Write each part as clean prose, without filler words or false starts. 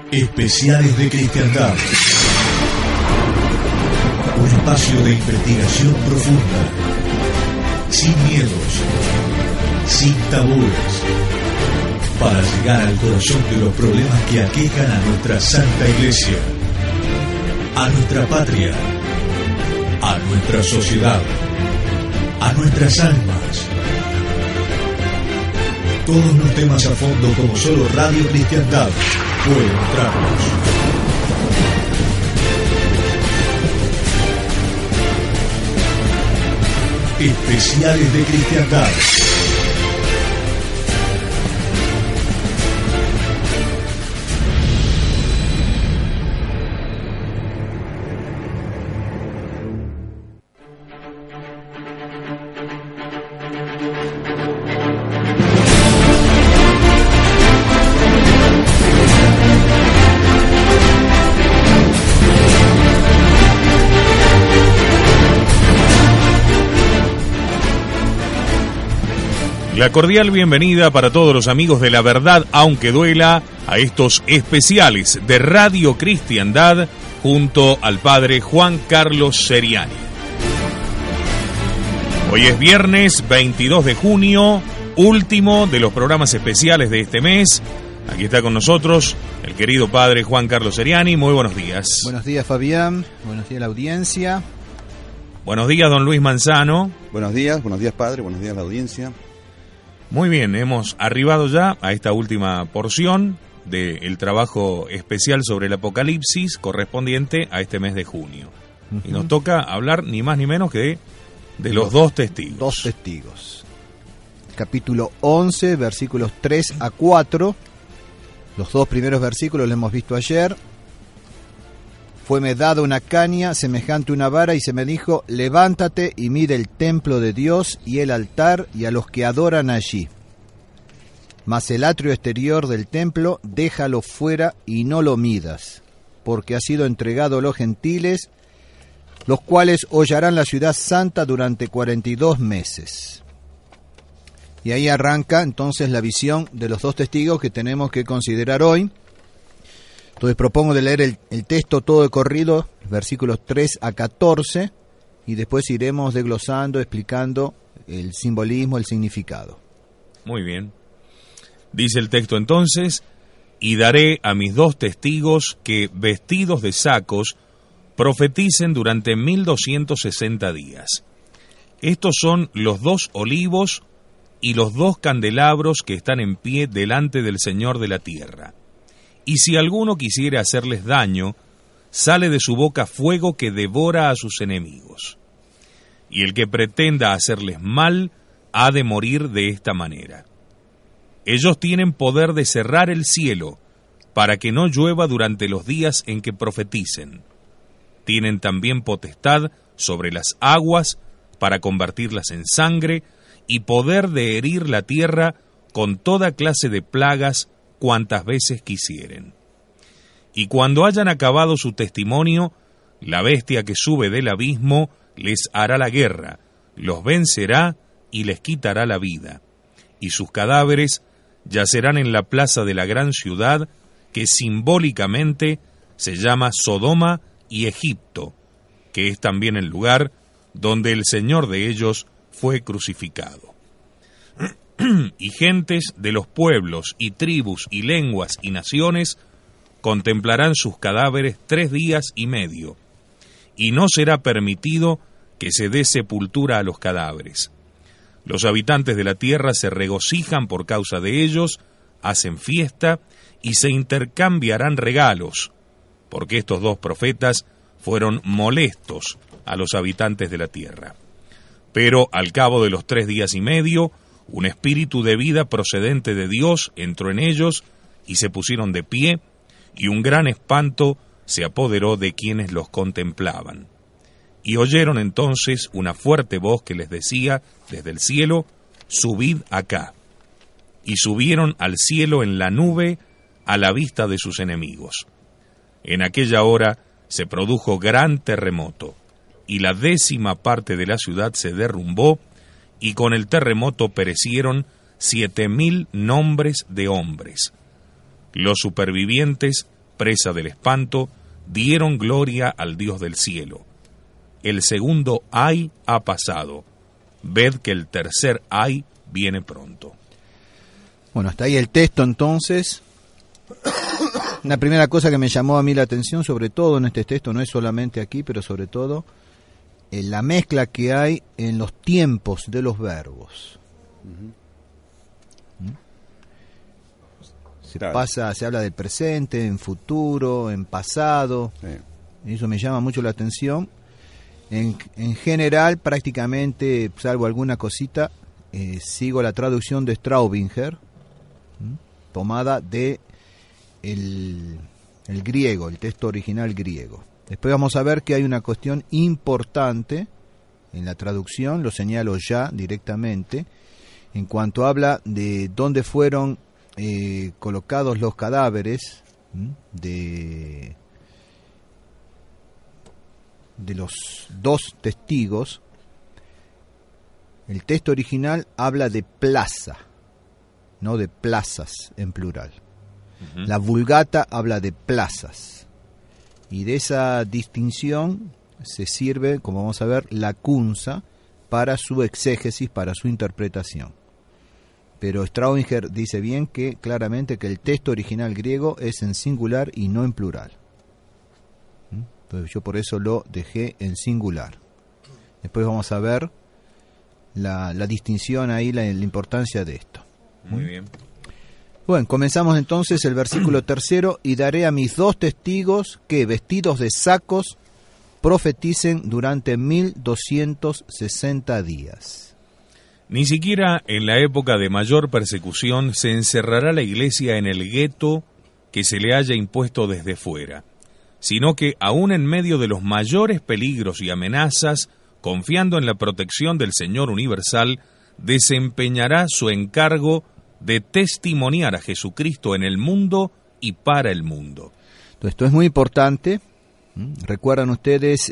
Especiales de Cristiandad. Un espacio de investigación profunda, sin miedos, sin tabúes, para llegar al corazón de los problemas que aquejan a nuestra Santa Iglesia, a nuestra patria, a nuestra sociedad, a nuestras almas. Todos los temas a fondo como solo Radio Cristiandad puede mostrarnos. Especiales de Cristiandad. La cordial bienvenida para todos los amigos de La Verdad, aunque duela, a estos especiales de Radio Cristiandad junto al padre Juan Carlos Seriani. Hoy es viernes 22 de junio, último de los programas especiales de este mes. Aquí está con nosotros el querido padre Juan Carlos Seriani. Muy buenos días. Buenos días, Fabián. Buenos días, la audiencia. Buenos días, don Luis Manzano. Buenos días, padre. Buenos días, la audiencia. Muy bien, hemos arribado ya a esta última porción del trabajo especial sobre el Apocalipsis correspondiente a este mes de junio. Y nos toca hablar ni más ni menos que de los dos testigos. Dos testigos. Capítulo 11, versículos 3 a 4. Los dos primeros versículos los hemos visto ayer. Fueme dada una caña semejante a una vara y se me dijo, levántate y mide el templo de Dios y el altar y a los que adoran allí. Mas el atrio exterior del templo déjalo fuera y no lo midas, porque ha sido entregado a los gentiles, los cuales hollarán la ciudad santa durante 42 meses. Y ahí arranca entonces la visión de los dos testigos que tenemos que considerar hoy. Entonces propongo de leer el texto todo de corrido, versículos 3 a 14, y después iremos desglosando, explicando el simbolismo, el significado. Muy bien. Dice el texto entonces, y daré a mis dos testigos que, vestidos de sacos, profeticen durante 1260 días. Estos son los dos olivos y los dos candelabros que están en pie delante del Señor de la tierra. Y si alguno quisiera hacerles daño, sale de su boca fuego que devora a sus enemigos. Y el que pretenda hacerles mal, ha de morir de esta manera. Ellos tienen poder de cerrar el cielo, para que no llueva durante los días en que profeticen. Tienen también potestad sobre las aguas, para convertirlas en sangre, y poder de herir la tierra con toda clase de plagas, cuantas veces quisieren. Y cuando hayan acabado su testimonio, la bestia que sube del abismo les hará la guerra, los vencerá y les quitará la vida, y sus cadáveres yacerán en la plaza de la gran ciudad, que simbólicamente se llama Sodoma y Egipto, que es también el lugar donde el Señor de ellos fue crucificado. Y gentes de los pueblos y tribus y lenguas y naciones contemplarán sus cadáveres 3 días y medio, y no será permitido que se dé sepultura a los cadáveres. Los habitantes de la tierra se regocijan por causa de ellos, hacen fiesta y se intercambiarán regalos, porque estos dos profetas fueron molestos a los habitantes de la tierra. Pero al cabo de los 3 días y medio, un espíritu de vida procedente de Dios entró en ellos y se pusieron de pie, y un gran espanto se apoderó de quienes los contemplaban. Y oyeron entonces una fuerte voz que les decía desde el cielo, subid acá. Y subieron al cielo en la nube a la vista de sus enemigos. En aquella hora se produjo gran terremoto, y la 10ª parte de la ciudad se derrumbó, y con el terremoto perecieron 7,000 nombres de hombres. Los supervivientes presa del espanto, dieron gloria al Dios del cielo. El segundo ay ha pasado. Ved que el tercer ay viene pronto. Bueno, hasta ahí el texto entonces. La primera cosa que me llamó a mí la atención, sobre todo en este texto, no es solamente aquí, pero sobre todo, la mezcla que hay en los tiempos de los verbos. Se habla del presente, en futuro, en pasado. Sí. Eso me llama mucho la atención. En general, prácticamente, salvo alguna cosita, sigo la traducción de Straubinger, tomada de el griego, el texto original griego. Después vamos a ver que hay una cuestión importante en la traducción, lo señalo ya directamente, en cuanto habla de dónde fueron colocados los cadáveres de los dos testigos. El texto original habla de plaza, no de plazas en plural. La Vulgata habla de plazas, y de esa distinción se sirve, como vamos a ver, la Cunza para su exégesis, para su interpretación. Pero Straubinger dice bien que claramente que el texto original griego es en singular y no en plural. Entonces yo por eso lo dejé en singular. Después vamos a ver la distinción ahí, la importancia de esto. Muy bien. Bueno, comenzamos entonces el versículo 3. Y daré a mis 2 testigos que, vestidos de sacos, profeticen durante 1260 días. Ni siquiera en la época de mayor persecución se encerrará la iglesia en el gueto que se le haya impuesto desde fuera, sino que aún en medio de los mayores peligros y amenazas, confiando en la protección del Señor universal, desempeñará su encargo de testimoniar a Jesucristo en el mundo y para el mundo. Entonces, esto es muy importante. Recuerdan ustedes,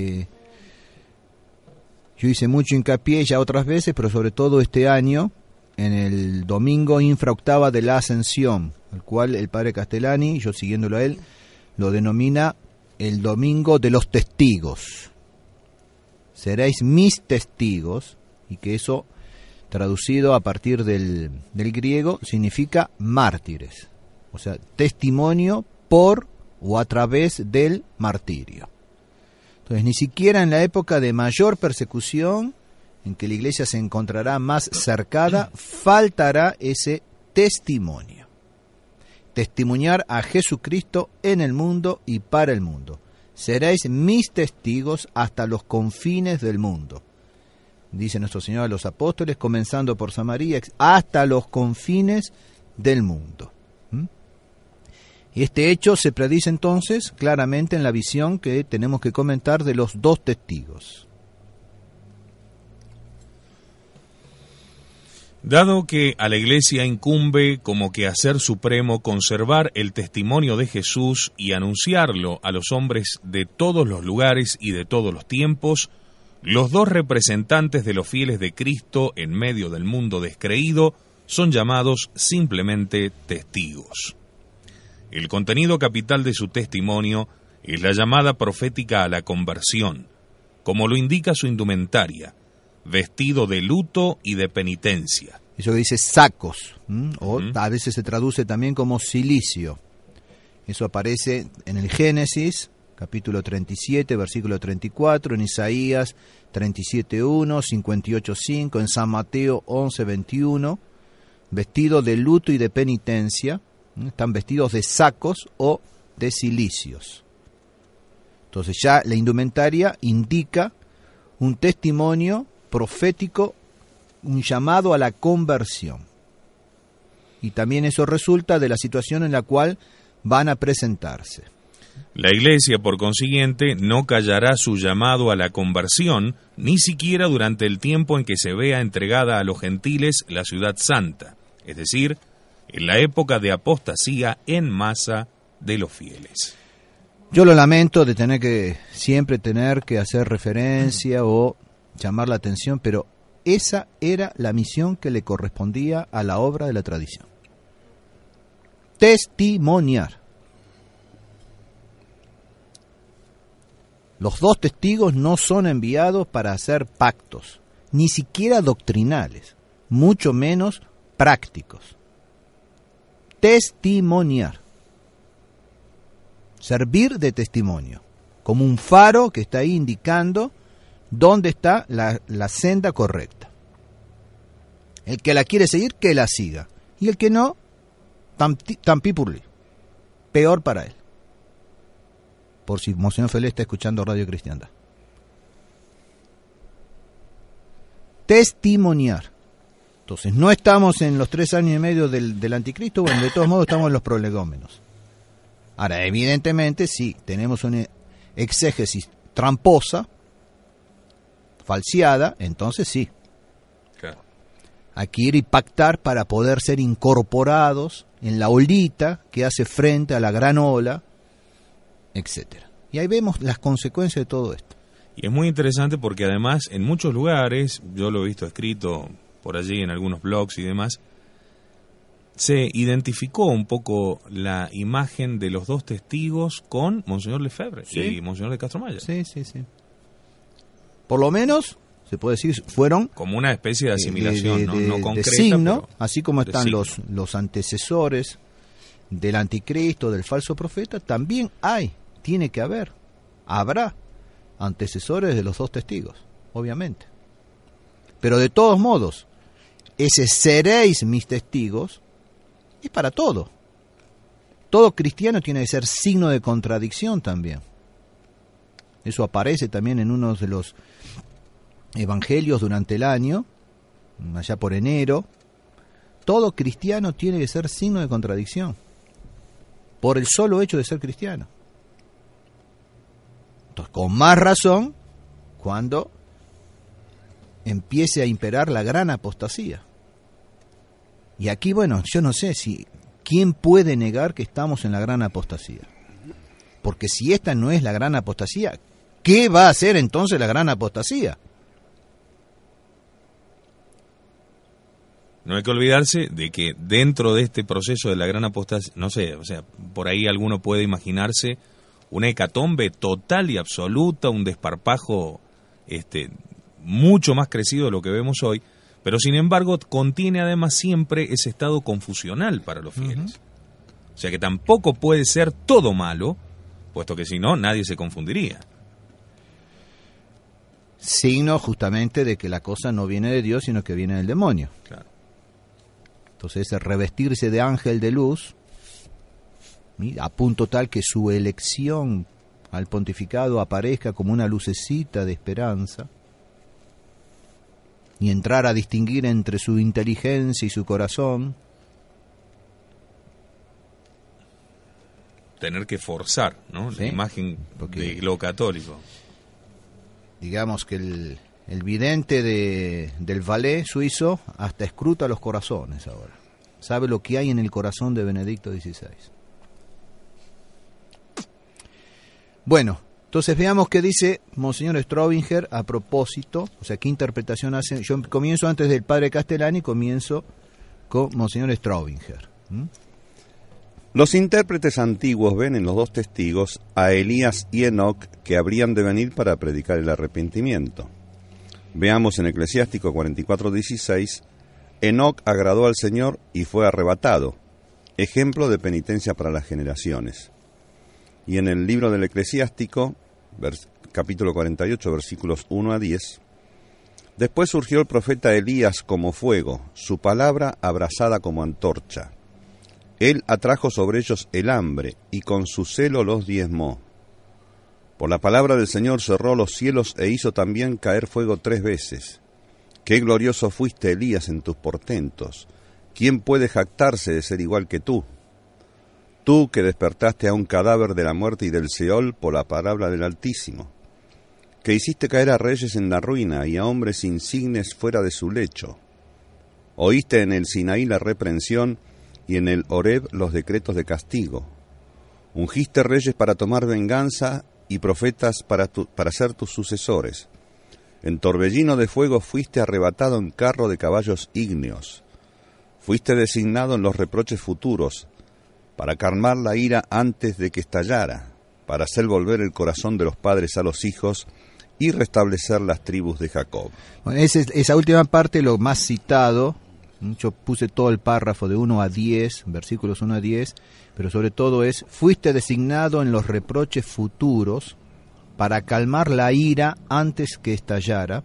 yo hice mucho hincapié ya otras veces, pero sobre todo este año, en el domingo infraoctava de la Ascensión, el cual el padre Castellani, yo siguiéndolo a él, lo denomina el domingo de los testigos. Seréis mis testigos, y que eso, traducido a partir del griego, significa mártires, o sea, testimonio por o a través del martirio. Entonces, ni siquiera en la época de mayor persecución, en que la iglesia se encontrará más cercada, faltará ese testimonio. Testimoniar a Jesucristo en el mundo y para el mundo. Seréis mis testigos hasta los confines del mundo. Dice nuestro Señor a los apóstoles, comenzando por Samaria, hasta los confines del mundo. Y este hecho se predice entonces claramente en la visión que tenemos que comentar de los 2 testigos. Dado que a la Iglesia incumbe como quehacer supremo conservar el testimonio de Jesús y anunciarlo a los hombres de todos los lugares y de todos los tiempos, los 2 representantes de los fieles de Cristo en medio del mundo descreído son llamados simplemente testigos. El contenido capital de su testimonio es la llamada profética a la conversión, como lo indica su indumentaria, vestido de luto y de penitencia. Eso que dice sacos, o a veces se traduce también como cilicio. Eso aparece en el Génesis, capítulo 37, versículo 34, en Isaías 37.1, 58.5, en San Mateo 11.21, vestido de luto y de penitencia. Están vestidos de sacos o de cilicios. Entonces ya la indumentaria indica un testimonio profético, un llamado a la conversión. Y también eso resulta de la situación en la cual van a presentarse. La Iglesia, por consiguiente, no callará su llamado a la conversión, ni siquiera durante el tiempo en que se vea entregada a los gentiles la ciudad santa, es decir, en la época de apostasía en masa de los fieles. Yo lo lamento de siempre tener que hacer referencia o llamar la atención, pero esa era la misión que le correspondía a la obra de la tradición. Testimoniar. Los dos testigos no son enviados para hacer pactos, ni siquiera doctrinales, mucho menos prácticos. Testimoniar. Servir de testimonio, como un faro que está ahí indicando dónde está la senda correcta. El que la quiere seguir, que la siga. Y el que no, tampi purli. Peor para él. Por si Monseñor Felé está escuchando Radio Cristiandad. Testimoniar. Entonces, no estamos en los 3 años y medio del anticristo, bueno, de todos modos estamos en los prolegómenos. Ahora, evidentemente, sí, tenemos una exégesis tramposa, falseada, entonces sí. Claro. Hay que ir y pactar para poder ser incorporados en la olita que hace frente a la gran ola, etcétera. Y ahí vemos las consecuencias de todo esto. Y es muy interesante porque además en muchos lugares, yo lo he visto escrito por allí en algunos blogs y demás, se identificó un poco la imagen de los dos testigos con Monseñor Lefebvre y Monseñor de Castromaya. Sí. Por lo menos, se puede decir, fueron como una especie de asimilación, no concreta, de signo, pero así como están los antecesores del anticristo, del falso profeta, también tiene que habrá antecesores de los dos testigos, obviamente. Pero de todos modos, ese seréis mis testigos es para todo. Todo cristiano tiene que ser signo de contradicción también. Eso aparece también en uno de los evangelios durante el año, allá por enero. Todo cristiano tiene que ser signo de contradicción, por el solo hecho de ser cristiano. Entonces, con más razón, cuando empiece a imperar la gran apostasía. Y aquí, bueno, yo no sé quién puede negar que estamos en la gran apostasía. Porque si esta no es la gran apostasía, ¿qué va a ser entonces la gran apostasía? No hay que olvidarse de que dentro de este proceso de la gran apostasía, no sé, o sea, por ahí alguno puede imaginarse una hecatombe total y absoluta, un desparpajo mucho más crecido de lo que vemos hoy, pero sin embargo contiene además siempre ese estado confusional para los fieles. O sea que tampoco puede ser todo malo, puesto que si no, nadie se confundiría. Signo justamente de que la cosa no viene de Dios, sino que viene del demonio. Claro. Entonces, el revestirse de ángel de luz, a punto tal que su elección al pontificado aparezca como una lucecita de esperanza, y entrar a distinguir entre su inteligencia y su corazón. Tener que forzar, ¿no? ¿Sí? La imagen de lo católico. Digamos que el vidente del Valais suizo hasta escruta los corazones ahora. Sabe lo que hay en el corazón de Benedicto XVI. Bueno, entonces veamos qué dice Monseñor Straubinger a propósito, o sea, qué interpretación hace. Yo comienzo antes del padre Castellani, comienzo con Monseñor Straubinger. Los intérpretes antiguos ven en los dos testigos a Elías y Enoc que habrían de venir para predicar el arrepentimiento. Veamos en Eclesiástico 44:16, Enoc agradó al Señor y fue arrebatado, ejemplo de penitencia para las generaciones. Y en el libro del Eclesiástico, capítulo 48, versículos 1 a 10, después surgió el profeta Elías como fuego, su palabra abrasada como antorcha. Él atrajo sobre ellos el hambre, y con su celo los diezmó. Por la palabra del Señor cerró los cielos e hizo también caer fuego 3 veces. Qué glorioso fuiste, Elías, en tus portentos. ¿Quién puede jactarse de ser igual que tú? Tú que despertaste a un cadáver de la muerte y del Seol por la palabra del Altísimo, que hiciste caer a reyes en la ruina y a hombres insignes fuera de su lecho. Oíste en el Sinaí la reprensión y en el Horeb los decretos de castigo. Ungiste reyes para tomar venganza y profetas para ser tus sucesores. En torbellino de fuego fuiste arrebatado en carro de caballos ígneos. Fuiste designado en los reproches futuros, para calmar la ira antes de que estallara. para hacer volver el corazón de los padres a los hijos y restablecer las tribus de Jacob. Bueno, esa última parte, lo más citado, yo puse todo el párrafo de 1 a 10, versículos 1 a 10, pero sobre todo es: fuiste designado en los reproches futuros para calmar la ira antes que estallara,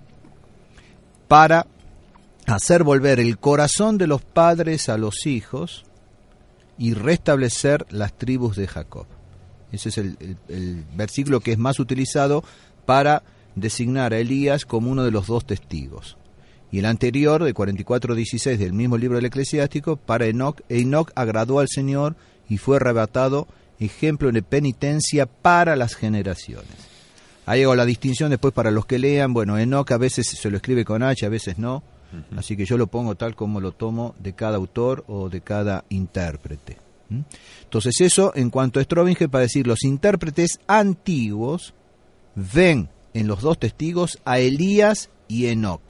para hacer volver el corazón de los padres a los hijos y restablecer las tribus de Jacob. Ese es el versículo que es más utilizado para designar a Elías como uno de los dos testigos. Y el anterior, de 44:16 del mismo libro del Eclesiástico, para Enoc: Enoc agradó al Señor y fue arrebatado, ejemplo de penitencia para las generaciones. Ahí hago la distinción después para los que lean. Bueno, Enoc a veces se lo escribe con H, a veces no. Así que yo lo pongo tal como lo tomo de cada autor o de cada intérprete. Entonces eso en cuanto a Ströbinger, para decir, los intérpretes antiguos ven en los dos testigos a Elías y Enoc.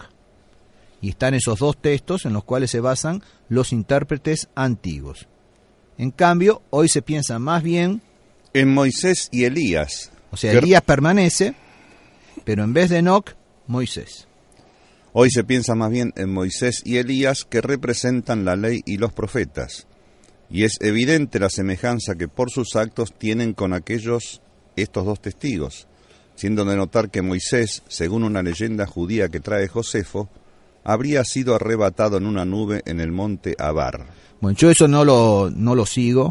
Y están esos dos textos en los cuales se basan los intérpretes antiguos. En cambio, hoy se piensa más bien en Moisés y Elías. O sea, Elías permanece, pero en vez de Enoc, Moisés. Hoy se piensa más bien en Moisés y Elías, que representan la ley y los profetas. Y es evidente la semejanza que por sus actos tienen con estos dos testigos, siendo de notar que Moisés, según una leyenda judía que trae Josefo, habría sido arrebatado en una nube en el monte Abar. Bueno, yo eso no lo sigo.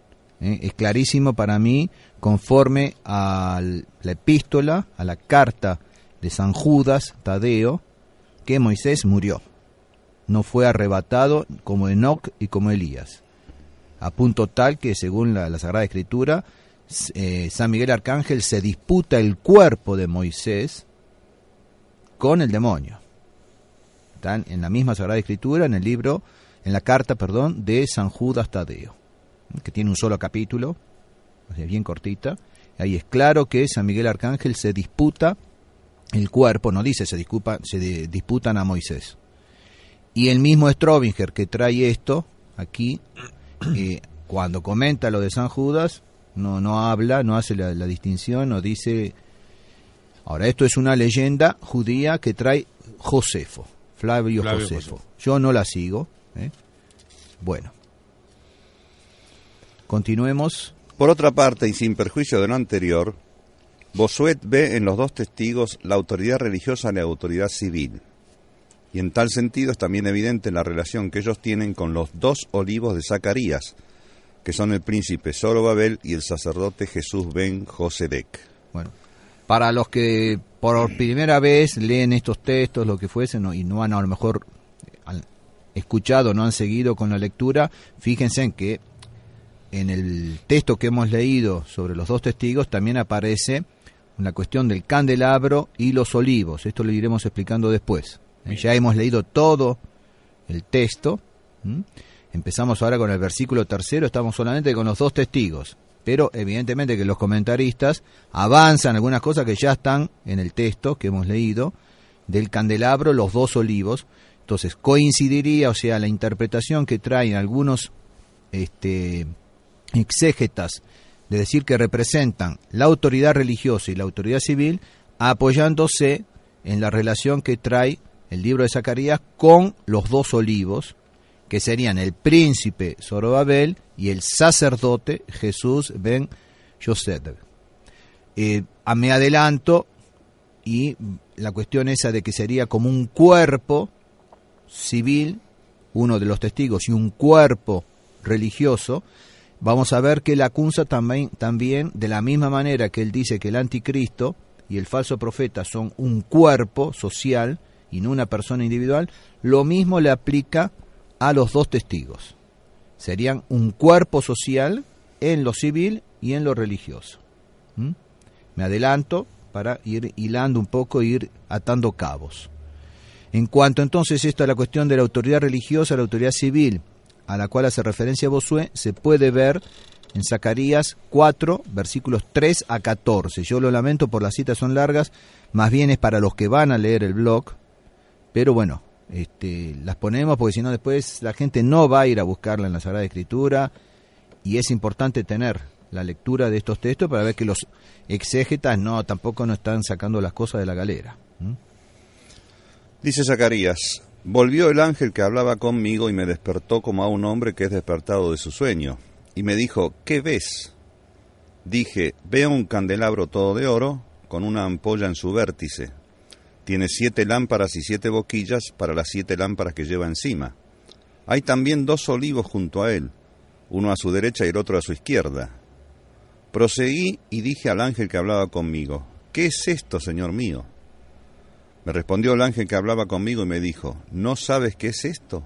Es clarísimo para mí, conforme a la epístola, a la carta de San Judas Tadeo, que Moisés murió. No fue arrebatado como Enoc y como Elías. A punto tal que, según la Sagrada Escritura, San Miguel Arcángel se disputa el cuerpo de Moisés con el demonio. Están en la misma Sagrada Escritura, en la carta de San Judas Tadeo, que tiene un solo capítulo, bien cortita. Ahí es claro que San Miguel Arcángel se disputa el cuerpo, no dice se disputan a Moisés. Y el mismo Ströbinger que trae esto aquí, cuando comenta lo de San Judas, no habla, no hace la distinción, no dice. Ahora, esto es una leyenda judía que trae Josefo, Flavio Josefo. Yo no la sigo. Bueno, continuemos. Por otra parte, y sin perjuicio de lo anterior, Bossuet ve en los dos testigos la autoridad religiosa y la autoridad civil. Y en tal sentido es también evidente la relación que ellos tienen con los dos olivos de Zacarías, que son el príncipe Zorobabel y el sacerdote Jesús ben Josedec. Bueno, para los que por primera vez leen estos textos, lo que fuese, y no han a lo mejor escuchado, no han seguido con la lectura, fíjense en que en el texto que hemos leído sobre los dos testigos también aparece la cuestión del candelabro y los olivos. Esto lo iremos explicando después. Ya hemos leído todo el texto. Empezamos ahora con el versículo 3, estamos solamente con los dos testigos. Pero evidentemente que los comentaristas avanzan algunas cosas que ya están en el texto que hemos leído, del candelabro, los dos olivos. Entonces coincidiría, o sea, la interpretación que traen algunos exégetas, de decir que representan la autoridad religiosa y la autoridad civil, apoyándose en la relación que trae el libro de Zacarías con los dos olivos, que serían el príncipe Zorobabel y el sacerdote Jesús ben Josedec. Me adelanto, y la cuestión esa de que sería como un cuerpo civil, uno de los testigos, y un cuerpo religioso, vamos a ver que él acusa también, de la misma manera que él dice que el anticristo y el falso profeta son un cuerpo social y no una persona individual, lo mismo le aplica a los dos testigos. Serían un cuerpo social en lo civil y en lo religioso. Me adelanto para ir hilando un poco, ir atando cabos. En cuanto entonces esto a la cuestión de la autoridad religiosa, la autoridad civil, a la cual hace referencia Bossuet, se puede ver en Zacarías 4, versículos 3 a 14. Yo lo lamento por las citas son largas, más bien es para los que van a leer el blog, pero bueno, las ponemos porque si no después la gente no va a ir a buscarla en la Sagrada Escritura, y es importante tener la lectura de estos textos para ver que los exégetas tampoco no están sacando las cosas de la galera. Dice Zacarías: volvió el ángel que hablaba conmigo y me despertó como a un hombre que es despertado de su sueño. Y me dijo: ¿qué ves? Dije: veo un candelabro todo de oro, con una ampolla en su vértice. Tiene 7 lámparas y 7 boquillas para las 7 lámparas que lleva encima. Hay también 2 olivos junto a él, uno a su derecha y el otro a su izquierda. Proseguí y dije al ángel que hablaba conmigo: ¿qué es esto, Señor mío? Me respondió el ángel que hablaba conmigo y me dijo: ¿no sabes qué es esto?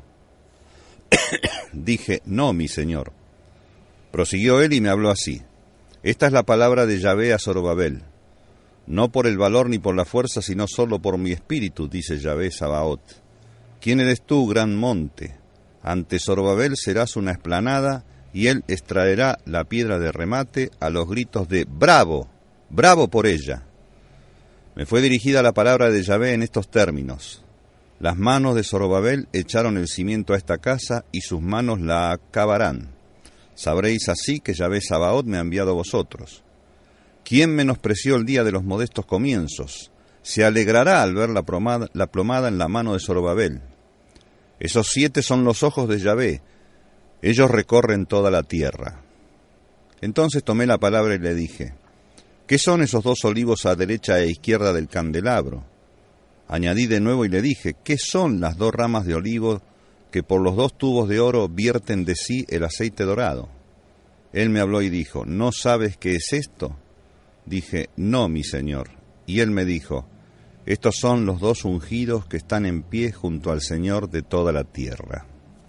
Dije: no, mi señor. Prosiguió él y me habló así: esta es la palabra de Yahvé a Zorobabel. No por el valor ni por la fuerza, sino solo por mi espíritu, dice Yahvé Sabaoth. ¿Quién eres tú, gran monte? Ante Zorobabel serás una explanada, y él extraerá la piedra de remate a los gritos de ¡bravo! ¡Bravo por ella! Me fue dirigida la palabra de Yahvé en estos términos: las manos de Zorobabel echaron el cimiento a esta casa, y sus manos la acabarán. Sabréis así que Yahvé Sabaoth me ha enviado a vosotros. ¿Quién menospreció el día de los modestos comienzos? Se alegrará al ver la plomada en la mano de Zorobabel. Esos 7 son los ojos de Yahvé, ellos recorren toda la tierra. Entonces tomé la palabra y le dije: ¿qué son esos 2 olivos a derecha e izquierda del candelabro? Añadí de nuevo y le dije: ¿qué son las 2 ramas de olivo que por los 2 tubos de oro vierten de sí el aceite dorado? Él me habló y dijo: ¿no sabes qué es esto? Dije: no, mi señor. Y él me dijo: estos son los 2 ungidos que están en pie junto al Señor de toda la tierra.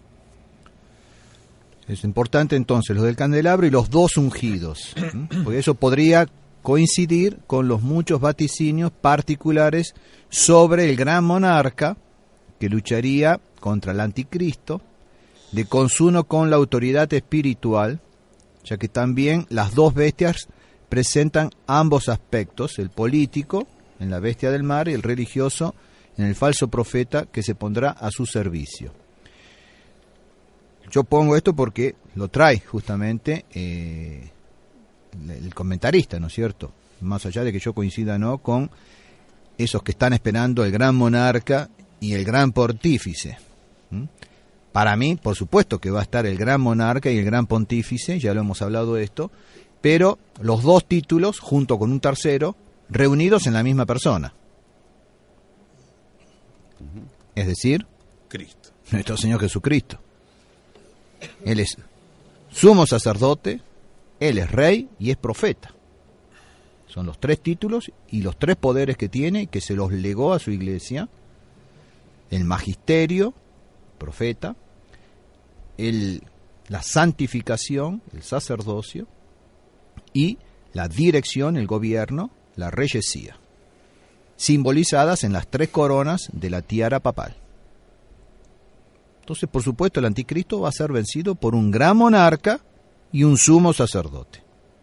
Es importante entonces lo del candelabro y los 2 ungidos, porque eso podría coincidir con los muchos vaticinios particulares sobre el gran monarca que lucharía contra el anticristo, de consuno con la autoridad espiritual, ya que también las 2 bestias presentan ambos aspectos: el político en la bestia del mar y el religioso en el falso profeta que se pondrá a su servicio. Yo pongo esto porque lo trae justamente el comentarista, ¿no es cierto? Más allá de que yo coincida no con esos que están esperando el gran monarca y el gran pontífice. Para mí, por supuesto que va a estar el gran monarca y el gran pontífice, ya lo hemos hablado de esto, pero los 2 títulos, junto con un tercero, reunidos en la misma persona. Es decir, Cristo, nuestro Señor Jesucristo. Él es sumo sacerdote, Él es rey y es profeta. Son los 3 títulos y los 3 poderes que tiene, que se los legó a su iglesia: el magisterio, profeta, la santificación, el sacerdocio, y la dirección, el gobierno, la reyesía, simbolizadas en las 3 coronas de la tiara papal. Entonces, por supuesto, el anticristo va a ser vencido por un gran monarca y un sumo sacerdote.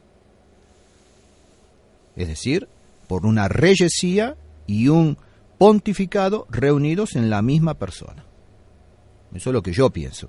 Es decir, por una reyesía y un pontificado reunidos en la misma persona. Eso es lo que yo pienso.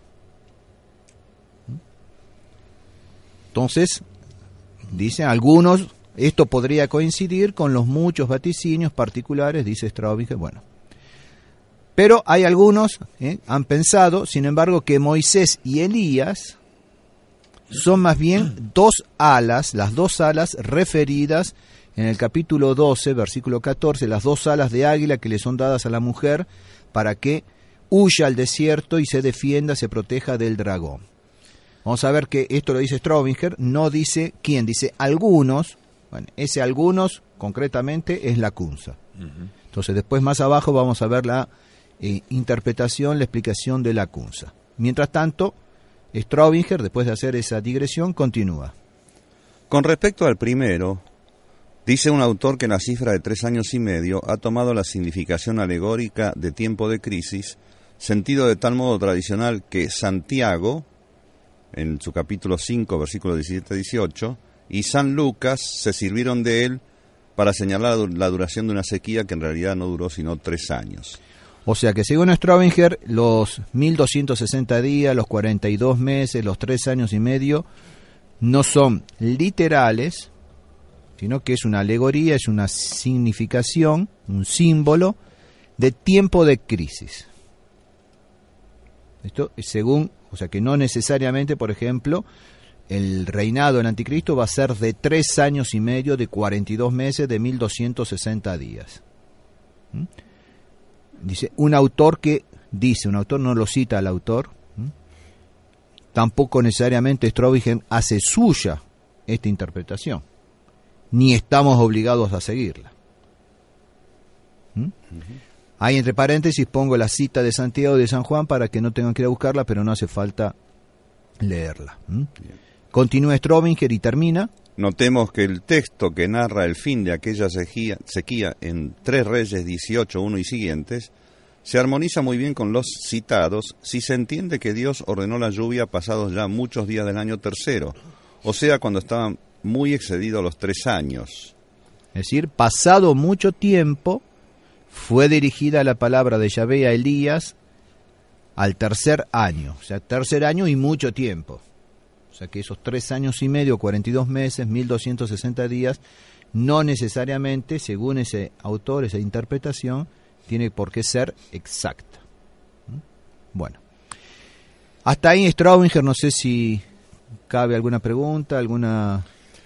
Entonces, dicen algunos, esto podría coincidir con los muchos vaticinios particulares, dice Straubinger, bueno. Pero hay algunos, han pensado, sin embargo, que Moisés y Elías son más bien 2 alas, las 2 alas referidas en el capítulo 12, versículo 14, las 2 alas de águila que le son dadas a la mujer para que huya al desierto y se defienda, se proteja del dragón. Vamos a ver que esto lo dice Straubinger, no dice quién, dice algunos. Bueno, ese algunos concretamente es la Kunza. Entonces después más abajo vamos a ver la interpretación, la explicación de la Kunza. Mientras tanto, Straubinger, después de hacer esa digresión, continúa. Con respecto al primero, dice un autor que la cifra de 3 años y medio ha tomado la significación alegórica de tiempo de crisis, sentido de tal modo tradicional que Santiago, en su capítulo 5, versículos 17-18, y San Lucas se sirvieron de él para señalar la duración de una sequía que en realidad no duró sino 3 años. O sea que según Straubinger, los 1260 días, los 42 meses, los 3 años y medio, no son literales, sino que es una alegoría, es una significación, un símbolo de tiempo de crisis. Esto es según, o sea que no necesariamente, por ejemplo, el reinado del anticristo va a ser de 3 años y medio, de 42 meses, de 1260 días. Dice un autor no lo cita al autor, tampoco necesariamente Straubinger hace suya esta interpretación, ni estamos obligados a seguirla. Ahí entre paréntesis pongo la cita de Santiago de San Juan para que no tengan que ir a buscarla, pero no hace falta leerla. Continúa Straubinger y termina. Notemos que el texto que narra el fin de aquella sequía en 3 Reyes 18:1 y siguientes se armoniza muy bien con los citados si se entiende que Dios ordenó la lluvia pasados ya muchos días del año tercero, o sea, cuando estaban muy excedidos los 3 años. Es decir, pasado mucho tiempo, fue dirigida la palabra de Yahvé a Elías al 3er año, o sea, 3er año y mucho tiempo. O sea que esos 3 años y medio, 42 meses, 1260 días, no necesariamente, según ese autor, esa interpretación, tiene por qué ser exacta. Bueno, hasta ahí Straubinger, no sé si cabe alguna pregunta, alguna...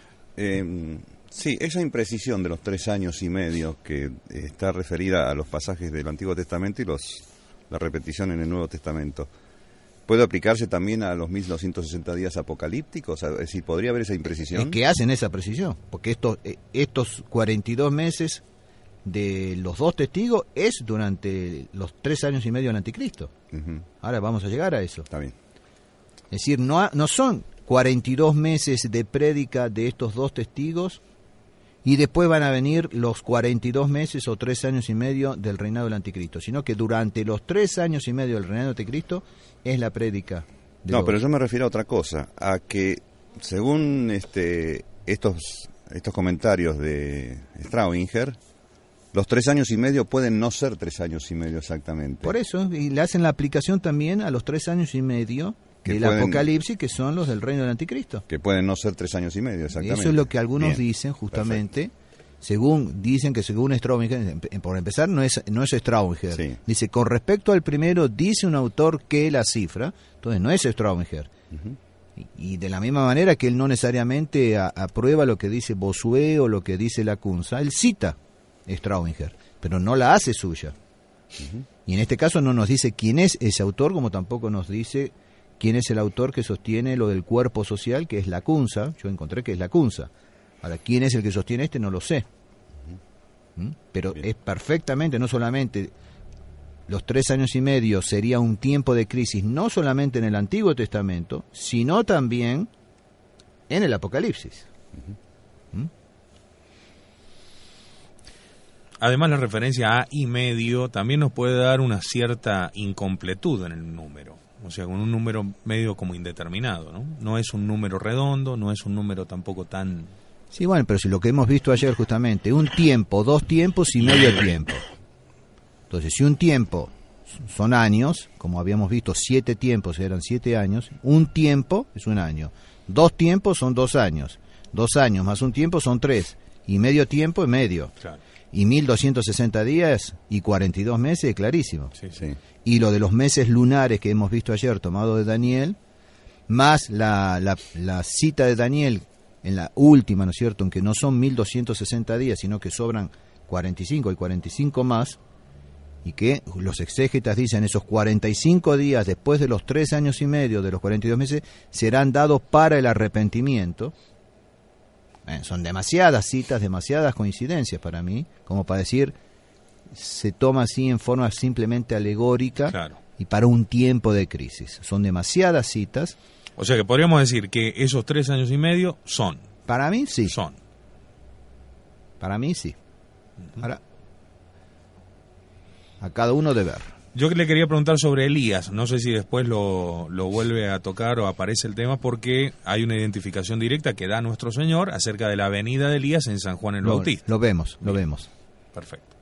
Sí, esa imprecisión de los 3 años y medio que está referida a los pasajes del Antiguo Testamento y la repetición en el Nuevo Testamento, ¿puede aplicarse también a los 1260 días apocalípticos? Es decir, ¿podría haber esa imprecisión? Es que hacen esa precisión, porque estos 42 meses de los 2 testigos es durante los 3 años y medio del anticristo. Ahora vamos a llegar a eso. Está bien. Es decir, no son 42 meses de prédica de estos 2 testigos y después van a venir los 42 meses o 3 años y medio del reinado del anticristo, sino que durante los 3 años y medio del reinado del anticristo es la prédica. Pero yo me refiero a otra cosa, a que según estos comentarios de Straubinger, los 3 años y medio pueden no ser 3 años y medio exactamente. Por eso, y le hacen la aplicación también a los 3 años y medio del Apocalipsis, que son los del reino del anticristo. Que pueden no ser 3 años y medio, exactamente. Eso es lo que algunos dicen, justamente, dicen que según Straubinger, por empezar, no es Straubinger. Sí. Dice, con respecto al primero, dice un autor que la cifra, entonces no es Straubinger. Y de la misma manera que él no necesariamente aprueba lo que dice Bossuet o lo que dice Lacunza, él cita Straubinger, pero no la hace suya. Y en este caso no nos dice quién es ese autor, como tampoco nos dice quién es el autor que sostiene lo del cuerpo social, que es Lacunza. Yo encontré que es Lacunza. Ahora, quién es el que sostiene no lo sé. Pero es perfectamente, no solamente los 3 años y medio sería un tiempo de crisis, no solamente en el Antiguo Testamento, sino también en el Apocalipsis. Además, la referencia a y medio también nos puede dar una cierta incompletud en el número. O sea, con un número medio como indeterminado, ¿no? No es un número redondo, no es un número tampoco tan... Sí, bueno, pero si lo que hemos visto ayer justamente, un tiempo, 2 tiempos y medio tiempo. Entonces, si un tiempo son años, como habíamos visto, 7 tiempos eran 7 años, un tiempo es un año. 2 tiempos son 2 años. 2 años más un tiempo son 3. Y medio tiempo es medio. Claro. Y 1260 días y 42 meses, clarísimo. Sí. Y lo de los meses lunares que hemos visto ayer, tomado de Daniel, más la cita de Daniel en la última, ¿no es cierto?, aunque no son 1260 días, sino que sobran 45 y 45 más, y que los exégetas dicen esos 45 días después de los 3 años y medio de los 42 meses serán dados para el arrepentimiento. Son demasiadas citas, demasiadas coincidencias para mí, como para decir, se toma así en forma simplemente alegórica. Claro. Y para un tiempo de crisis. Son demasiadas citas. O sea que podríamos decir que esos 3 años y medio son. Para mí sí. Son. Para mí sí. Ahora, a cada uno de ver. Yo le quería preguntar sobre Elías, no sé si después lo vuelve a tocar o aparece el tema, porque hay una identificación directa que da nuestro Señor acerca de la venida de Elías en San Juan el Bautista. Lo vemos. Perfecto.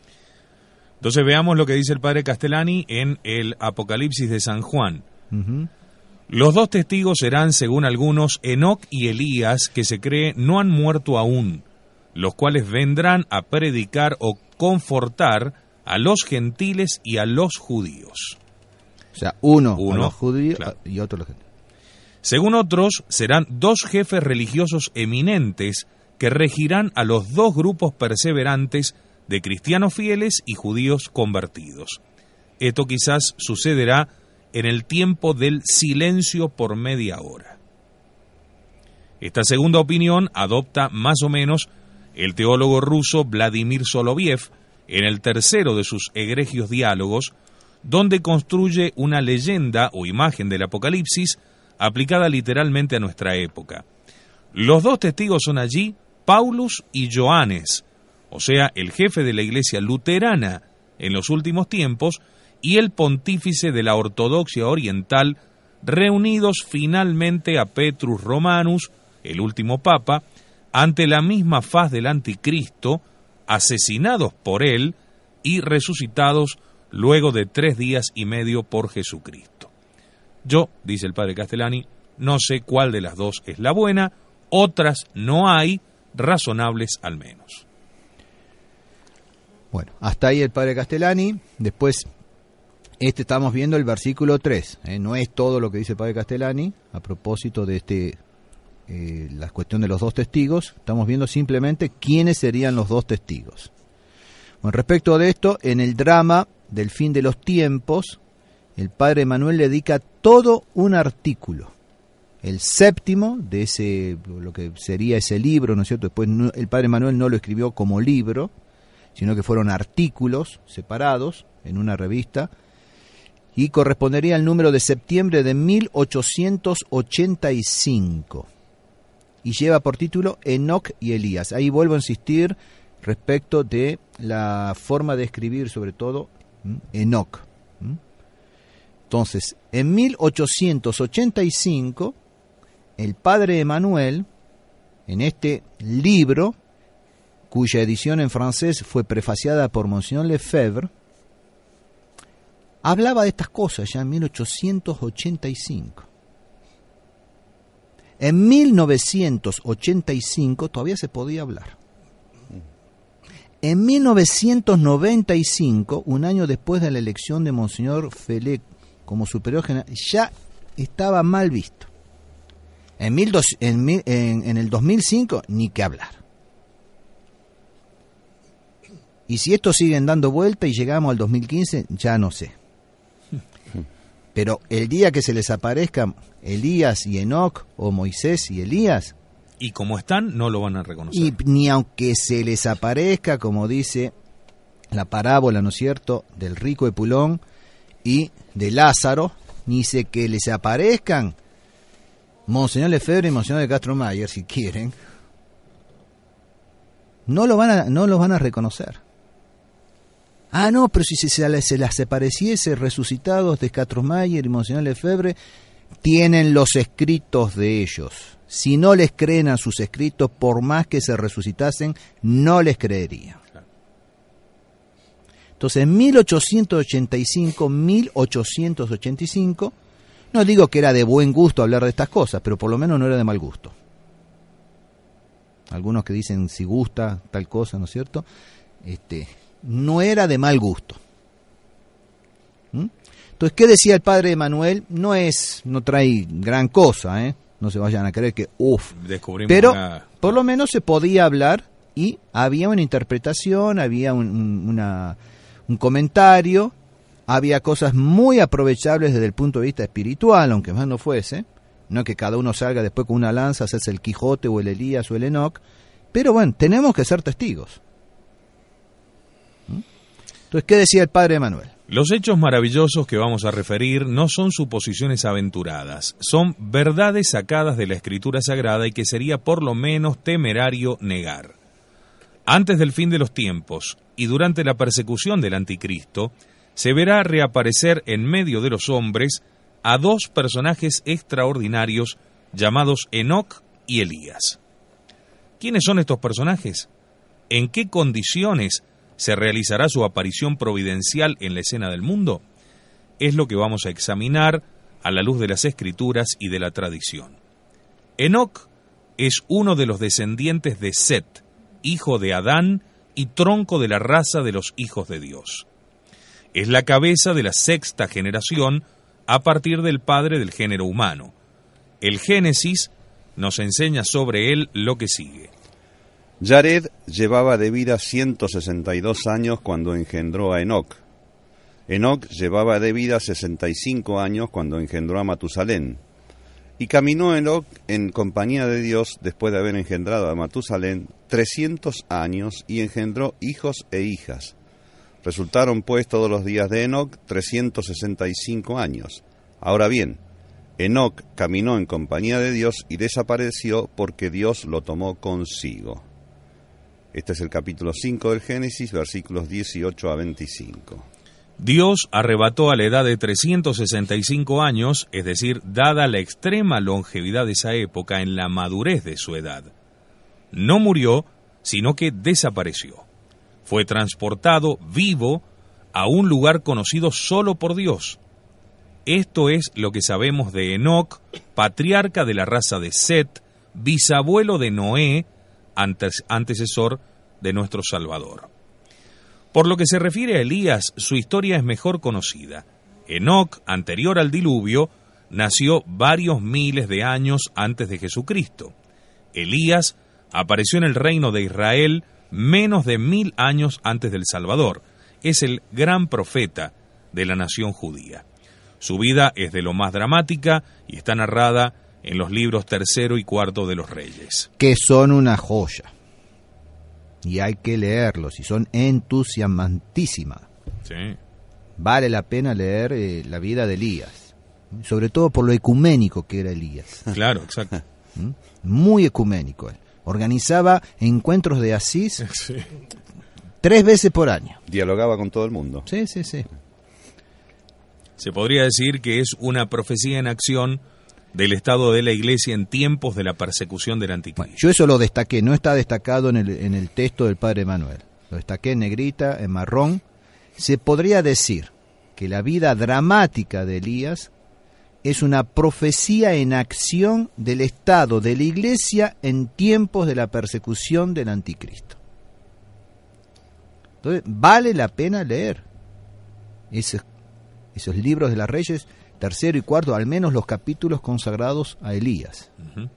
Entonces veamos lo que dice el padre Castellani en el Apocalipsis de San Juan. Los dos testigos serán, según algunos, Enoc y Elías, que se cree no han muerto aún, los cuales vendrán a predicar o confortar a los gentiles y a los judíos. O sea, uno a los judíos, claro, y otro a los gentiles. Según otros, serán dos jefes religiosos eminentes que regirán a los dos grupos perseverantes de cristianos fieles y judíos convertidos. Esto quizás sucederá en el tiempo del silencio por media hora. Esta segunda opinión adopta más o menos el teólogo ruso Vladimir Soloviev en el tercero de sus egregios diálogos, donde construye una leyenda o imagen del Apocalipsis aplicada literalmente a nuestra época. Los dos testigos son allí Paulus y Johannes, o sea, el jefe de la iglesia luterana en los últimos tiempos y el pontífice de la ortodoxia oriental, reunidos finalmente a Petrus Romanus, el último papa, ante la misma faz del anticristo, asesinados por él y resucitados luego de 3 días y medio por Jesucristo. Yo, dice el padre Castellani, no sé cuál de las dos es la buena, otras no hay, razonables al menos. Bueno, hasta ahí el padre Castellani. Después, estamos viendo el versículo 3. No es todo lo que dice el padre Castellani a propósito de la cuestión de los dos testigos. Estamos viendo simplemente quiénes serían los dos testigos. Con respecto de esto, en el drama del fin de los tiempos, el padre Manuel le dedica todo un artículo, el séptimo de lo que sería ese libro, ¿no es cierto? Después el padre Manuel no lo escribió como libro, sino que fueron artículos separados en una revista, y correspondería al número de septiembre de 1885, y lleva por título Enoc y Elías. Ahí vuelvo a insistir respecto de la forma de escribir, sobre todo Enoc. Entonces, en 1885, el padre Emanuel, en este libro, cuya edición en francés fue prefaciada por Monsignor Lefebvre, hablaba de estas cosas ya en 1885. En 1985 todavía se podía hablar. En 1995, un año después de la elección de Monsignor Felé como superior general, ya estaba mal visto. En el 2005, ni que hablar. Y si esto siguen dando vuelta y llegamos al 2015, ya no sé. Pero el día que se les aparezcan Elías y Enoc, o Moisés y Elías, y como están, no lo van a reconocer. Y ni aunque se les aparezca, como dice la parábola, ¿no es cierto?, del rico Epulón y de Lázaro, ni se que les aparezcan Monseñor Lefebvre y Monseñor de Castro Mayer, si quieren, no los van a reconocer. Ah, no, pero si se las apareciese resucitados de Castro Mayer y Monseñor Lefebvre, tienen los escritos de ellos. Si no les creen a sus escritos, por más que se resucitasen, no les creerían. Entonces, en 1885, no digo que era de buen gusto hablar de estas cosas, pero por lo menos no era de mal gusto. Algunos que dicen si gusta tal cosa, ¿no es cierto? No era de mal gusto. Entonces, ¿qué decía el padre Emanuel? No trae gran cosa, no se vayan a creer que pero por lo menos se podía hablar y había una interpretación, había un comentario, había cosas muy aprovechables desde el punto de vista espiritual, aunque más no fuese, no que cada uno salga después con una lanza, hacerse el Quijote o el Elías o el Enoc, pero bueno, tenemos que ser testigos. Entonces, ¿qué decía el padre Emanuel? Los hechos maravillosos que vamos a referir no son suposiciones aventuradas, son verdades sacadas de la Escritura Sagrada y que sería por lo menos temerario negar. Antes del fin de los tiempos y durante la persecución del anticristo, se verá reaparecer en medio de los hombres a dos personajes extraordinarios llamados Enoc y Elías. ¿Quiénes son estos personajes? ¿En qué condiciones se realizará su aparición providencial en la escena del mundo? Es lo que vamos a examinar a la luz de las Escrituras y de la tradición. Enoc es uno de los descendientes de Set, hijo de Adán y tronco de la raza de los hijos de Dios. Es la cabeza de la sexta generación a partir del padre del género humano. El Génesis nos enseña sobre él lo que sigue. Yared llevaba de vida 162 años cuando engendró a Enoc. Enoc llevaba de vida 65 años cuando engendró a Matusalén. Y caminó Enoc en compañía de Dios después de haber engendrado a Matusalén 300 años y engendró hijos e hijas. Resultaron pues todos los días de Enoc 365 años. Ahora bien, Enoc caminó en compañía de Dios y desapareció porque Dios lo tomó consigo. Este es el capítulo 5 del Génesis, versículos 18 a 25. Dios arrebató a la edad de 365 años, es decir, dada la extrema longevidad de esa época en la madurez de su edad. No murió, sino que desapareció. Fue transportado vivo a un lugar conocido solo por Dios. Esto es lo que sabemos de Enoc, patriarca de la raza de Set, bisabuelo de Noé, antecesor de nuestro Salvador. Por lo que se refiere a Elías, su historia es mejor conocida. Enoc, anterior al diluvio, nació varios miles de años antes de Jesucristo. Elías apareció en el reino de Israel menos de 1000 años antes del Salvador. Es el gran profeta de la nación judía. Su vida es de lo más dramática y está narrada en los libros 3 y 4 de los Reyes. Que son una joya. Y hay que leerlos, y son entusiasmantísimas. Sí. Vale la pena leer la vida de Elías, sobre todo por lo ecuménico que era Elías. Claro, exacto. Muy ecuménico. Organizaba encuentros de Asís Sí. 3 veces por año. Dialogaba con todo el mundo. Sí, sí, sí. Se podría decir que es una profecía en acción del estado de la Iglesia en tiempos de la persecución del anticristo. Bueno, yo eso lo destaqué, no está destacado en el texto del Padre Manuel. Lo destaqué en negrita, en marrón. Se podría decir que la vida dramática de Elías es una profecía en acción del estado de la Iglesia en tiempos de la persecución del anticristo. Entonces, vale la pena leer esos libros de los Reyes, 3 y 4, al menos los capítulos consagrados a Elías. Uh-huh.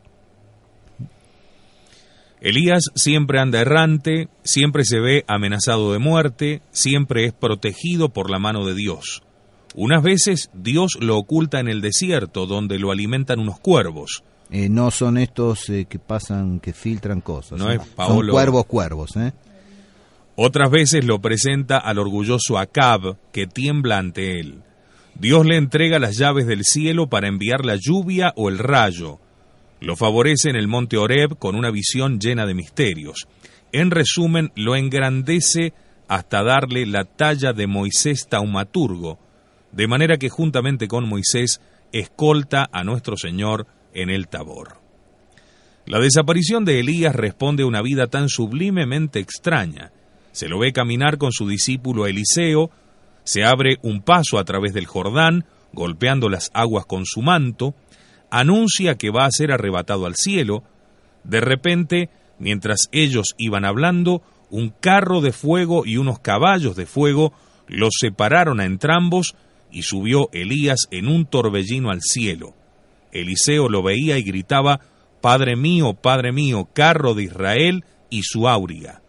Elías siempre anda errante, siempre se ve amenazado de muerte, siempre es protegido por la mano de Dios. Unas veces Dios lo oculta en el desierto, donde lo alimentan unos cuervos. No son estos que pasan, que filtran cosas. No es Paolo. Son cuervos. Otras veces lo presenta al orgulloso Acab, que tiembla ante él. Dios le entrega las llaves del cielo para enviar la lluvia o el rayo. Lo favorece en el monte Horeb con una visión llena de misterios. En resumen, lo engrandece hasta darle la talla de Moisés taumaturgo, de manera que juntamente con Moisés escolta a nuestro Señor en el Tabor. La desaparición de Elías responde a una vida tan sublimemente extraña. Se lo ve caminar con su discípulo Eliseo, se abre un paso a través del Jordán, golpeando las aguas con su manto, anuncia que va a ser arrebatado al cielo. De repente, mientras ellos iban hablando, un carro de fuego y unos caballos de fuego los separaron a entrambos y subió Elías en un torbellino al cielo. Eliseo lo veía y gritaba: Padre mío, carro de Israel y su auriga,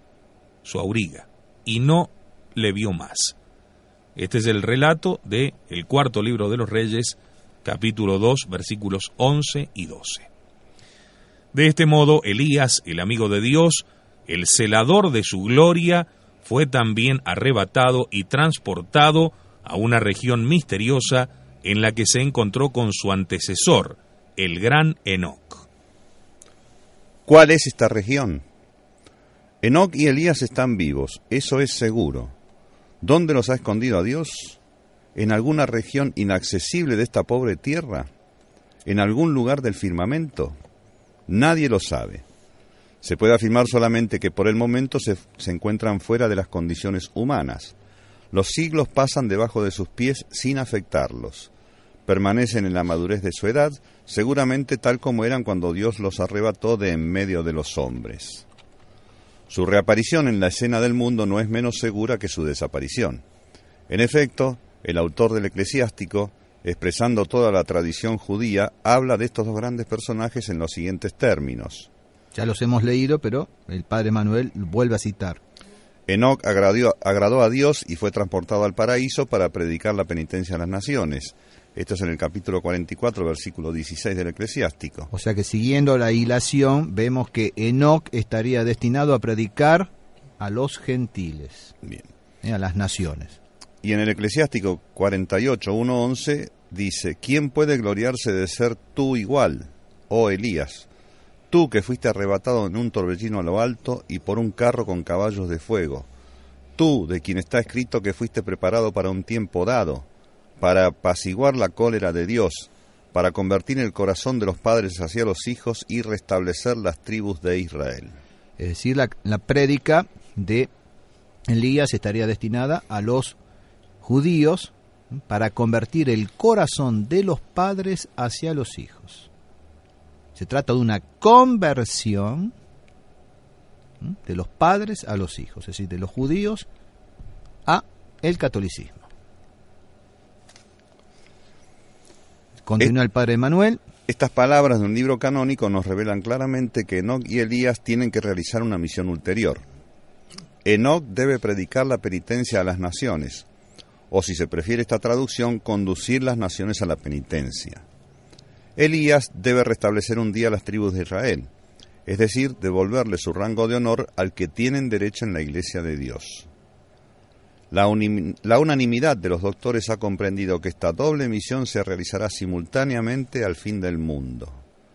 y no le vio más. Este es el relato del 4 libro de los Reyes, capítulo 2, versículos 11 y 12. De este modo, Elías, el amigo de Dios, el celador de su gloria, fue también arrebatado y transportado a una región misteriosa en la que se encontró con su antecesor, el gran Enoc. ¿Cuál es esta región? Enoc y Elías están vivos, eso es seguro. ¿Dónde los ha escondido a Dios? ¿En alguna región inaccesible de esta pobre tierra? ¿En algún lugar del firmamento? Nadie lo sabe. Se puede afirmar solamente que por el momento se encuentran fuera de las condiciones humanas. Los siglos pasan debajo de sus pies sin afectarlos. permanecen en la madurez de su edad, seguramente tal como eran cuando Dios los arrebató de en medio de los hombres. Su reaparición en la escena del mundo no es menos segura que su desaparición. En efecto, el autor del Eclesiástico, expresando toda la tradición judía, habla de estos dos grandes personajes en los siguientes términos. Ya los hemos leído, pero el padre Manuel vuelve a citar. Enoc agradó a Dios y fue transportado al paraíso para predicar la penitencia a las naciones. Esto es en el capítulo 44, versículo 16 del Eclesiástico. O sea que siguiendo la hilación, vemos que Enoc estaría destinado a predicar a los gentiles, Bien. A las naciones. Y en el Eclesiástico 48, 1:11 dice: ¿Quién puede gloriarse de ser tú igual, oh Elías? Tú que fuiste arrebatado en un torbellino a lo alto y por un carro con caballos de fuego. Tú, de quien está escrito que fuiste preparado para un tiempo dado, para apaciguar la cólera de Dios, para convertir el corazón de los padres hacia los hijos y restablecer las tribus de Israel. Es decir, la prédica de Elías estaría destinada a los judíos para convertir el corazón de los padres hacia los hijos. Se trata de una conversión de los padres a los hijos, es decir, de los judíos a el catolicismo. Continúa el padre Manuel. Estas palabras de un libro canónico nos revelan claramente que Enoc y Elías tienen que realizar una misión ulterior. Enoc debe predicar la penitencia a las naciones, o si se prefiere esta traducción, conducir las naciones a la penitencia. Elías debe restablecer un día las tribus de Israel, es decir, devolverle su rango de honor al que tienen derecho en la Iglesia de Dios. La unanimidad de los doctores ha comprendido que esta doble misión se realizará simultáneamente al fin del mundo.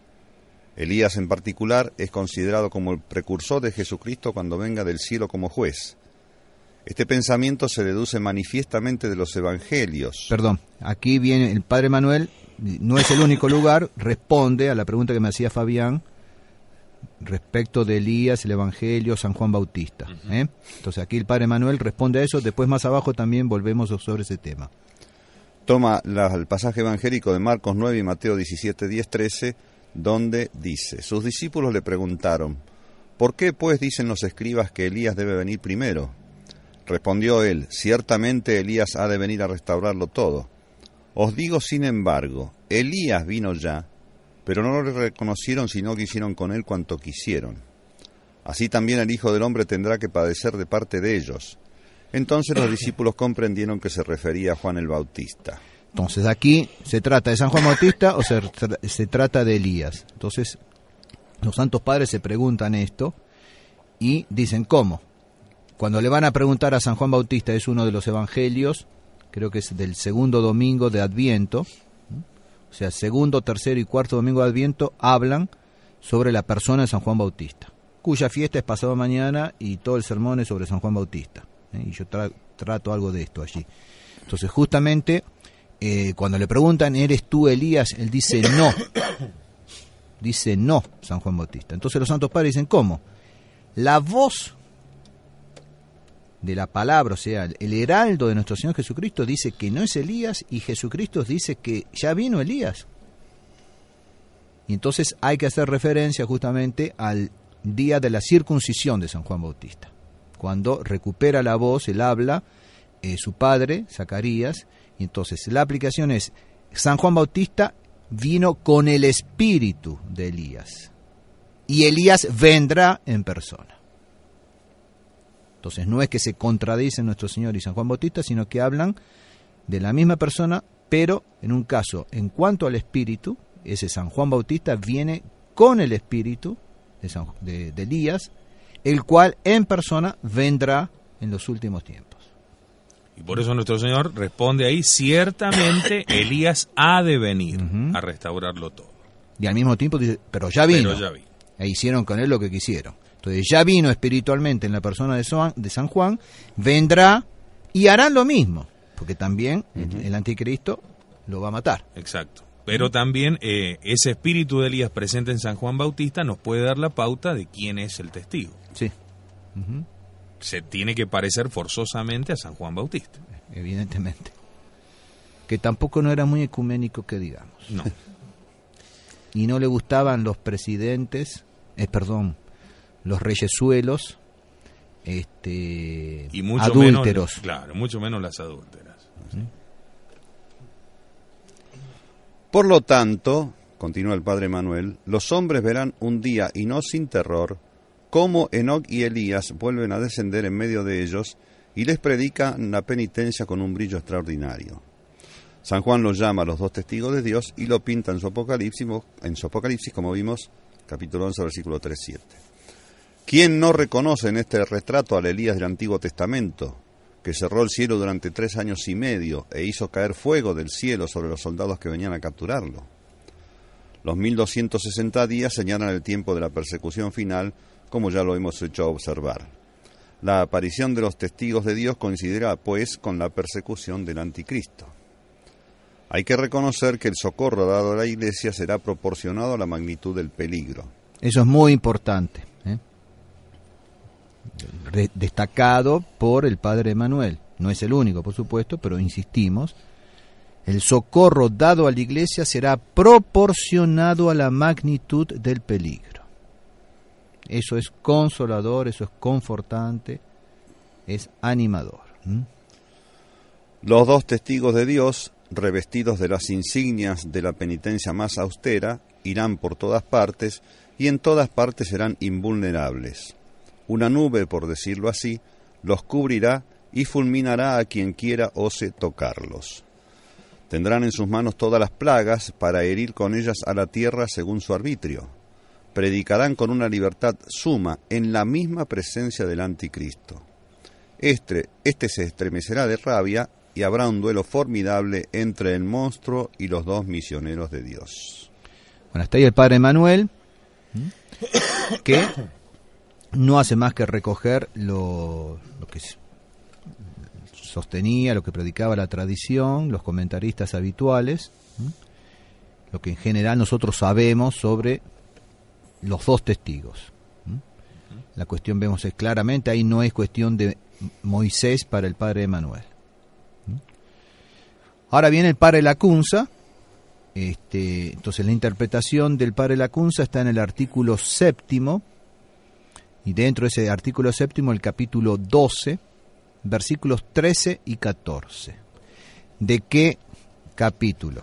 Elías en particular es considerado como el precursor de Jesucristo cuando venga del cielo como juez. Este pensamiento se deduce manifiestamente de los evangelios. Perdón, aquí viene el padre Manuel, no es el único lugar, responde a la pregunta que me hacía Fabián respecto de Elías, el evangelio, San Juan Bautista. Entonces aquí el padre Manuel responde a eso, después más abajo también volvemos sobre ese tema. Toma el pasaje evangélico de Marcos 9 y Mateo 17, 10, 13, donde dice: sus discípulos le preguntaron: ¿por qué pues dicen los escribas que Elías debe venir primero? Respondió él: ciertamente Elías ha de venir a restaurarlo todo. Os digo, sin embargo, Elías vino ya, pero no lo reconocieron, sino que hicieron con él cuanto quisieron. Así también el Hijo del Hombre tendrá que padecer de parte de ellos. Entonces los discípulos comprendieron que se refería a Juan el Bautista. Entonces aquí se trata de San Juan Bautista o se trata de Elías. Entonces los santos padres se preguntan esto y dicen ¿cómo? Cuando le van a preguntar a San Juan Bautista, es uno de los evangelios, creo que es del segundo domingo de Adviento, o sea, segundo, tercero y cuarto domingo de Adviento, hablan sobre la persona de San Juan Bautista, cuya fiesta es pasado mañana y todo el sermón es sobre San Juan Bautista. Y yo trato algo de esto allí. Entonces, justamente, cuando le preguntan, ¿eres tú Elías?, él dice no. Dice no, San Juan Bautista. Entonces los santos padres dicen, ¿cómo? La voz de la palabra, o sea, el heraldo de nuestro Señor Jesucristo dice que no es Elías, y Jesucristo dice que ya vino Elías. Y entonces hay que hacer referencia justamente al día de la circuncisión de San Juan Bautista, cuando recupera la voz, el habla, su padre, Zacarías, y entonces la aplicación es, San Juan Bautista vino con el espíritu de Elías, y Elías vendrá en persona. Entonces no es que se contradicen nuestro Señor y San Juan Bautista, sino que hablan de la misma persona, pero en un caso, en cuanto al espíritu, ese San Juan Bautista viene con el espíritu de Elías, el cual en persona vendrá en los últimos tiempos. Y por eso nuestro Señor responde ahí, ciertamente Elías ha de venir a restaurarlo todo. Y al mismo tiempo dice, pero ya vino. Pero ya vino. E hicieron con él lo que quisieron. Entonces ya vino espiritualmente en la persona de San Juan, vendrá y harán lo mismo, porque también el anticristo lo va a matar. Exacto. Pero también ese espíritu de Elías presente en San Juan Bautista nos puede dar la pauta de quién es el testigo. Sí. Se tiene que parecer forzosamente a San Juan Bautista. Evidentemente. que tampoco no era muy ecuménico que digamos. No. Y no le gustaban los presidentes, los reyesuelos, y mucho adúlteros. Menos, claro, mucho menos las adúlteras. ¿Sí? Por lo tanto, continúa el padre Manuel, los hombres verán un día, y no sin terror, cómo Enoc y Elías vuelven a descender en medio de ellos y les predican la penitencia con un brillo extraordinario. San Juan los llama a los dos testigos de Dios y lo pinta en su Apocalipsis, como vimos, capítulo 11, versículo 3-7. ¿Quién no reconoce en este retrato al Elías del Antiguo Testamento, que cerró el cielo durante 3 años y medio e hizo caer fuego del cielo sobre los soldados que venían a capturarlo? Los 1260 días señalan el tiempo de la persecución final, como ya lo hemos hecho observar. La aparición de los testigos de Dios coincidirá, pues, con la persecución del Anticristo. Hay que reconocer que el socorro dado a la Iglesia será proporcionado a la magnitud del peligro. Eso es muy importante, destacado por el padre Manuel. No es el único, por supuesto, pero insistimos. El socorro dado a la Iglesia será proporcionado a la magnitud del peligro. Eso es consolador, eso es confortante, es animador. Los dos testigos de Dios, revestidos de las insignias de la penitencia más austera, irán por todas partes y en todas partes serán invulnerables. Una nube, por decirlo así, los cubrirá y fulminará a quien quiera ose tocarlos. Tendrán en sus manos todas las plagas para herir con ellas a la tierra según su arbitrio. Predicarán con una libertad suma en la misma presencia del Anticristo. Este se estremecerá de rabia y habrá un duelo formidable entre el monstruo y los dos misioneros de Dios. Bueno, hasta ahí el padre Manuel, que no hace más que recoger lo que sostenía, lo que predicaba la tradición, los comentaristas habituales, lo que en general nosotros sabemos sobre los dos testigos. La cuestión, vemos, es claramente, ahí no es cuestión de Moisés para el padre Manuel. Ahora viene el padre Lacunza. Entonces la interpretación del padre Lacunza está en el artículo 7, y dentro de ese artículo 7, el capítulo 12, versículos 13 y 14. ¿De qué capítulo?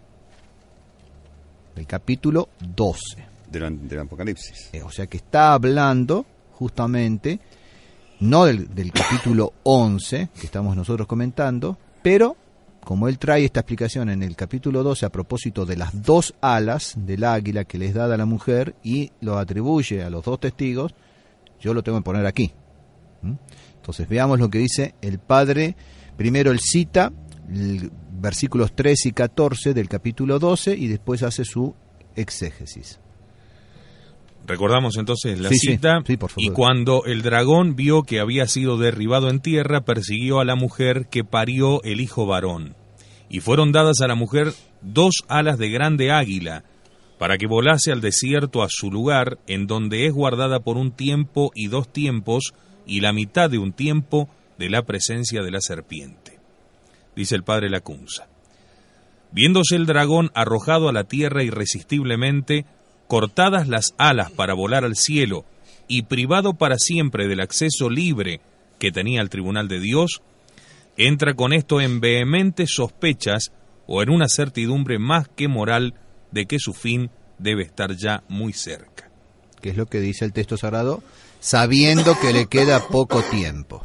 Del capítulo 12. Del Apocalipsis. O sea que está hablando justamente, no del capítulo 11, que estamos nosotros comentando, pero como él trae esta explicación en el capítulo 12 a propósito de las 2 alas del águila que les da a la mujer y lo atribuye a los dos testigos, yo lo tengo que poner aquí. Entonces veamos lo que dice el padre. Primero él cita versículos 13 y 14 del capítulo 12 y después hace su exégesis. Recordamos entonces la cita. Sí, por favor. Y cuando el dragón vio que había sido derribado en tierra, persiguió a la mujer que parió el hijo varón. Y fueron dadas a la mujer 2 alas de grande águila, para que volase al desierto a su lugar, en donde es guardada por 1 tiempo y 2 tiempos, y la mitad de 1 tiempo de la presencia de la serpiente. Dice el padre Lacunza. Viéndose el dragón arrojado a la tierra irresistiblemente, cortadas las alas para volar al cielo y privado para siempre del acceso libre que tenía el tribunal de Dios, entra con esto en vehementes sospechas o en una certidumbre más que moral de que su fin debe estar ya muy cerca. Que es lo que dice el texto sagrado, sabiendo que le queda poco tiempo.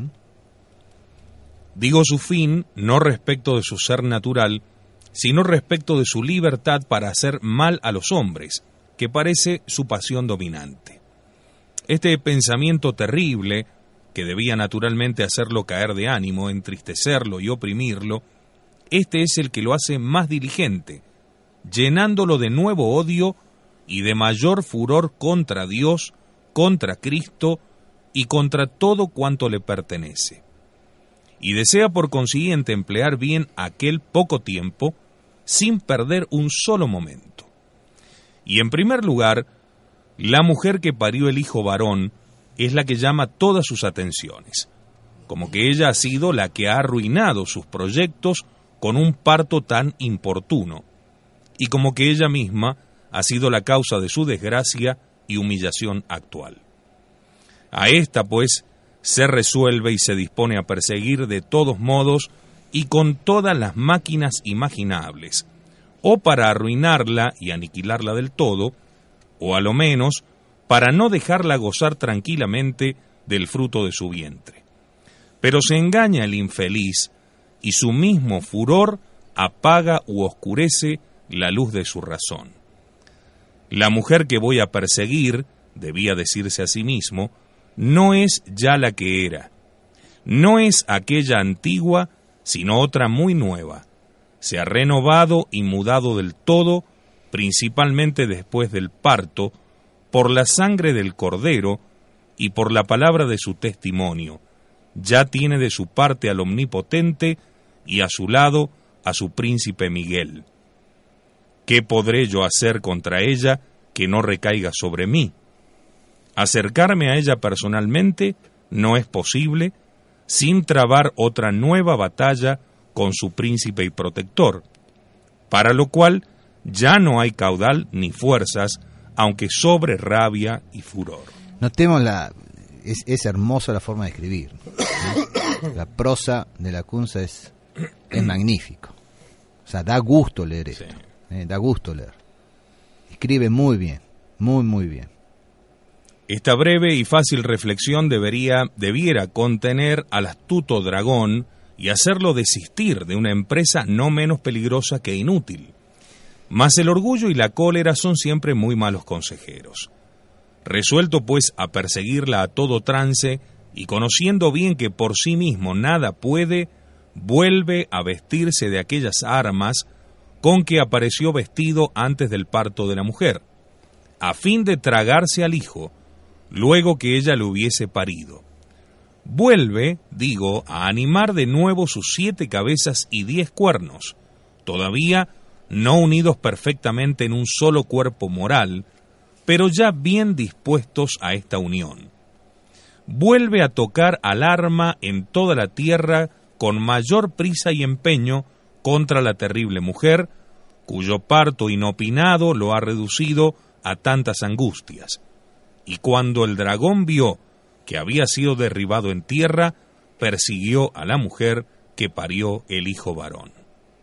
Digo su fin, no respecto de su ser natural, sino respecto de su libertad para hacer mal a los hombres, que parece su pasión dominante. Este pensamiento terrible, que debía naturalmente hacerlo caer de ánimo, entristecerlo y oprimirlo, este es el que lo hace más diligente, llenándolo de nuevo odio y de mayor furor contra Dios, contra Cristo y contra todo cuanto le pertenece. Y desea por consiguiente emplear bien aquel poco tiempo sin perder un solo momento. Y en primer lugar, la mujer que parió el hijo varón es la que llama todas sus atenciones, como que ella ha sido la que ha arruinado sus proyectos con un parto tan importuno, y como que ella misma ha sido la causa de su desgracia y humillación actual. A esta, pues, se resuelve y se dispone a perseguir de todos modos y con todas las máquinas imaginables, o para arruinarla y aniquilarla del todo, o a lo menos para no dejarla gozar tranquilamente del fruto de su vientre. Pero se engaña el infeliz, y su mismo furor apaga u oscurece la luz de su razón. La mujer que voy a perseguir, debía decirse a sí mismo, no es ya la que era, no es aquella antigua, sino otra muy nueva. Se ha renovado y mudado del todo, principalmente después del parto, por la sangre del Cordero y por la palabra de su testimonio. Ya tiene de su parte al Omnipotente y a su lado a su príncipe Miguel. ¿Qué podré yo hacer contra ella que no recaiga sobre mí? Acercarme a ella personalmente no es posible sin trabar otra nueva batalla con su príncipe y protector, para lo cual ya no hay caudal ni fuerzas, aunque sobre rabia y furor. Notemos es hermosa la forma de escribir, ¿no? La prosa de Lacunza es magnífico. O sea, da gusto leer esto, da gusto leer. Escribe muy bien, muy bien. Esta breve y fácil reflexión debiera contener al astuto dragón y hacerlo desistir de una empresa no menos peligrosa que inútil. Mas el orgullo y la cólera son siempre muy malos consejeros. Resuelto pues a perseguirla a todo trance y conociendo bien que por sí mismo nada puede, vuelve a vestirse de aquellas armas con que apareció vestido antes del parto de la mujer, a fin de tragarse al hijo, luego que ella lo hubiese parido. Vuelve, digo, a animar de nuevo sus 7 cabezas y 10 cuernos, todavía no unidos perfectamente en un solo cuerpo moral, pero ya bien dispuestos a esta unión. Vuelve a tocar al arma en toda la tierra con mayor prisa y empeño contra la terrible mujer, cuyo parto inopinado lo ha reducido a tantas angustias. Y cuando el dragón vio que había sido derribado en tierra, persiguió a la mujer que parió el hijo varón.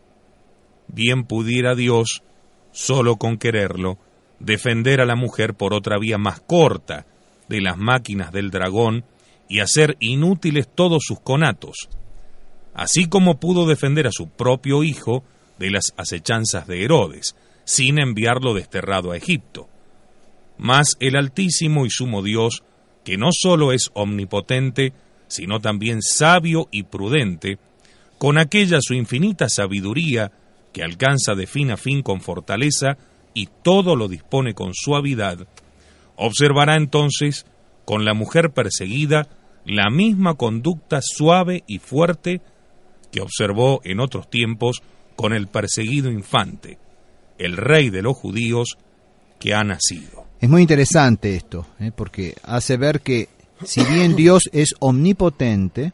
Bien pudiera Dios, solo con quererlo, defender a la mujer por otra vía más corta de las máquinas del dragón y hacer inútiles todos sus conatos, así como pudo defender a su propio hijo de las acechanzas de Herodes, sin enviarlo desterrado a Egipto. Mas el Altísimo y Sumo Dios, que no solo es omnipotente, sino también sabio y prudente, con aquella su infinita sabiduría que alcanza de fin a fin con fortaleza y todo lo dispone con suavidad, observará entonces con la mujer perseguida la misma conducta suave y fuerte que observó en otros tiempos con el perseguido infante, el rey de los judíos que ha nacido. Es muy interesante esto, porque hace ver que si bien Dios es omnipotente,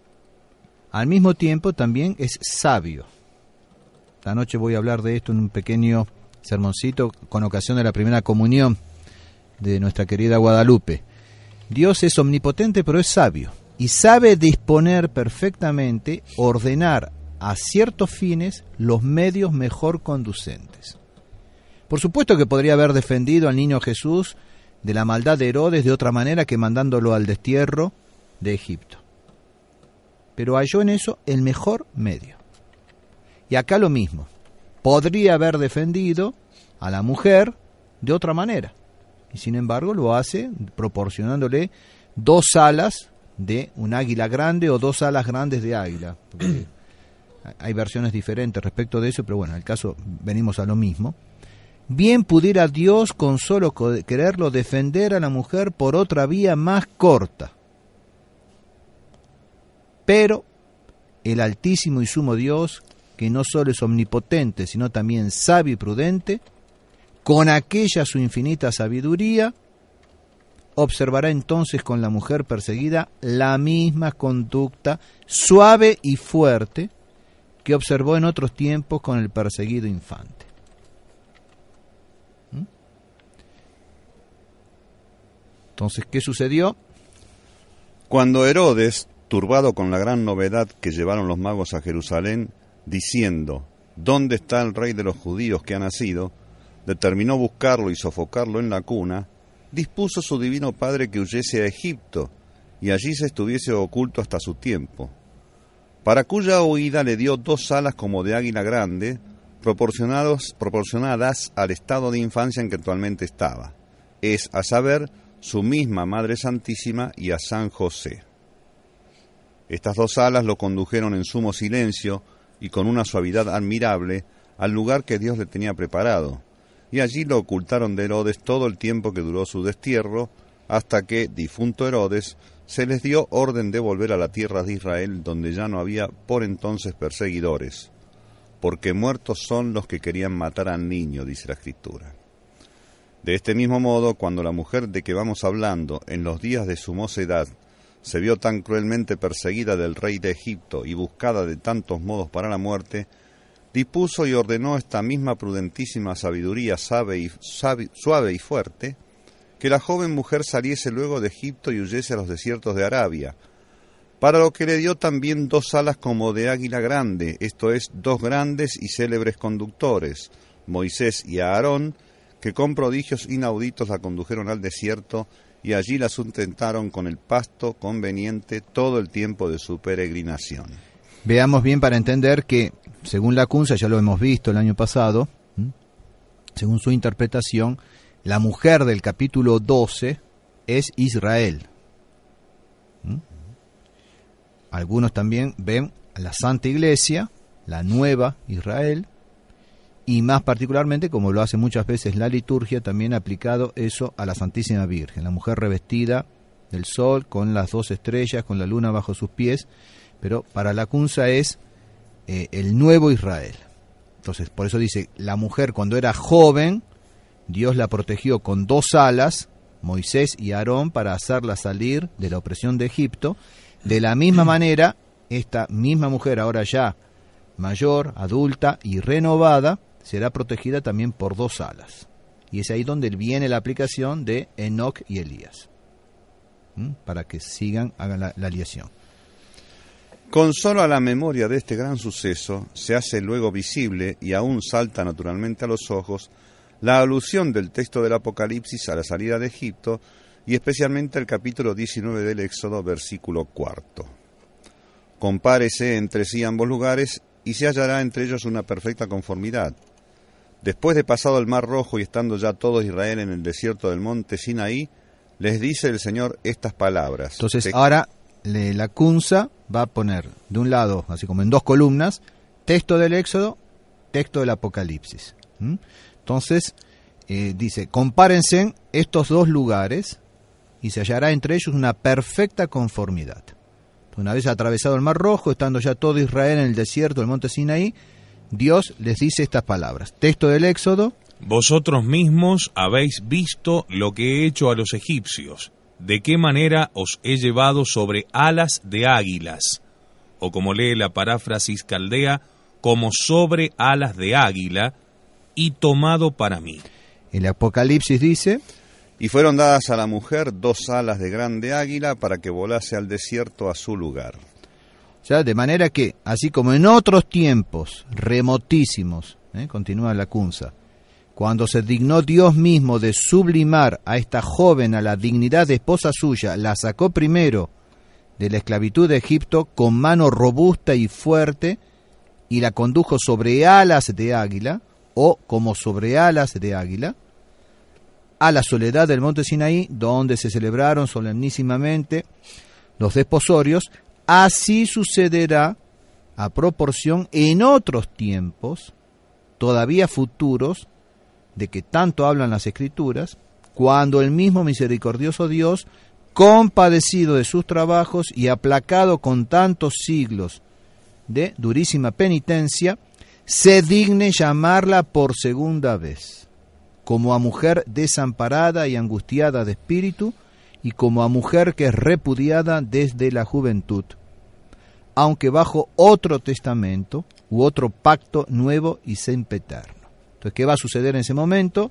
al mismo tiempo también es sabio. Esta noche voy a hablar de esto en un pequeño sermoncito con ocasión de la primera comunión de nuestra querida Guadalupe. Dios es omnipotente, pero es sabio y sabe disponer perfectamente, ordenar a ciertos fines los medios mejor conducentes. Por supuesto que podría haber defendido al niño Jesús de la maldad de Herodes de otra manera que mandándolo al destierro de Egipto. Pero halló en eso el mejor medio. Y acá lo mismo. Podría haber defendido a la mujer de otra manera. Y sin embargo lo hace proporcionándole 2 alas de un águila grande o 2 alas grandes de águila. Porque hay versiones diferentes respecto de eso, pero bueno, en el caso venimos a lo mismo. Bien pudiera Dios con solo quererlo defender a la mujer por otra vía más corta. Pero el Altísimo y Sumo Dios, que no solo es omnipotente, sino también sabio y prudente, con aquella su infinita sabiduría, observará entonces con la mujer perseguida la misma conducta suave y fuerte que observó en otros tiempos con el perseguido infante. Entonces, ¿qué sucedió? Cuando Herodes, turbado con la gran novedad que llevaron los magos a Jerusalén, diciendo, ¿dónde está el rey de los judíos que ha nacido?, determinó buscarlo y sofocarlo en la cuna, dispuso su divino padre que huyese a Egipto, y allí se estuviese oculto hasta su tiempo, para cuya huida le dio 2 alas como de águila grande, proporcionadas al estado de infancia en que actualmente estaba, es a saber, su misma Madre Santísima y a San José. Estas 2 alas lo condujeron en sumo silencio y con una suavidad admirable al lugar que Dios le tenía preparado, y allí lo ocultaron de Herodes todo el tiempo que duró su destierro, hasta que, difunto Herodes, se les dio orden de volver a la tierra de Israel, donde ya no había por entonces perseguidores, porque muertos son los que querían matar al niño, dice la Escritura. De este mismo modo, cuando la mujer de que vamos hablando, en los días de su mocedad, se vio tan cruelmente perseguida del rey de Egipto y buscada de tantos modos para la muerte, dispuso y ordenó esta misma prudentísima sabiduría suave y fuerte, que la joven mujer saliese luego de Egipto y huyese a los desiertos de Arabia, para lo que le dio también 2 alas como de águila grande, esto es, 2 grandes y célebres conductores, Moisés y Aarón, que con prodigios inauditos la condujeron al desierto y allí la sustentaron con el pasto conveniente todo el tiempo de su peregrinación. Veamos bien para entender que, según la Kunza, ya lo hemos visto el año pasado, según su interpretación, la mujer del capítulo 12 es Israel. Algunos también ven a la Santa Iglesia, la nueva Israel, y más particularmente, como lo hace muchas veces la liturgia, también aplicado eso a la Santísima Virgen, la mujer revestida del sol, con las 2 estrellas, con la luna bajo sus pies, pero para la Kunza es el nuevo Israel. Entonces, por eso dice, la mujer cuando era joven, Dios la protegió con 2 alas, Moisés y Aarón, para hacerla salir de la opresión de Egipto. De la misma manera, esta misma mujer, ahora ya mayor, adulta y renovada, será protegida también por 2 alas. Y es ahí donde viene la aplicación de Enoc y Elías, para que hagan la aliación. Con solo a la memoria de este gran suceso se hace luego visible y aún salta naturalmente a los ojos la alusión del texto del Apocalipsis a la salida de Egipto y especialmente el capítulo 19 del Éxodo, versículo 4. Compárese entre sí ambos lugares y se hallará entre ellos una perfecta conformidad. Después de pasado el Mar Rojo y estando ya todo Israel en el desierto del monte Sinaí, les dice el Señor estas palabras. Entonces ahora la Kunza va a poner de un lado, así como en 2 columnas, texto del Éxodo, texto del Apocalipsis. Entonces dice, compárense estos 2 lugares y se hallará entre ellos una perfecta conformidad. Una vez atravesado el Mar Rojo, estando ya todo Israel en el desierto del monte Sinaí, Dios les dice estas palabras. Texto del Éxodo. Vosotros mismos habéis visto lo que he hecho a los egipcios, de qué manera os he llevado sobre alas de águilas, o como lee la paráfrasis caldea, como sobre alas de águila, y tomado para mí. El Apocalipsis dice, y fueron dadas a la mujer 2 alas de grande águila para que volase al desierto a su lugar. O sea, de manera que, así como en otros tiempos remotísimos, continúa la Kunza, cuando se dignó Dios mismo de sublimar a esta joven a la dignidad de esposa suya, la sacó primero de la esclavitud de Egipto con mano robusta y fuerte y la condujo sobre alas de águila, o como sobre alas de águila, a la soledad del monte Sinaí, donde se celebraron solemnísimamente los desposorios. Así sucederá a proporción en otros tiempos, todavía futuros, de que tanto hablan las Escrituras, cuando el mismo misericordioso Dios, compadecido de sus trabajos y aplacado con tantos siglos de durísima penitencia, se digne llamarla por segunda vez, como a mujer desamparada y angustiada de espíritu, y como a mujer que es repudiada desde la juventud, aunque bajo otro testamento, u otro pacto nuevo y sempiterno. Entonces, ¿qué va a suceder en ese momento?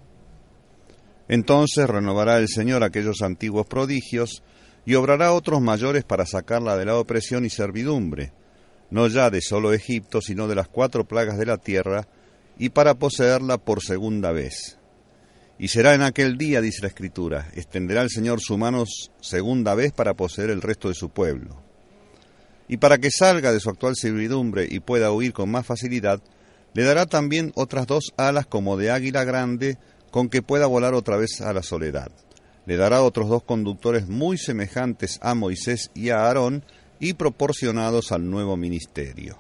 Entonces renovará el Señor aquellos antiguos prodigios y obrará otros mayores para sacarla de la opresión y servidumbre, no ya de solo Egipto, sino de las 4 plagas de la tierra, y para poseerla por segunda vez. Y será en aquel día, dice la Escritura, extenderá el Señor su mano segunda vez para poseer el resto de su pueblo. Y para que salga de su actual servidumbre y pueda huir con más facilidad, le dará también otras 2 alas como de águila grande, con que pueda volar otra vez a la soledad. Le dará otros 2 conductores muy semejantes a Moisés y a Aarón y proporcionados al nuevo ministerio.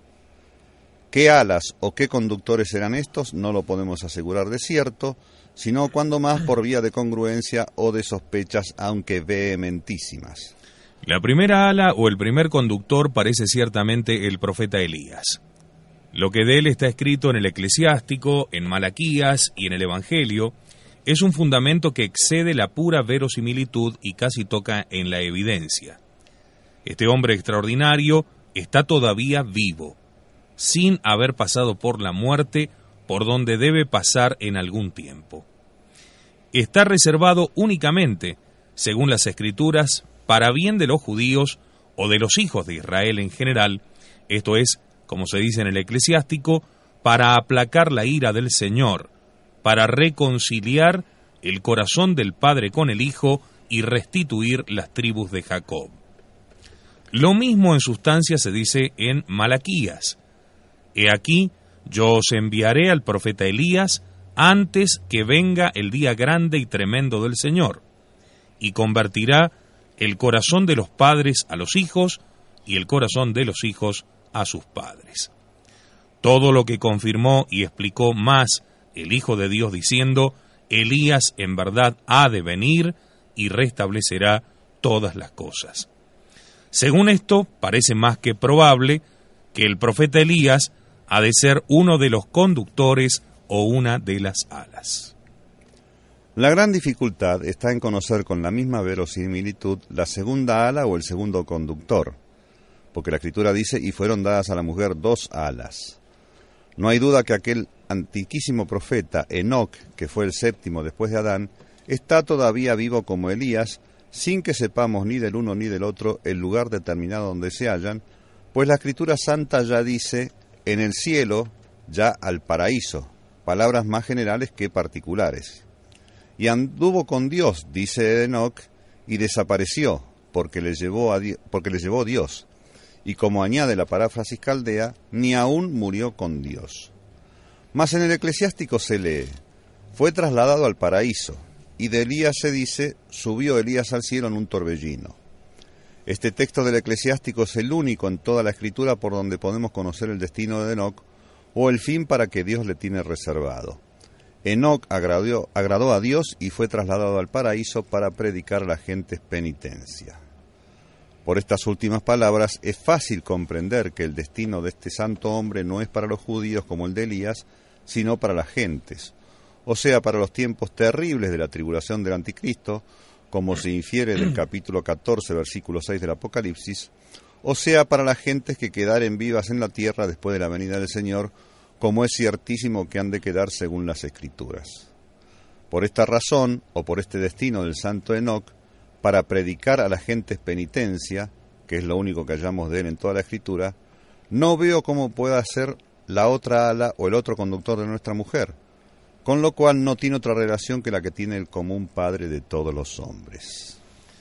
¿Qué alas o qué conductores serán estos? No lo podemos asegurar de cierto, sino cuando más por vía de congruencia o de sospechas, aunque vehementísimas. La primera ala o el primer conductor parece ciertamente el profeta Elías. Lo que de él está escrito en el Eclesiástico, en Malaquías y en el Evangelio es un fundamento que excede la pura verosimilitud y casi toca en la evidencia. Este hombre extraordinario está todavía vivo, sin haber pasado por la muerte, por donde debe pasar en algún tiempo. Está reservado únicamente, según las Escrituras, para bien de los judíos o de los hijos de Israel en general, esto es, como se dice en el Eclesiástico, para aplacar la ira del Señor, para reconciliar el corazón del Padre con el Hijo y restituir las tribus de Jacob. Lo mismo en sustancia se dice en Malaquías. He aquí, yo os enviaré al profeta Elías antes que venga el día grande y tremendo del Señor, y convertirá el corazón de los padres a los hijos y el corazón de los hijos a sus padres. Todo lo que confirmó y explicó más el Hijo de Dios diciendo, Elías en verdad ha de venir y restablecerá todas las cosas. Según esto, parece más que probable que el profeta Elías ha de ser uno de los conductores o una de las alas. La gran dificultad está en conocer con la misma verosimilitud la segunda ala o el segundo conductor, porque la Escritura dice, y fueron dadas a la mujer 2 alas. No hay duda que aquel antiquísimo profeta, Enoc, que fue el 7º después de Adán, está todavía vivo como Elías, sin que sepamos ni del uno ni del otro el lugar determinado donde se hallan, pues la Escritura Santa ya dice, en el cielo, ya al paraíso, palabras más generales que particulares. Y anduvo con Dios, dice Enoc, y desapareció, porque le llevó Dios. Y como añade la paráfrasis caldea, ni aún murió con Dios. Mas en el Eclesiástico se lee, fue trasladado al paraíso, y de Elías se dice, subió Elías al cielo en un torbellino. Este texto del Eclesiástico es el único en toda la Escritura por donde podemos conocer el destino de Enoc, o el fin para que Dios le tiene reservado. Enoc agradó a Dios y fue trasladado al paraíso para predicar a la gente penitencia. Por estas últimas palabras es fácil comprender que el destino de este santo hombre no es para los judíos como el de Elías, sino para las gentes, o sea, para los tiempos terribles de la tribulación del anticristo, como se infiere del capítulo 14, versículo 6 del Apocalipsis, o sea, para las gentes que quedaren vivas en la tierra después de la venida del Señor, como es ciertísimo que han de quedar según las Escrituras. Por esta razón, o por este destino del santo Enoc, para predicar a la gente penitencia, que es lo único que hallamos de él en toda la Escritura, no veo cómo pueda ser la otra ala o el otro conductor de nuestra mujer, con lo cual no tiene otra relación que la que tiene el común Padre de todos los hombres.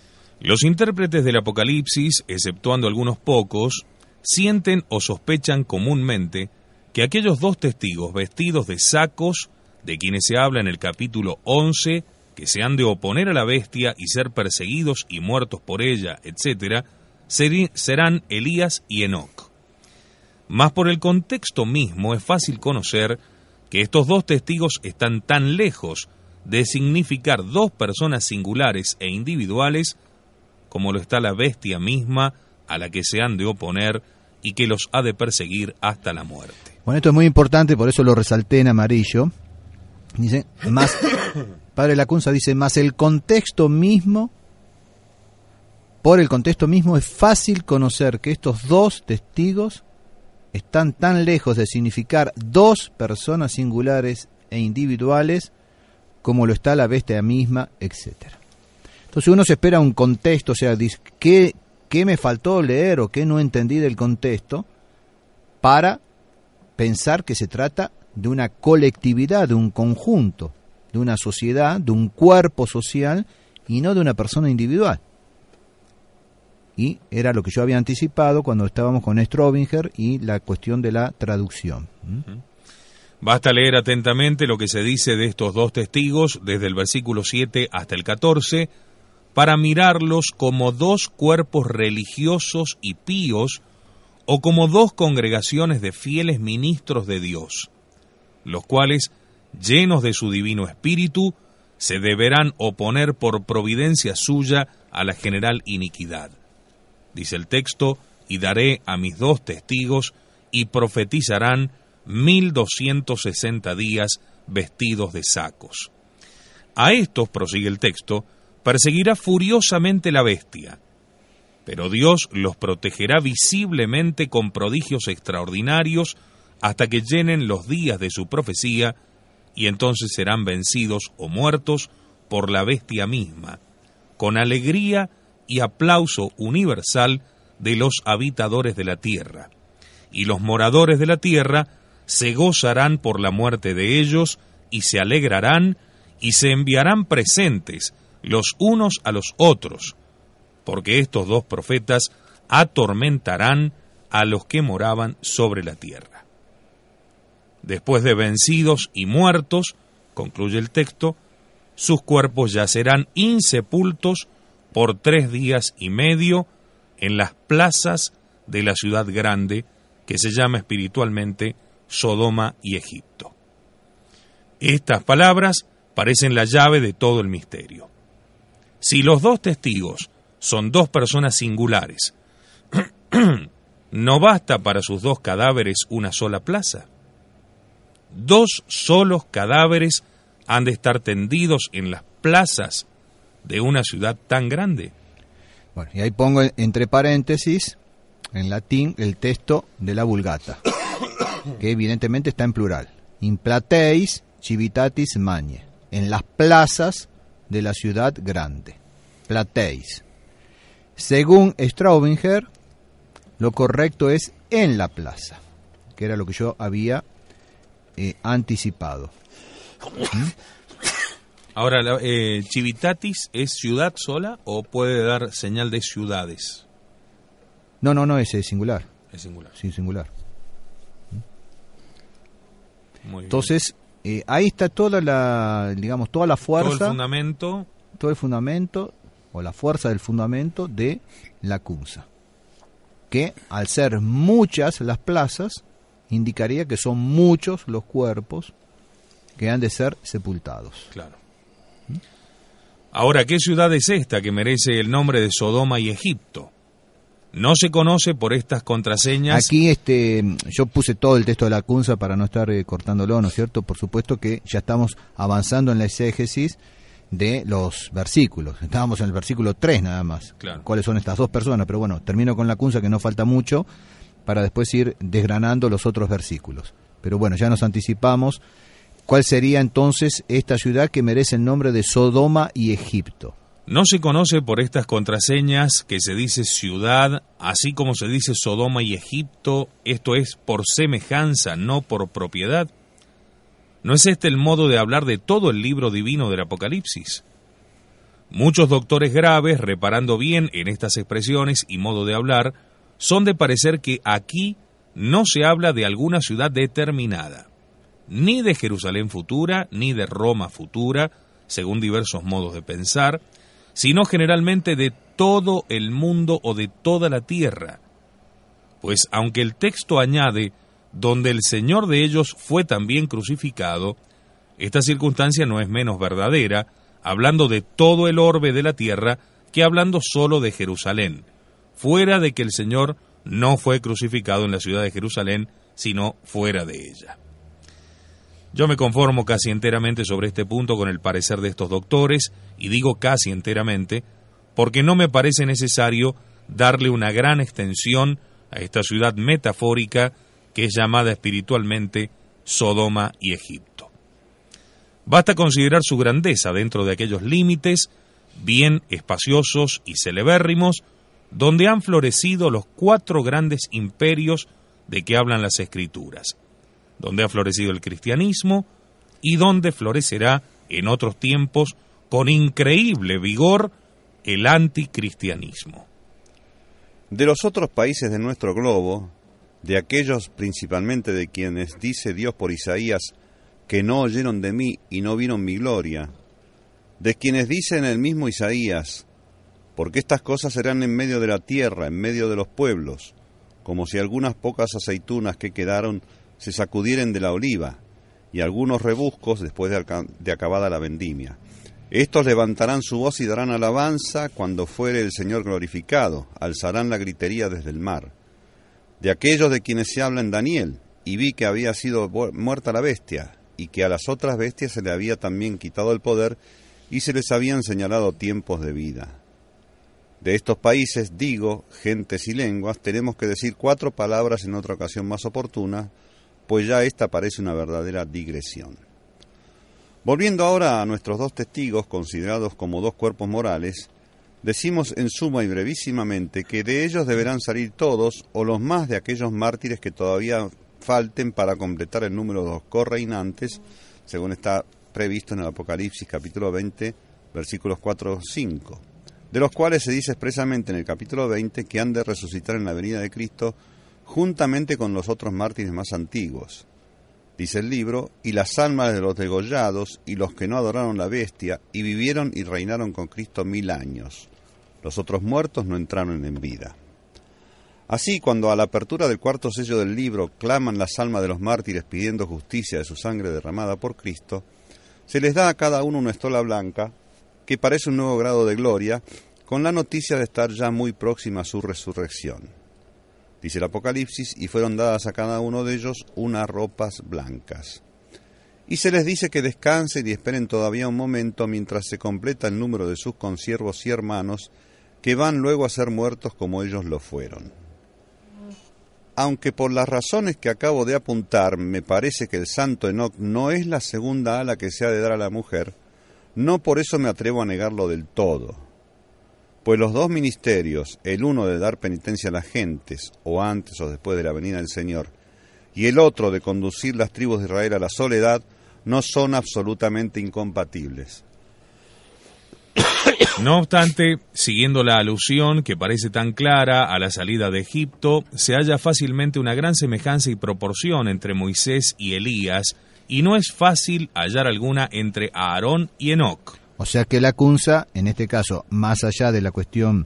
Los intérpretes del Apocalipsis, exceptuando algunos pocos, sienten o sospechan comúnmente que aquellos 2 testigos vestidos de sacos, de quienes se habla en el capítulo 11, que se han de oponer a la bestia y ser perseguidos y muertos por ella, etc., serán Elías y Enoc. Mas por el contexto mismo es fácil conocer que estos 2 testigos están tan lejos de significar 2 personas singulares e individuales como lo está la bestia misma a la que se han de oponer y que los ha de perseguir hasta la muerte. Bueno, esto es muy importante, por eso lo resalté en amarillo. Dice, más, Padre Lacunza dice, más el contexto mismo, por el contexto mismo es fácil conocer que estos 2 testigos están tan lejos de significar dos personas singulares e individuales como lo está la bestia misma, etcétera. Entonces uno se espera un contexto, o sea, ¿qué me faltó leer o qué no entendí del contexto para pensar que se trata de una colectividad, de un conjunto, de una sociedad, de un cuerpo social y no de una persona individual? Y era lo que yo había anticipado cuando estábamos con Straubinger y la cuestión de la traducción. Basta leer atentamente lo que se dice de estos dos testigos desde el versículo 7 hasta el 14 para mirarlos como dos cuerpos religiosos y píos o como dos congregaciones de fieles ministros de Dios, los cuales, llenos de su divino espíritu, se deberán oponer por providencia suya a la general iniquidad. Dice el texto, y daré a mis dos testigos y profetizarán 1260 días vestidos de sacos. A estos, prosigue el texto, perseguirá furiosamente la bestia, pero Dios los protegerá visiblemente con prodigios extraordinarios hasta que llenen los días de su profecía, y entonces serán vencidos o muertos por la bestia misma, con alegría y aplauso universal de los habitadores de la tierra. Y los moradores de la tierra se gozarán por la muerte de ellos, y se alegrarán, y se enviarán presentes los unos a los otros, porque estos dos profetas atormentarán a los que moraban sobre la tierra. Después de vencidos y muertos, concluye el texto, sus cuerpos yacerán insepultos por 3 días y medio en las plazas de la ciudad grande, que se llama espiritualmente Sodoma y Egipto. Estas palabras parecen la llave de todo el misterio. Si los dos testigos son dos personas singulares, ¿no basta para sus dos cadáveres una sola plaza? 2 solos cadáveres han de estar tendidos en las plazas de una ciudad tan grande. Bueno, y ahí pongo entre paréntesis, en latín, el texto de la Vulgata, que evidentemente está en plural. In plateis civitatis magnae, en las plazas de la ciudad grande. Plateis. Según Straubinger, lo correcto es en la plaza, que era lo que yo había anticipado. Ahora, ¿civitatis es ciudad sola o puede dar señal de ciudades? No, ese es singular. Es singular. Sí, singular. Muy Entonces, ahí está toda la, digamos, toda la fuerza. Todo el fundamento, o la fuerza del fundamento de la Cunza. Que, al ser muchas las plazas, indicaría que son muchos los cuerpos que han de ser sepultados. Claro. Ahora, ¿qué ciudad es esta que merece el nombre de Sodoma y Egipto? No se conoce por estas contraseñas. Aquí yo puse todo el texto de la Cunza para no estar cortándolo, ¿no es cierto? Por supuesto que ya estamos avanzando en la exégesis de los versículos. Estábamos en el versículo 3 nada más. Claro. ¿Cuáles son estas dos personas? Pero bueno, termino con la Cunza, que no falta mucho, para después ir desgranando los otros versículos. Pero bueno, ya nos anticipamos. ¿Cuál sería entonces esta ciudad que merece el nombre de Sodoma y Egipto? No se conoce por estas contraseñas que se dice ciudad, así como se dice Sodoma y Egipto, esto es por semejanza, no por propiedad. ¿No es este el modo de hablar de todo el libro divino del Apocalipsis? Muchos doctores graves, reparando bien en estas expresiones y modo de hablar, son de parecer que aquí no se habla de alguna ciudad determinada, ni de Jerusalén futura, ni de Roma futura, según diversos modos de pensar, sino generalmente de todo el mundo o de toda la tierra. Pues aunque el texto añade, donde el Señor de ellos fue también crucificado, esta circunstancia no es menos verdadera, hablando de todo el orbe de la tierra, que hablando solo de Jerusalén, fuera de que el Señor no fue crucificado en la ciudad de Jerusalén, sino fuera de ella. Yo me conformo casi enteramente sobre este punto con el parecer de estos doctores, y digo casi enteramente, porque no me parece necesario darle una gran extensión a esta ciudad metafórica que es llamada espiritualmente Sodoma y Egipto. Basta considerar su grandeza dentro de aquellos límites bien espaciosos y celebérrimos donde han florecido los 4 grandes imperios de que hablan las Escrituras, donde ha florecido el cristianismo y donde florecerá en otros tiempos con increíble vigor el anticristianismo. De los otros países de nuestro globo, de aquellos principalmente de quienes dice Dios por Isaías que no oyeron de mí y no vieron mi gloria, de quienes dicen el mismo Isaías, porque estas cosas serán en medio de la tierra, en medio de los pueblos, como si algunas pocas aceitunas que quedaron se sacudieren de la oliva, y algunos rebuscos después de acabada la vendimia. Estos levantarán su voz y darán alabanza cuando fuere el Señor glorificado, alzarán la gritería desde el mar. De aquellos de quienes se habla en Daniel, y vi que había sido muerta la bestia, y que a las otras bestias se le había también quitado el poder, y se les habían señalado tiempos de vida. De estos países, digo, gentes y lenguas, tenemos que decir 4 palabras en otra ocasión más oportuna, pues ya esta parece una verdadera digresión. Volviendo ahora a nuestros 2 testigos, considerados como 2 cuerpos morales, decimos en suma y brevísimamente que de ellos deberán salir todos, o los más de aquellos mártires que todavía falten para completar el número de los correinantes, según está previsto en el Apocalipsis capítulo 20, versículos 4-5, de los cuales se dice expresamente en el capítulo 20 que han de resucitar en la venida de Cristo juntamente con los otros mártires más antiguos. Dice el libro, y las almas de los degollados y los que no adoraron la bestia, y vivieron y reinaron con Cristo 1000 años. Los otros muertos no entraron en vida. Así, cuando a la apertura del 4º sello del libro claman las almas de los mártires pidiendo justicia de su sangre derramada por Cristo, se les da a cada uno una estola blanca, que parece un nuevo grado de gloria, con la noticia de estar ya muy próxima a su resurrección. Dice el Apocalipsis, y fueron dadas a cada uno de ellos unas ropas blancas. Y se les dice que descansen y esperen todavía un momento mientras se completa el número de sus consiervos y hermanos, que van luego a ser muertos como ellos lo fueron. Aunque por las razones que acabo de apuntar me parece que el santo Enoc no es la segunda ala que se ha de dar a la mujer, no por eso me atrevo a negarlo del todo. Pues los 2 ministerios, el uno de dar penitencia a las gentes, o antes o después de la venida del Señor, y el otro de conducir las tribus de Israel a la soledad, no son absolutamente incompatibles. No obstante, siguiendo la alusión que parece tan clara a la salida de Egipto, se halla fácilmente una gran semejanza y proporción entre Moisés y Elías, y no es fácil hallar alguna entre Aarón y Enoc. O sea que la Cunza, en este caso, más allá de la cuestión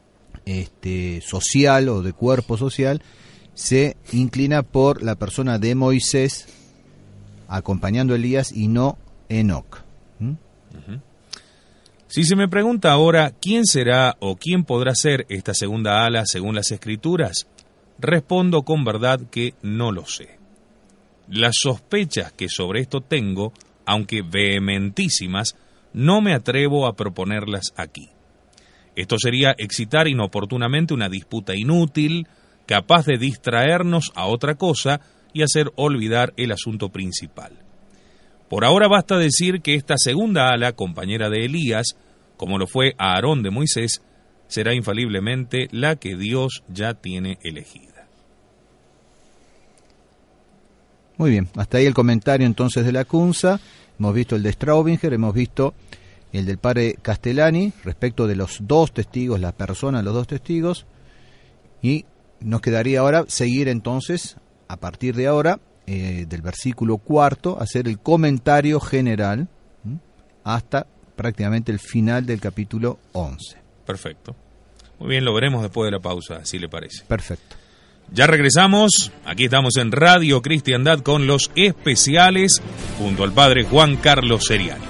social o de cuerpo social, se inclina por la persona de Moisés acompañando a Elías y no Enoc. Si se me pregunta ahora quién será o quién podrá ser esta segunda ala según las Escrituras, respondo con verdad que no lo sé. Las sospechas que sobre esto tengo, aunque vehementísimas, no me atrevo a proponerlas aquí. Esto sería excitar inoportunamente una disputa inútil, capaz de distraernos a otra cosa y hacer olvidar el asunto principal. Por ahora basta decir que esta segunda ala, compañera de Elías, como lo fue Aarón de Moisés, será infaliblemente la que Dios ya tiene elegida. Muy bien, hasta ahí el comentario entonces de la Cunza. Hemos visto el de Straubinger, hemos visto el del padre Castellani respecto de los 2 testigos, la persona de los 2 testigos, y nos quedaría ahora seguir entonces, a partir de ahora, del versículo 4, hacer el comentario general hasta prácticamente el final del capítulo 11. Perfecto. Muy bien, lo veremos después de la pausa, si le parece. Perfecto. Ya regresamos, aquí estamos en Radio Cristiandad con los especiales junto al padre Juan Carlos Seriani.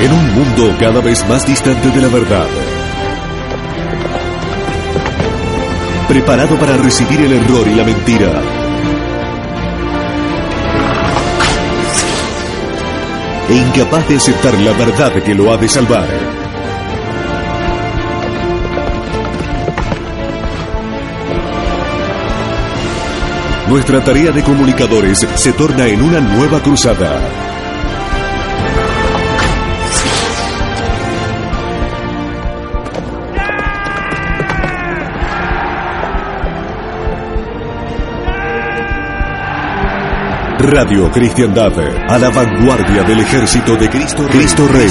En un mundo cada vez más distante de la verdad, preparado para recibir el error y la mentira, e incapaz de aceptar la verdad que lo ha de salvar. Nuestra tarea de comunicadores se torna en una nueva cruzada. Radio Cristiandad, a la vanguardia del ejército de Cristo Rey.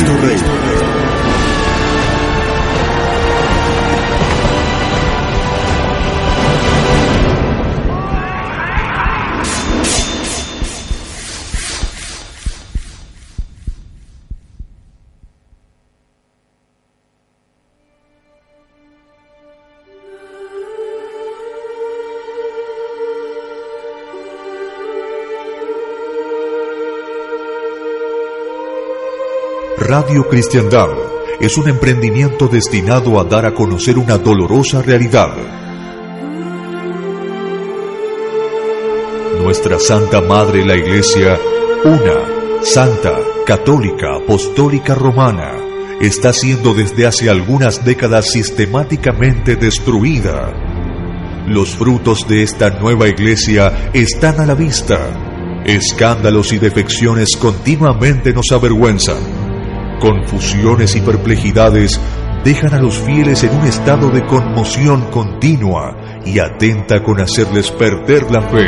Radio Cristiandad es un emprendimiento destinado a dar a conocer una dolorosa realidad. Nuestra Santa Madre, la Iglesia, una, santa, católica, apostólica, romana, está siendo desde hace algunas décadas sistemáticamente destruida. Los frutos de esta nueva Iglesia están a la vista. Escándalos y defecciones continuamente nos avergüenzan. Confusiones y perplejidades dejan a los fieles en un estado de conmoción continua y atenta con hacerles perder la fe.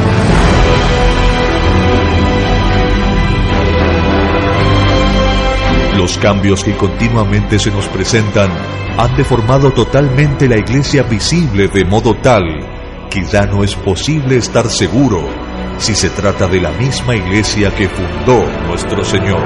Los cambios que continuamente se nos presentan han deformado totalmente la Iglesia visible de modo tal que ya no es posible estar seguro si se trata de la misma Iglesia que fundó nuestro Señor.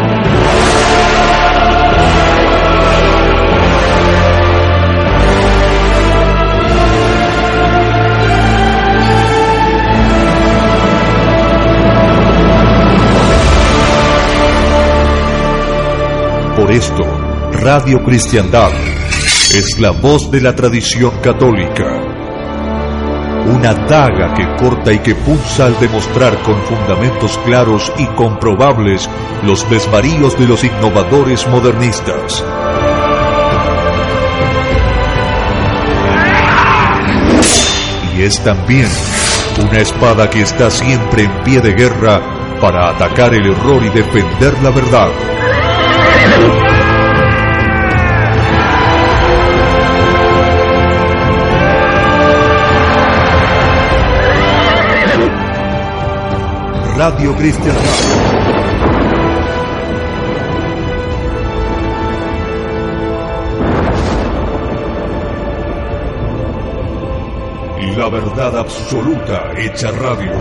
Por esto, Radio Cristiandad es la voz de la tradición católica. Una daga que corta y que punza al demostrar con fundamentos claros y comprobables los desvaríos de los innovadores modernistas. Y es también una espada que está siempre en pie de guerra para atacar el error y defender la verdad. Radio Cristiandad. La verdad absoluta hecha radio.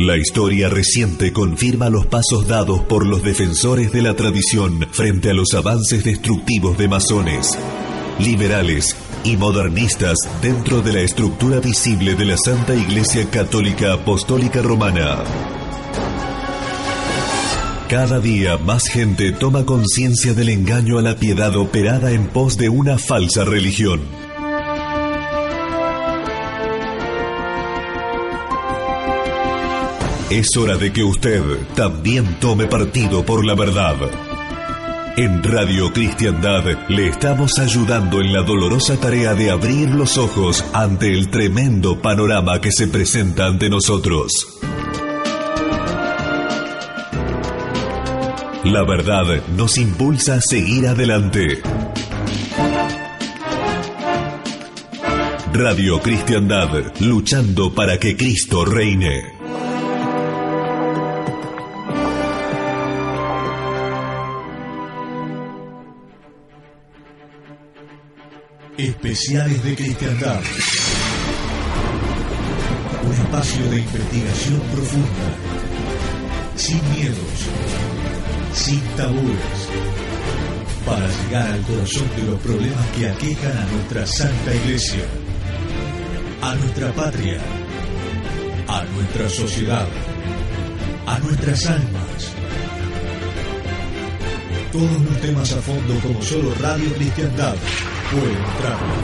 La historia reciente confirma los pasos dados por los defensores de la tradición frente a los avances destructivos de masones, liberales y modernistas dentro de la estructura visible de la Santa Iglesia Católica Apostólica Romana. Cada día más gente toma conciencia del engaño a la piedad operada en pos de una falsa religión. Es hora de que usted también tome partido por la verdad. En Radio Cristiandad le estamos ayudando en la dolorosa tarea de abrir los ojos ante el tremendo panorama que se presenta ante nosotros. La verdad nos impulsa a seguir adelante. Radio Cristiandad, luchando para que Cristo reine. Especiales de Cristiandad. Un espacio de investigación profunda, sin miedos, sin tabúes, para llegar al corazón de los problemas que aquejan a nuestra Santa Iglesia, a nuestra patria, a nuestra sociedad, a nuestras almas. Todos los temas a fondo como solo Radio Cristiandad puede mostrarnos.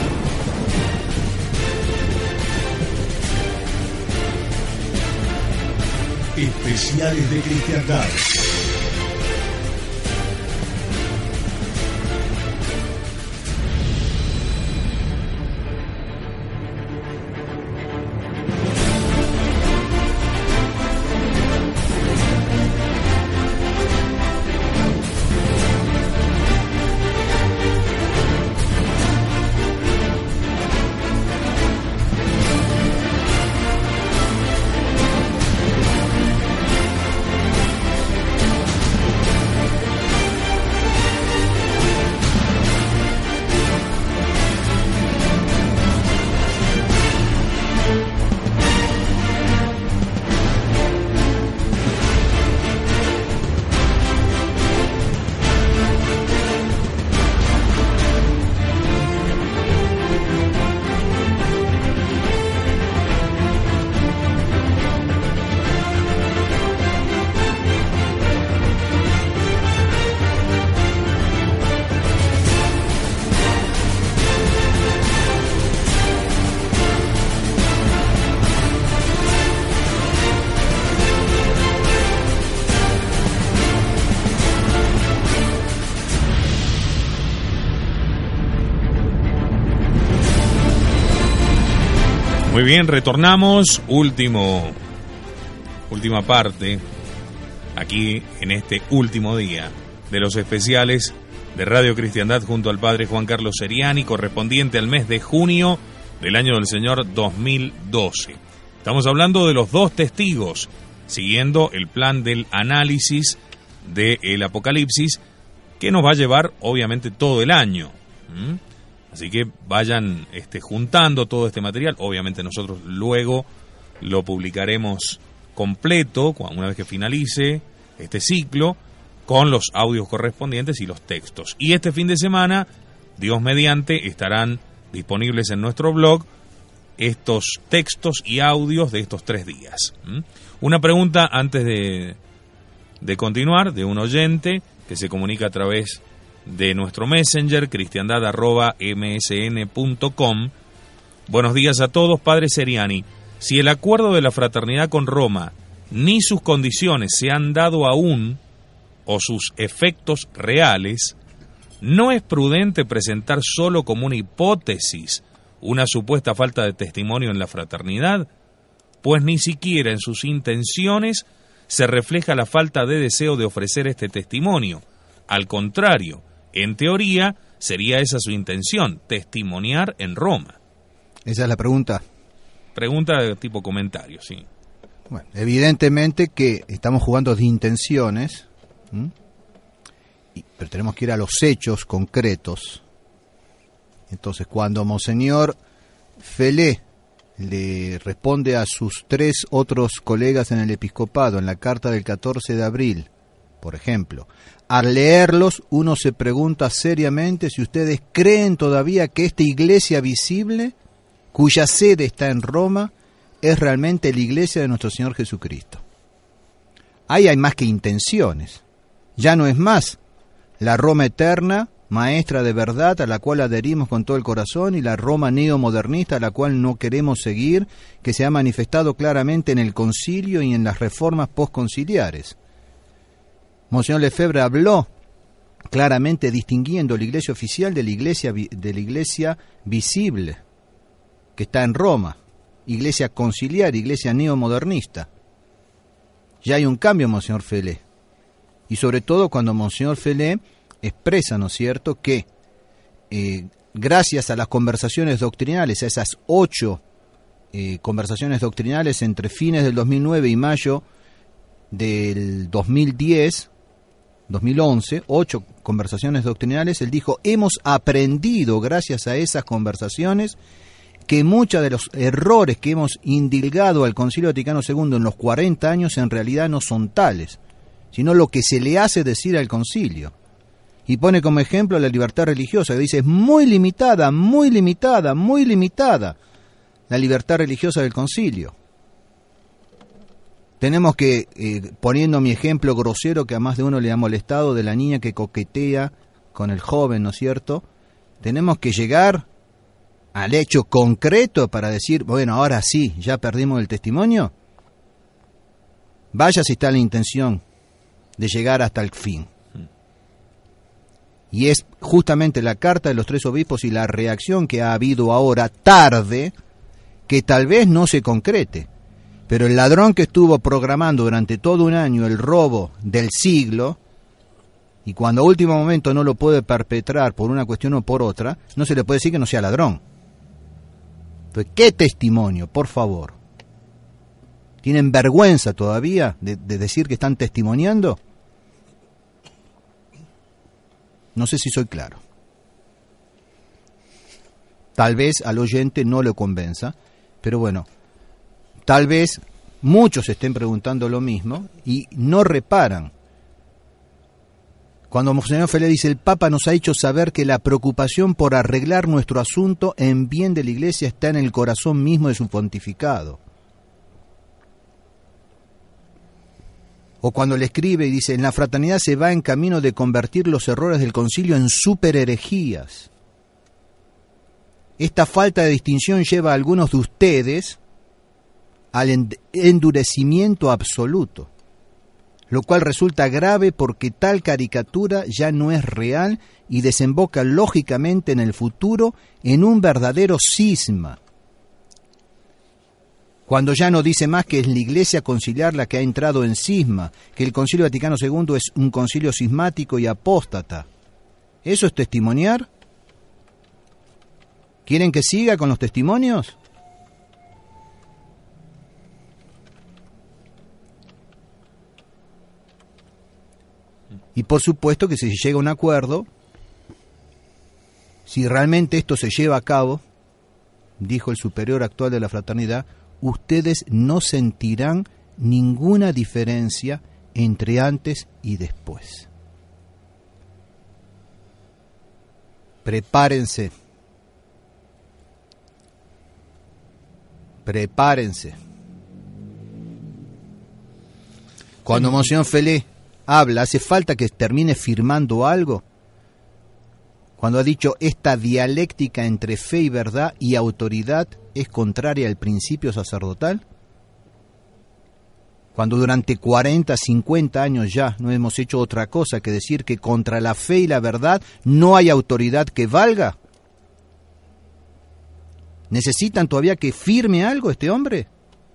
Especiales de Cristiandad. Muy bien, retornamos, última parte, aquí en este último día de los especiales de Radio Cristiandad junto al Padre Juan Carlos Seriani, correspondiente al mes de junio del año del Señor 2012. Estamos hablando de los dos testigos, siguiendo el plan del análisis del Apocalipsis, que nos va a llevar obviamente todo el año. Así que vayan juntando todo este material. Obviamente nosotros luego lo publicaremos completo, una vez que finalice este ciclo, con los audios correspondientes y los textos. Y este fin de semana, Dios mediante, estarán disponibles en nuestro blog estos textos y audios de estos 3 días. Una pregunta antes de continuar, de un oyente que se comunica a través de nuestro Messenger, cristiandad@msn.com. Buenos días a todos, Padre Seriani. Si el acuerdo de la fraternidad con Roma ni sus condiciones se han dado aún, o sus efectos reales, ¿no es prudente presentar solo como una hipótesis una supuesta falta de testimonio en la fraternidad? Pues ni siquiera en sus intenciones se refleja la falta de deseo de ofrecer este testimonio. Al contrario, en teoría, sería esa su intención, testimoniar en Roma. ¿Esa es la pregunta? Pregunta de tipo comentario, sí. Bueno, evidentemente que estamos jugando de intenciones, pero tenemos que ir a los hechos concretos. Entonces, cuando Monseñor Felé, le responde a sus 3 otros colegas en el episcopado en la carta del 14 de abril, por ejemplo, al leerlos uno se pregunta seriamente si ustedes creen todavía que esta iglesia visible, cuya sede está en Roma, es realmente la iglesia de nuestro Señor Jesucristo. Ahí hay más que intenciones. Ya no es más la Roma eterna, maestra de verdad, a la cual adherimos con todo el corazón, y la Roma neomodernista, a la cual no queremos seguir, que se ha manifestado claramente en el concilio y en las reformas postconciliares. Monseñor Lefebvre habló claramente distinguiendo la iglesia oficial de la iglesia visible, que está en Roma, iglesia conciliar, iglesia neomodernista. Ya hay un cambio, Monseñor Felé. Y sobre todo cuando Monseñor Felé expresa, ¿no es cierto?, que gracias a las conversaciones doctrinales, a esas 8 conversaciones doctrinales entre fines del 2009 y mayo del 2011, 8 conversaciones doctrinales, él dijo, hemos aprendido gracias a esas conversaciones que muchos de los errores que hemos indilgado al Concilio Vaticano II en los 40 años en realidad no son tales, sino lo que se le hace decir al concilio. Y pone como ejemplo la libertad religiosa, que dice, es muy limitada, muy limitada, muy limitada la libertad religiosa del concilio. Tenemos que, poniendo mi ejemplo grosero que a más de uno le ha molestado, de la niña que coquetea con el joven, ¿no es cierto?, tenemos que llegar al hecho concreto para decir, bueno, ahora sí, ya perdimos el testimonio. Vaya si está la intención de llegar hasta el fin. Y es justamente la carta de los 3 obispos y la reacción que ha habido ahora tarde, que tal vez no se concrete. Pero el ladrón que estuvo programando durante todo un año el robo del siglo, y cuando a último momento no lo puede perpetrar por una cuestión o por otra, no se le puede decir que no sea ladrón. Entonces, ¿qué testimonio, por favor? ¿Tienen vergüenza todavía de decir que están testimoniando? No sé si soy claro. Tal vez al oyente no lo convenza, pero bueno, tal vez muchos estén preguntando lo mismo y no reparan. Cuando Monseñor Felé dice, el Papa nos ha hecho saber que la preocupación por arreglar nuestro asunto en bien de la Iglesia está en el corazón mismo de su pontificado. O cuando le escribe y dice, en la fraternidad se va en camino de convertir los errores del concilio en superherejías. Esta falta de distinción lleva a algunos de ustedes al endurecimiento absoluto, lo cual resulta grave porque tal caricatura ya no es real y desemboca lógicamente en el futuro en un verdadero cisma. Cuando ya no dice más que es la Iglesia conciliar la que ha entrado en cisma, que el Concilio Vaticano II es un concilio cismático y apóstata. ¿Eso es testimoniar? ¿Quieren que siga con los testimonios? Y por supuesto que si se llega a un acuerdo, si realmente esto se lleva a cabo, dijo el superior actual de la fraternidad, ustedes no sentirán ninguna diferencia entre antes y después. Prepárense. Prepárense. Cuando Monseñor Felé habla, ¿hace falta que termine firmando algo? Cuando ha dicho esta dialéctica entre fe y verdad y autoridad es contraria al principio sacerdotal. Cuando durante 40, 50 años ya no hemos hecho otra cosa que decir que contra la fe y la verdad no hay autoridad que valga. ¿Necesitan todavía que firme algo este hombre?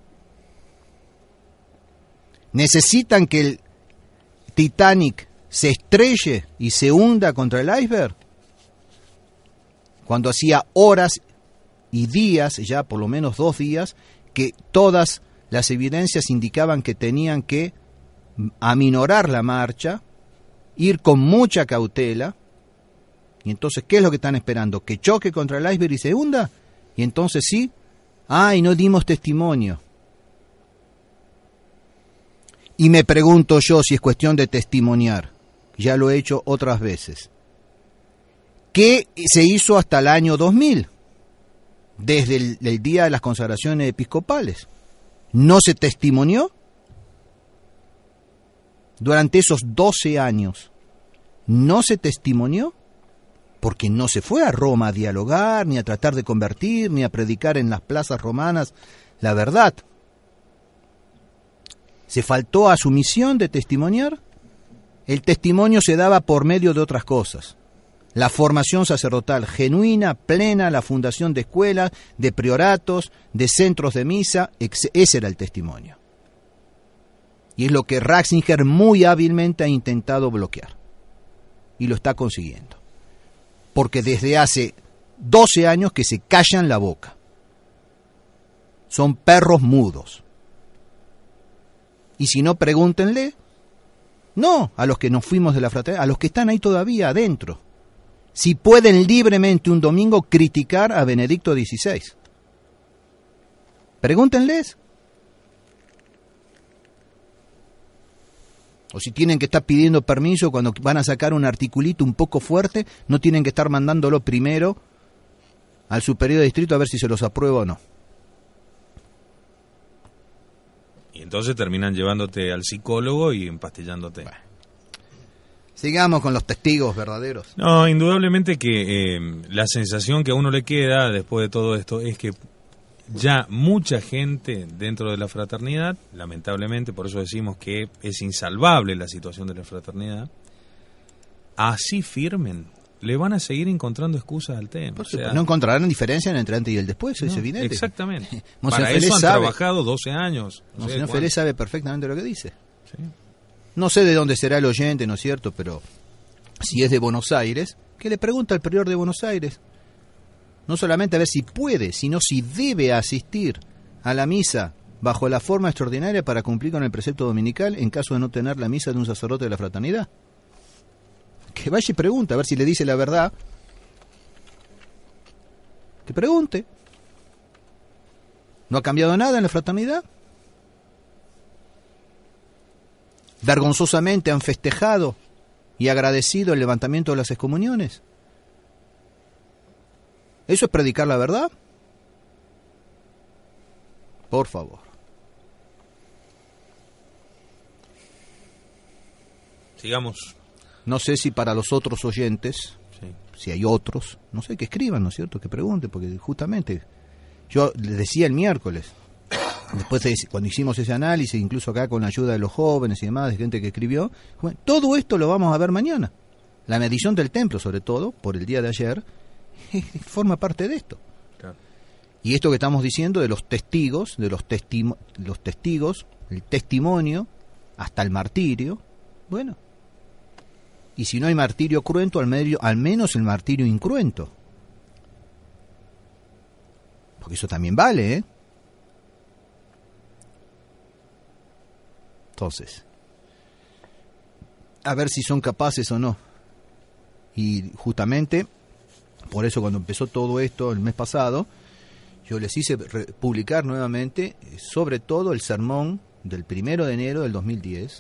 ¿Necesitan que el Titanic se estrelle y se hunda contra el iceberg? Cuando hacía horas y días, ya por lo menos 2 días, que todas las evidencias indicaban que tenían que aminorar la marcha, ir con mucha cautela, y entonces, ¿qué es lo que están esperando? ¿Que choque contra el iceberg y se hunda? Y entonces sí, y no dimos testimonio. Y me pregunto yo si es cuestión de testimoniar. Ya lo he hecho otras veces. ¿Qué se hizo hasta el año 2000? Desde el día de las consagraciones episcopales. ¿No se testimonió? Durante esos 12 años, ¿no se testimonió? Porque no se fue a Roma a dialogar, ni a tratar de convertir, ni a predicar en las plazas romanas la verdad. ¿Se faltó a su misión de testimoniar? El testimonio se daba por medio de otras cosas. La formación sacerdotal genuina, plena, la fundación de escuelas, de prioratos, de centros de misa, ese era el testimonio. Y es lo que Ratzinger muy hábilmente ha intentado bloquear. Y lo está consiguiendo. Porque desde hace 12 años que se callan la boca. Son perros mudos. Y si no, pregúntenle, no a los que nos fuimos de la fraternidad, a los que están ahí todavía adentro. Si pueden libremente un domingo criticar a Benedicto XVI. Pregúntenles. O si tienen que estar pidiendo permiso cuando van a sacar un articulito un poco fuerte, no tienen que estar mandándolo primero al superior de distrito a ver si se los aprueba o no. Y entonces terminan llevándote al psicólogo y empastillándote. Bueno. Sigamos con los testigos verdaderos. No, indudablemente que la sensación que a uno le queda después de todo esto es que ya mucha gente dentro de la fraternidad, lamentablemente, por eso decimos que es insalvable la situación de la fraternidad, así firmen, le van a seguir encontrando excusas al tema. O sea, no encontrarán diferencia entre antes y el después, no, es evidente. Exactamente. Para eso han trabajado 12 años. Monseñor Ferez sabe perfectamente lo que dice. Sí. No sé de dónde será el oyente, ¿no es cierto? Pero si es de Buenos Aires, que le pregunta al prior de Buenos Aires. No solamente a ver si puede, sino si debe asistir a la misa bajo la forma extraordinaria para cumplir con el precepto dominical en caso de no tener la misa de un sacerdote de la fraternidad. Que vaya y pregunte, a ver si le dice la verdad. Que pregunte. ¿No ha cambiado nada en la fraternidad? Vergonzosamente han festejado y agradecido el levantamiento de las excomuniones. ¿Eso es predicar la verdad? Por favor. Sigamos. No sé si para los otros oyentes, Sí. si hay otros, no sé, que escriban, ¿no es cierto? Que pregunten, porque justamente yo les decía el miércoles, después cuando hicimos ese análisis, incluso acá con la ayuda de los jóvenes y demás, de gente que escribió, bueno, todo esto lo vamos a ver mañana. La medición del templo, sobre todo, por el día de ayer, forma parte de esto. Claro. Y esto que estamos diciendo de los testigos, los testigos, el testimonio, hasta el martirio, bueno. Y si no hay martirio cruento, al menos el martirio incruento. Porque eso también vale, ¿eh? Entonces, a ver si son capaces o no. Y justamente, por eso cuando empezó todo esto el mes pasado, yo les hice publicar nuevamente, sobre todo el sermón del 1 de enero del 2010.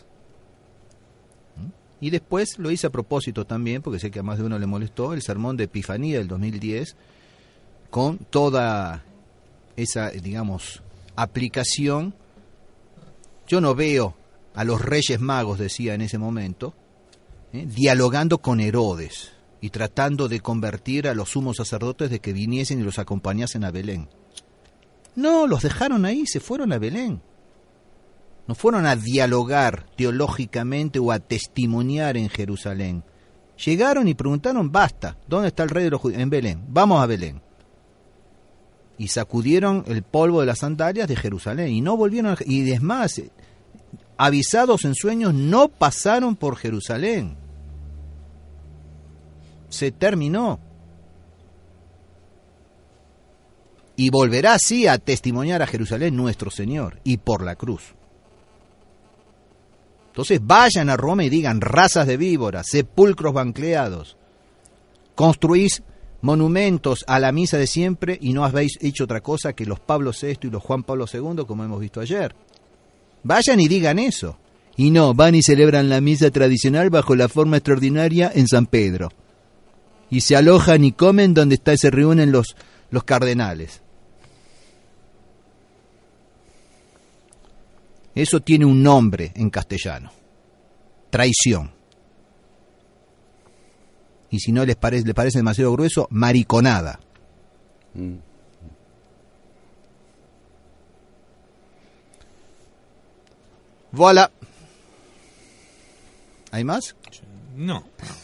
Y después lo hice a propósito también, porque sé que a más de uno le molestó, el sermón de Epifanía del 2010, con toda esa, digamos, aplicación. Yo no veo a los Reyes Magos, decía en ese momento, dialogando con Herodes y tratando de convertir a los sumos sacerdotes de que viniesen y los acompañasen a Belén. No, los dejaron ahí, se fueron a Belén. No fueron a dialogar teológicamente o a testimoniar en Jerusalén. Llegaron y preguntaron, basta, ¿dónde está el rey de los judíos? En Belén, vamos a Belén. Y sacudieron el polvo de las sandalias de Jerusalén y no volvieron, y es más, avisados en sueños, no pasaron por Jerusalén. Se terminó. Y volverá así a testimoniar a Jerusalén nuestro Señor, y por la cruz. Entonces vayan a Roma y digan, razas de víboras, sepulcros bancleados, construís monumentos a la misa de siempre y no habéis hecho otra cosa que los Pablo VI y los Juan Pablo II, como hemos visto ayer. Vayan y digan eso. Y no, van y celebran la misa tradicional bajo la forma extraordinaria en San Pedro. Y se alojan y comen donde se reúnen los cardenales. Eso tiene un nombre en castellano: traición. Y si no le parece demasiado grueso, mariconada. Voilà. ¿Hay más? No.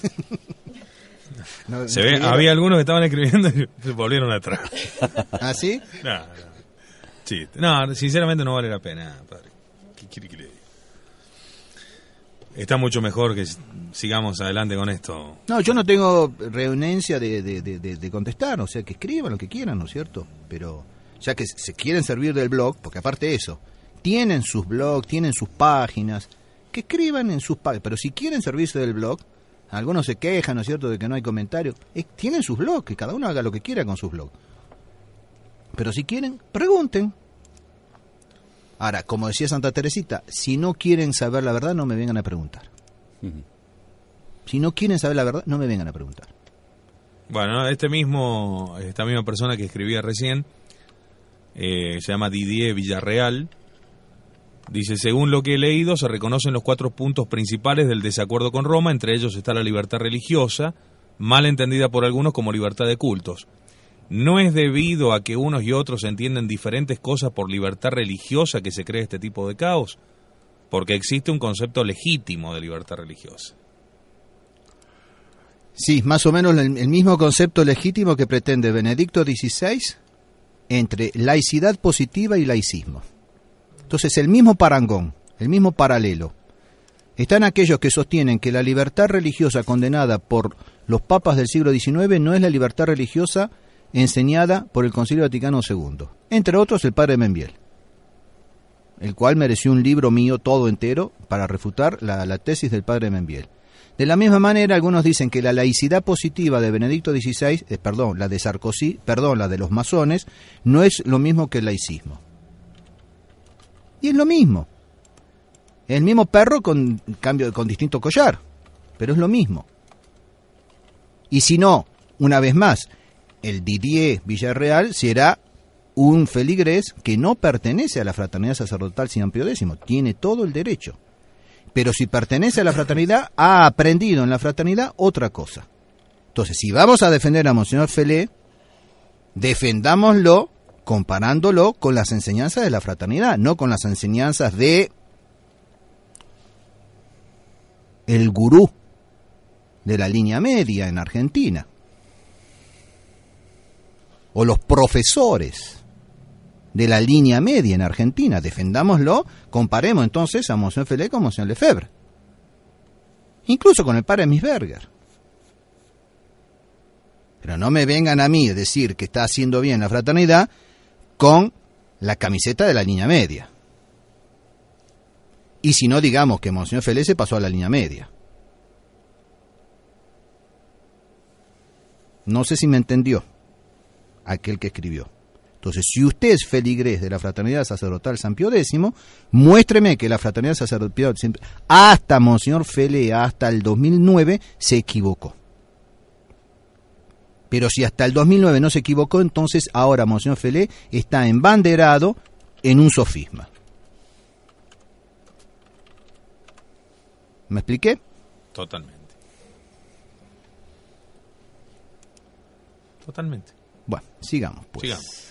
No, Se ve, había algunos que estaban escribiendo y se volvieron atrás. ¿Ah, sí? No. Sí. No, sinceramente no vale la pena, padre. ¿Qué quiere que le diga? Está mucho mejor que sigamos adelante con esto. No, yo no tengo renuencia de contestar, o sea, que escriban lo que quieran, ¿no es cierto? Pero ya que se quieren servir del blog, porque aparte de eso, tienen sus blogs, tienen sus páginas, que escriban en sus páginas, pero si quieren servirse del blog, algunos se quejan, ¿no es cierto?, de que no hay comentarios, tienen sus blogs, que cada uno haga lo que quiera con sus blogs. Pero si quieren, pregunten. Ahora, como decía Santa Teresita, si no quieren saber la verdad, no me vengan a preguntar. Si no quieren saber la verdad, no me vengan a preguntar. Bueno, esta misma persona que escribía recién, se llama Didier Villarreal, dice: según lo que he leído, se reconocen los 4 puntos principales del desacuerdo con Roma, entre ellos está la libertad religiosa, mal entendida por algunos como libertad de cultos. ¿No es debido a que unos y otros entienden diferentes cosas por libertad religiosa que se crea este tipo de caos? Porque existe un concepto legítimo de libertad religiosa. Sí, más o menos el mismo concepto legítimo que pretende Benedicto XVI entre laicidad positiva y laicismo. Entonces, el mismo parangón, el mismo paralelo. Están aquellos que sostienen que la libertad religiosa condenada por los papas del siglo XIX no es la libertad religiosa enseñada por el Concilio Vaticano II. Entre otros, el padre Membiel, el cual mereció un libro mío todo entero para refutar la tesis del padre Membiel. De la misma manera, algunos dicen que la laicidad positiva de Benedicto XVI, la de Sarkozy, la de los masones, no es lo mismo que el laicismo. Y es lo mismo. El mismo perro con distinto collar, pero es lo mismo. Y si no, una vez más, el Didier Villarreal será un feligrés que no pertenece a la fraternidad sacerdotal San Pío X, tiene todo el derecho. Pero si pertenece a la fraternidad, ha aprendido en la fraternidad otra cosa. Entonces, si vamos a defender a Monseñor Felé, defendámoslo comparándolo con las enseñanzas de la fraternidad, no con las enseñanzas de el gurú de la línea media en Argentina, o los profesores de la línea media en Argentina. Defendámoslo, comparemos entonces a Monseñor Felé con Monseñor Lefebvre, incluso con el padre Misberger. Pero no me vengan a mí a decir que está haciendo bien la fraternidad con la camiseta de la línea media. Y si no, digamos que Monseñor Felé se pasó a la línea media. No sé si me entendió aquel que escribió. Entonces, si usted es feligrés de la Fraternidad Sacerdotal San Pío X, muéstreme que la Fraternidad Sacerdotal hasta Monseñor Felé, hasta el 2009, se equivocó. Pero si hasta el 2009 no se equivocó, entonces ahora Monseñor Felé está embanderado en un sofisma. ¿Me expliqué? Totalmente. Bueno, sigamos pues. Sigamos.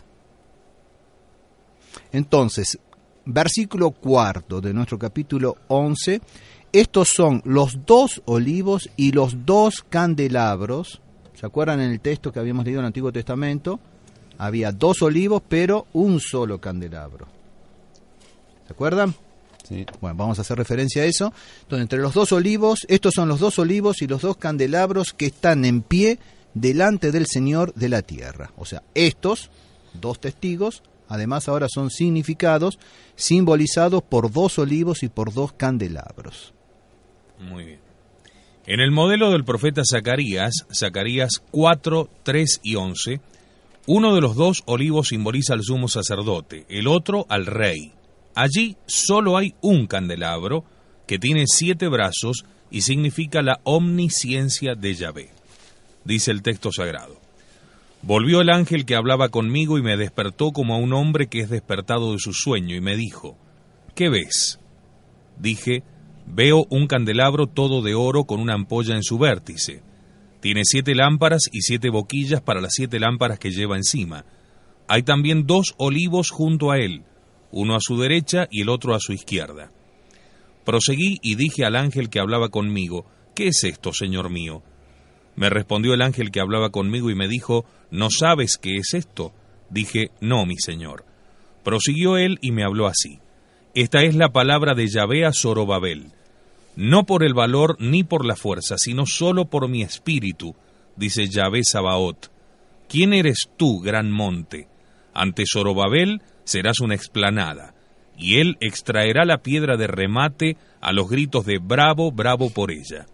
Entonces, versículo 4 de nuestro capítulo 11, estos son los 2 olivos y los 2 candelabros. ¿Se acuerdan en el texto que habíamos leído en el Antiguo Testamento? Había 2 olivos, pero un solo candelabro. ¿Se acuerdan? Sí. Bueno, vamos a hacer referencia a eso. Entonces, entre los 2 olivos, estos son los 2 olivos y los 2 candelabros que están en pie delante del Señor de la tierra. O sea, estos 2 testigos, además ahora son significados, simbolizados por 2 olivos y por 2 candelabros. Muy bien. En el modelo del profeta Zacarías, Zacarías 4, 3 y 11, uno de los dos olivos simboliza al sumo sacerdote, el otro al rey. Allí solo hay un candelabro que tiene 7 brazos y significa la omnisciencia de Yahvé. Dice el texto sagrado. Volvió el ángel que hablaba conmigo y me despertó como a un hombre que es despertado de su sueño y me dijo, ¿qué ves? Dije, veo un candelabro todo de oro con una ampolla en su vértice. Tiene 7 lámparas y 7 boquillas para las 7 lámparas que lleva encima. Hay también 2 olivos junto a él, uno a su derecha y el otro a su izquierda. Proseguí y dije al ángel que hablaba conmigo, ¿qué es esto, señor mío? Me respondió el ángel que hablaba conmigo y me dijo, ¿no sabes qué es esto? Dije, no, mi señor. Prosiguió él y me habló así. Esta es la palabra de Yahvé a Zorobabel. No por el valor ni por la fuerza, sino solo por mi espíritu, dice Yahvé Sabaoth. ¿Quién eres tú, gran monte? Ante Zorobabel serás una explanada, y él extraerá la piedra de remate a los gritos de bravo, bravo por ella.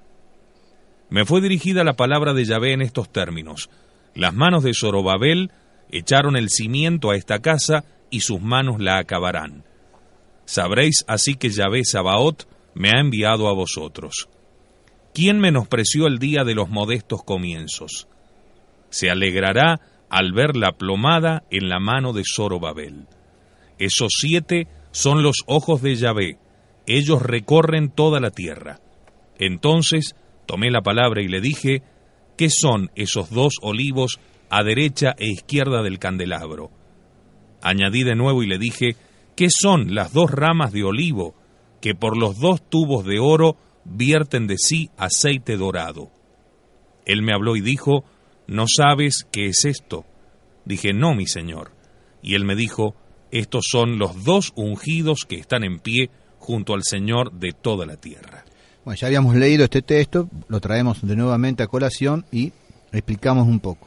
Me fue dirigida la palabra de Yahvé en estos términos. Las manos de Zorobabel echaron el cimiento a esta casa, y sus manos la acabarán. Sabréis así que Yahvé Sabaoth me ha enviado a vosotros. ¿Quién menospreció el día de los modestos comienzos? Se alegrará al ver la plomada en la mano de Zorobabel. Esos 7 son los ojos de Yahvé, ellos recorren toda la tierra. Entonces tomé la palabra y le dije, ¿qué son esos 2 olivos a derecha e izquierda del candelabro? Añadí de nuevo y le dije, ¿qué son las 2 ramas de olivo que por los 2 tubos de oro vierten de sí aceite dorado? Él me habló y dijo, ¿no sabes qué es esto? Dije, no, mi señor. Y él me dijo, estos son los 2 ungidos que están en pie junto al Señor de toda la tierra. Bueno, ya habíamos leído este texto, lo traemos de nuevamente a colación y explicamos un poco.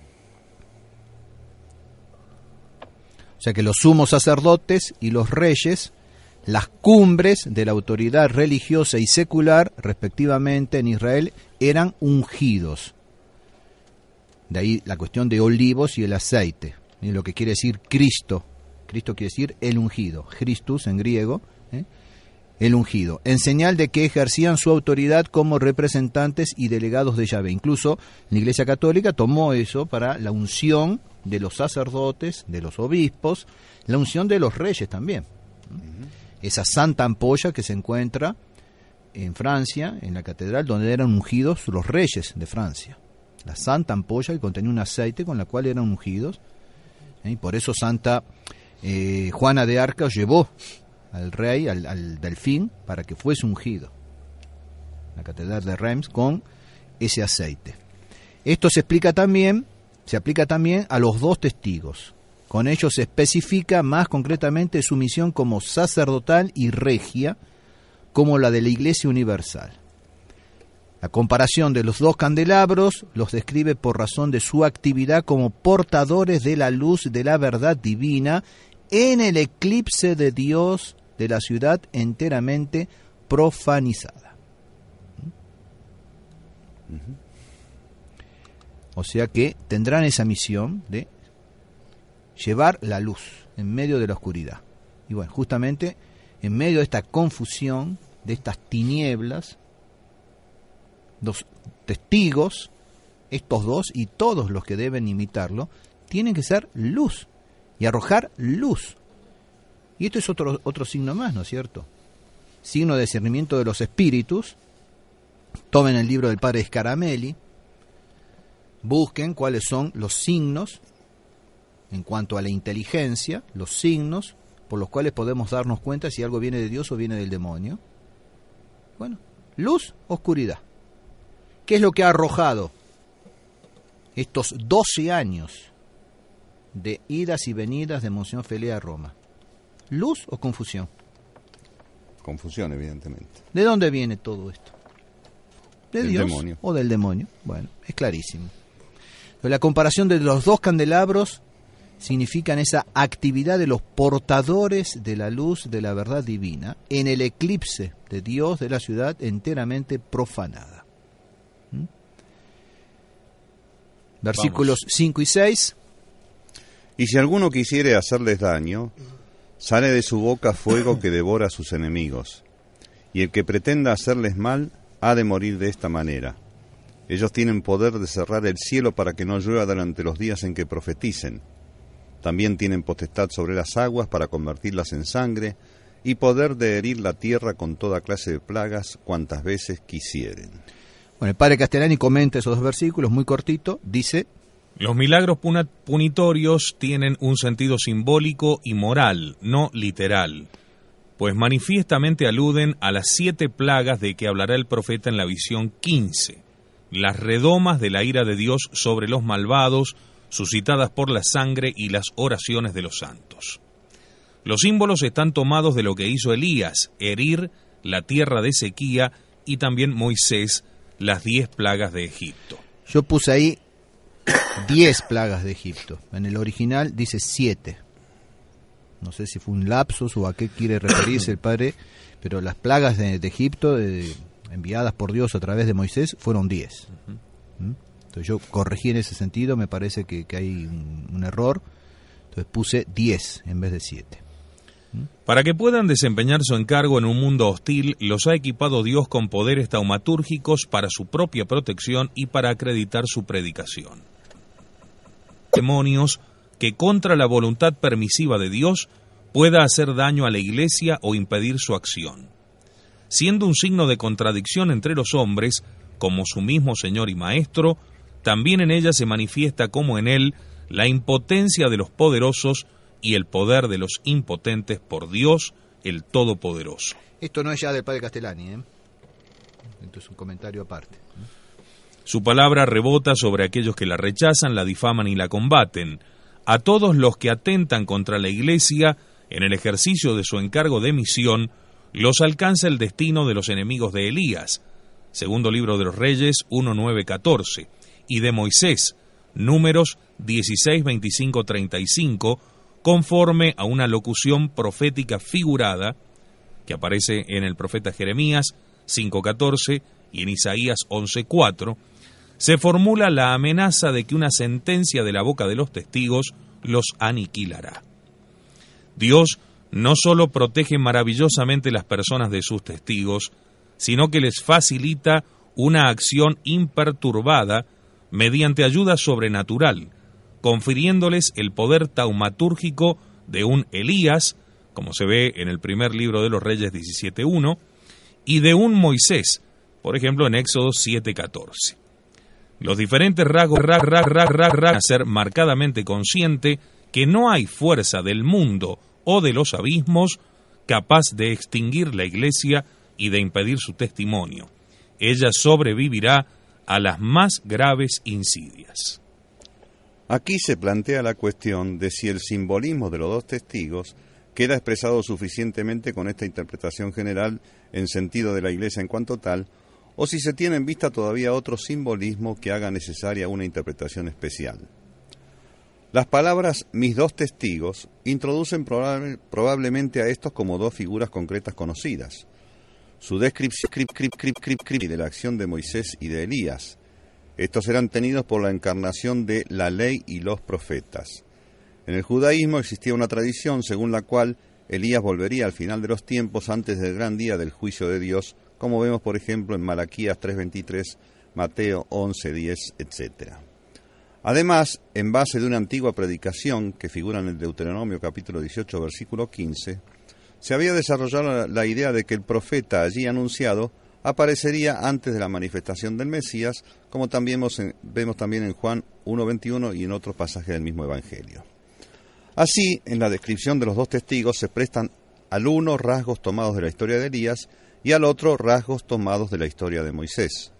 O sea que los sumos sacerdotes y los reyes, las cumbres de la autoridad religiosa y secular, respectivamente en Israel, eran ungidos. De ahí la cuestión de olivos y el aceite, y lo que quiere decir Cristo. Cristo quiere decir el ungido, Christus en griego, el ungido, en señal de que ejercían su autoridad como representantes y delegados de Yahvé. Incluso la Iglesia Católica tomó eso para la unción de los sacerdotes, de los obispos, la unción de los reyes también. Esa santa ampolla que se encuentra en Francia, en la catedral, donde eran ungidos los reyes de Francia. La santa ampolla que contenía un aceite con la cual eran ungidos. Y por eso Santa Juana de Arco llevó al rey, al delfín, para que fuese ungido. La catedral de Reims con ese aceite. Esto se aplica también a los 2 testigos. Con ello se especifica más concretamente su misión como sacerdotal y regia, como la de la Iglesia Universal. La comparación de los 2 candelabros los describe por razón de su actividad como portadores de la luz de la verdad divina en el eclipse de Dios de la ciudad enteramente profanizada. O sea que tendrán esa misión de llevar la luz en medio de la oscuridad. Y bueno, justamente en medio de esta confusión, de estas tinieblas, los testigos, estos 2 y todos los que deben imitarlo, tienen que ser luz y arrojar luz. Y esto es otro signo más, ¿no es cierto? Signo de discernimiento de los espíritus. Tomen el libro del padre Scaramelli, busquen cuáles son los signos en cuanto a la inteligencia, los signos por los cuales podemos darnos cuenta si algo viene de Dios o viene del demonio. Bueno, luz, oscuridad. ¿Qué es lo que ha arrojado estos 12 años de idas y venidas de Monseñor Felé a Roma? ¿Luz o confusión? Confusión, evidentemente. ¿De dónde viene todo esto? ¿De Del Dios demonio. o del demonio? Bueno, es clarísimo. Pero la comparación de los 2 candelabros significan esa actividad de los portadores de la luz de la verdad divina en el eclipse de Dios de la ciudad enteramente profanada. Versículos 5 y 6. Y si alguno quisiere hacerles daño, sale de su boca fuego que devora a sus enemigos. Y el que pretenda hacerles mal, ha de morir de esta manera. Ellos tienen poder de cerrar el cielo para que no llueva durante los días en que profeticen. También tienen potestad sobre las aguas para convertirlas en sangre, y poder de herir la tierra con toda clase de plagas cuantas veces quisieren. Bueno, el padre Castellani comenta esos dos versículos, muy cortito, dice: los milagros punitorios tienen un sentido simbólico y moral, no literal, pues manifiestamente aluden a las 7 plagas de que hablará el profeta en la visión 15, las redomas de la ira de Dios sobre los malvados, suscitadas por la sangre y las oraciones de los santos. Los símbolos están tomados de lo que hizo Elías, herir la tierra de sequía, y también Moisés, las 10 plagas de Egipto. Yo puse ahí 10 plagas de Egipto. En el original dice 7. No sé si fue un lapsus o a qué quiere referirse el padre, pero las plagas de Egipto, enviadas por Dios a través de Moisés, fueron 10. Entonces yo corregí en ese sentido, me parece que hay un error. Entonces puse 10 en vez de 7. Para que puedan desempeñar su encargo en un mundo hostil, los ha equipado Dios con poderes taumatúrgicos para su propia protección y para acreditar su predicación. Demonios que contra la voluntad permisiva de Dios pueda hacer daño a la iglesia o impedir su acción. Siendo un signo de contradicción entre los hombres, como su mismo Señor y Maestro, también en ella se manifiesta como en Él la impotencia de los poderosos y el poder de los impotentes por Dios, el Todopoderoso. Esto no es ya del padre Castellani, Esto es un comentario aparte. Su palabra rebota sobre aquellos que la rechazan, la difaman y la combaten. A todos los que atentan contra la Iglesia, en el ejercicio de su encargo de misión, los alcanza el destino de los enemigos de Elías, segundo libro de los Reyes 1:9-14, y de Moisés, Números 16:25-35, conforme a una locución profética figurada que aparece en el profeta Jeremías 5:14 y en Isaías 11:4, se formula la amenaza de que una sentencia de la boca de los testigos los aniquilará. Dios no solo protege maravillosamente las personas de sus testigos, sino que les facilita una acción imperturbada mediante ayuda sobrenatural, confiriéndoles el poder taumatúrgico de un Elías, como se ve en el primer libro de los Reyes 17:1, y de un Moisés, por ejemplo en Éxodo 7:14. Los diferentes rasgos a ser marcadamente consciente que no hay fuerza del mundo o de los abismos capaz de extinguir la Iglesia y de impedir su testimonio. Ella sobrevivirá a las más graves insidias. Aquí se plantea la cuestión de si el simbolismo de los 2 testigos queda expresado suficientemente con esta interpretación general en sentido de la Iglesia en cuanto tal, o si se tiene en vista todavía otro simbolismo que haga necesaria una interpretación especial. Las palabras mis 2 testigos introducen probablemente a estos como 2 figuras concretas conocidas. Su descripción de la acción de Moisés y de Elías. Estos eran tenidos por la encarnación de la ley y los profetas. En el judaísmo existía una tradición según la cual Elías volvería al final de los tiempos antes del gran día del juicio de Dios, como vemos por ejemplo en Malaquías 3:23, Mateo 11:10, etc. Además, en base de una antigua predicación que figura en el Deuteronomio capítulo 18, versículo 15, se había desarrollado la idea de que el profeta allí anunciado aparecería antes de la manifestación del Mesías, como también vemos también en Juan 1:21 y en otros pasajes del mismo Evangelio. Así, en la descripción de los 2 testigos se prestan al uno rasgos tomados de la historia de Elías y al otro rasgos tomados de la historia de Moisés.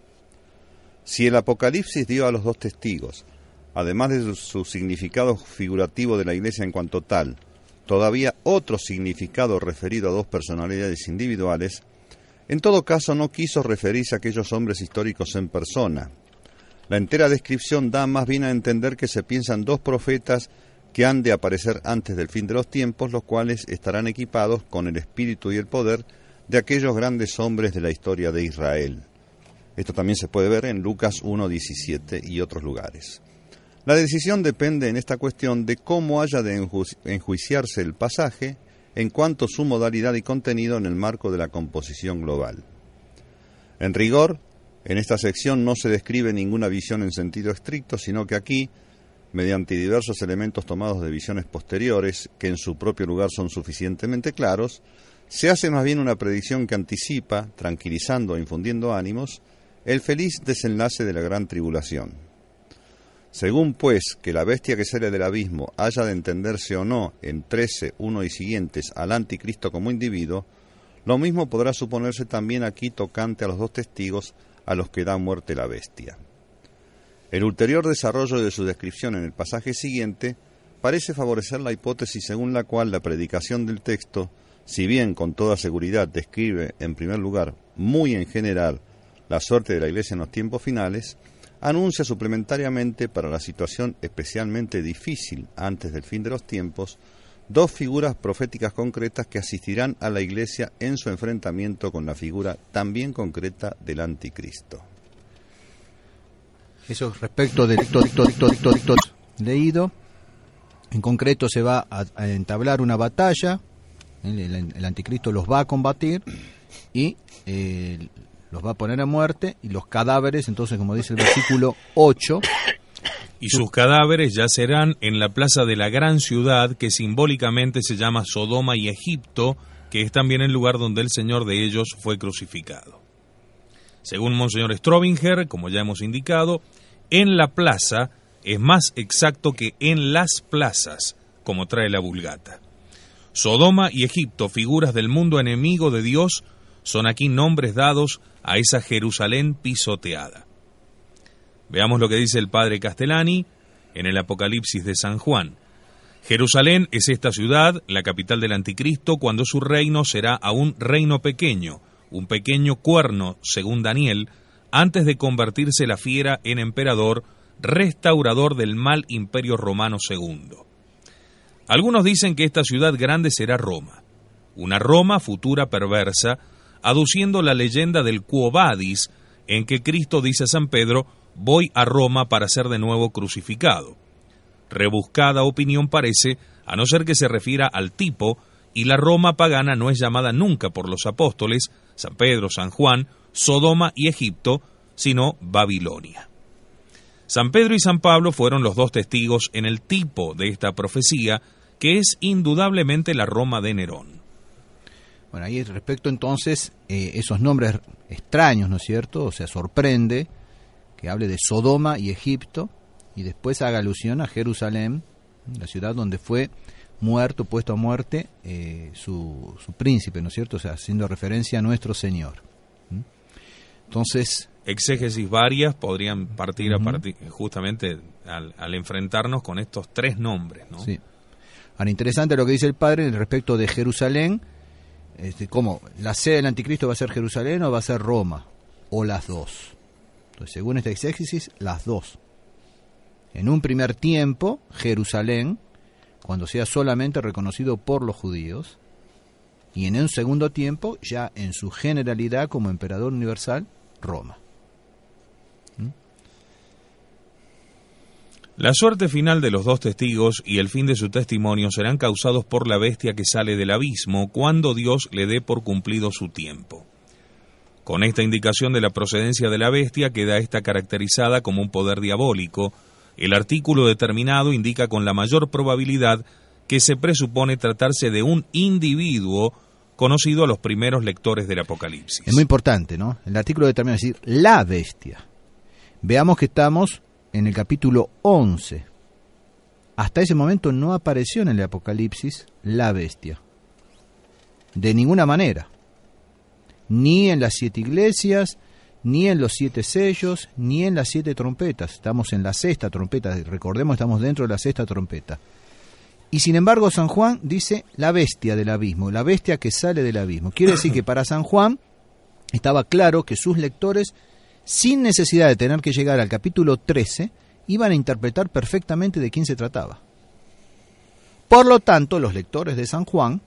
Si el Apocalipsis dio a los 2 testigos, además de su significado figurativo de la Iglesia en cuanto tal, todavía otro significado referido a 2 personalidades individuales, en todo caso no quiso referirse a aquellos hombres históricos en persona. La entera descripción da más bien a entender que se piensan 2 profetas que han de aparecer antes del fin de los tiempos, los cuales estarán equipados con el espíritu y el poder de aquellos grandes hombres de la historia de Israel. Esto también se puede ver en Lucas 1:17 y otros lugares. La decisión depende en esta cuestión de cómo haya de enjuiciarse el pasaje en cuanto a su modalidad y contenido en el marco de la composición global. En rigor, en esta sección no se describe ninguna visión en sentido estricto, sino que aquí, mediante diversos elementos tomados de visiones posteriores, que en su propio lugar son suficientemente claros, se hace más bien una predicción que anticipa, tranquilizando e infundiendo ánimos, el feliz desenlace de la gran tribulación. Según pues que la bestia que sale del abismo haya de entenderse o no en 13:1 y siguientes al anticristo como individuo, lo mismo podrá suponerse también aquí tocante a los dos testigos a los que da muerte la bestia. El ulterior desarrollo de su descripción en el pasaje siguiente parece favorecer la hipótesis según la cual la predicación del texto, si bien con toda seguridad describe en primer lugar, muy en general, la suerte de la Iglesia en los tiempos finales, anuncia suplementariamente para la situación especialmente difícil antes del fin de los tiempos, dos figuras proféticas concretas que asistirán a la Iglesia en su enfrentamiento con la figura también concreta del anticristo. Eso respecto del leído. En concreto se va a entablar una batalla, el anticristo los va a combatir y los va a poner a muerte, y los cadáveres, entonces, como dice el versículo 8... Y sus cadáveres yacerán en la plaza de la gran ciudad, que simbólicamente se llama Sodoma y Egipto, que es también el lugar donde el Señor de ellos fue crucificado. Según Monseñor Strobinger, como ya hemos indicado, en la plaza es más exacto que en las plazas, como trae la Vulgata. Sodoma y Egipto, figuras del mundo enemigo de Dios, son aquí nombres dados a esa Jerusalén pisoteada. Veamos lo que dice el padre Castellani en el Apocalipsis de San Juan. Jerusalén es esta ciudad, la capital del anticristo, cuando su reino será aún reino pequeño, un pequeño cuerno, según Daniel, antes de convertirse la fiera en emperador, restaurador del mal imperio romano segundo. Algunos dicen que esta ciudad grande será Roma, una Roma futura perversa, aduciendo la leyenda del Quo Vadis, en que Cristo dice a San Pedro: voy a Roma para ser de nuevo crucificado. Rebuscada opinión parece, a no ser que se refiera al tipo, y la Roma pagana no es llamada nunca por los apóstoles, San Pedro, San Juan, Sodoma y Egipto, sino Babilonia. San Pedro y San Pablo fueron los dos testigos en el tipo de esta profecía, que es indudablemente la Roma de Nerón. Bueno, ahí respecto entonces, esos nombres extraños, ¿no es cierto? O sea, sorprende que hable de Sodoma y Egipto, y después haga alusión a Jerusalén, la ciudad donde fue muerto, puesto a muerte, su príncipe, ¿no es cierto? O sea, haciendo referencia a nuestro Señor. Entonces... Exégesis varias podrían partir a partir justamente al enfrentarnos con estos tres nombres, ¿no? Sí. Ahora, interesante lo que dice el padre respecto de Jerusalén, ¿cómo? ¿La sede del anticristo va a ser Jerusalén o va a ser Roma? O las dos. Entonces, según esta exégesis, las dos. En un primer tiempo, Jerusalén, cuando sea solamente reconocido por los judíos, y en un segundo tiempo, ya en su generalidad como emperador universal, Roma. La suerte final de los dos testigos y el fin de su testimonio serán causados por la bestia que sale del abismo cuando Dios le dé por cumplido su tiempo. Con esta indicación de la procedencia de la bestia queda esta caracterizada como un poder diabólico. El artículo determinado indica con la mayor probabilidad que se presupone tratarse de un individuo conocido a los primeros lectores del Apocalipsis. Es muy importante, ¿no? El artículo determina decir la bestia. Veamos que estamos en el capítulo 11. Hasta ese momento no apareció en el Apocalipsis la bestia. De ninguna manera. Ni en las 7 iglesias, ni en los 7 sellos, ni en las 7 trompetas. Estamos en la 6ª trompeta. Recordemos, estamos dentro de la 6ª trompeta. Y sin embargo, San Juan dice la bestia del abismo, la bestia que sale del abismo. Quiere decir que para San Juan estaba claro que sus lectores, sin necesidad de tener que llegar al capítulo 13, iban a interpretar perfectamente de quién se trataba. Por lo tanto, los lectores de San Juan,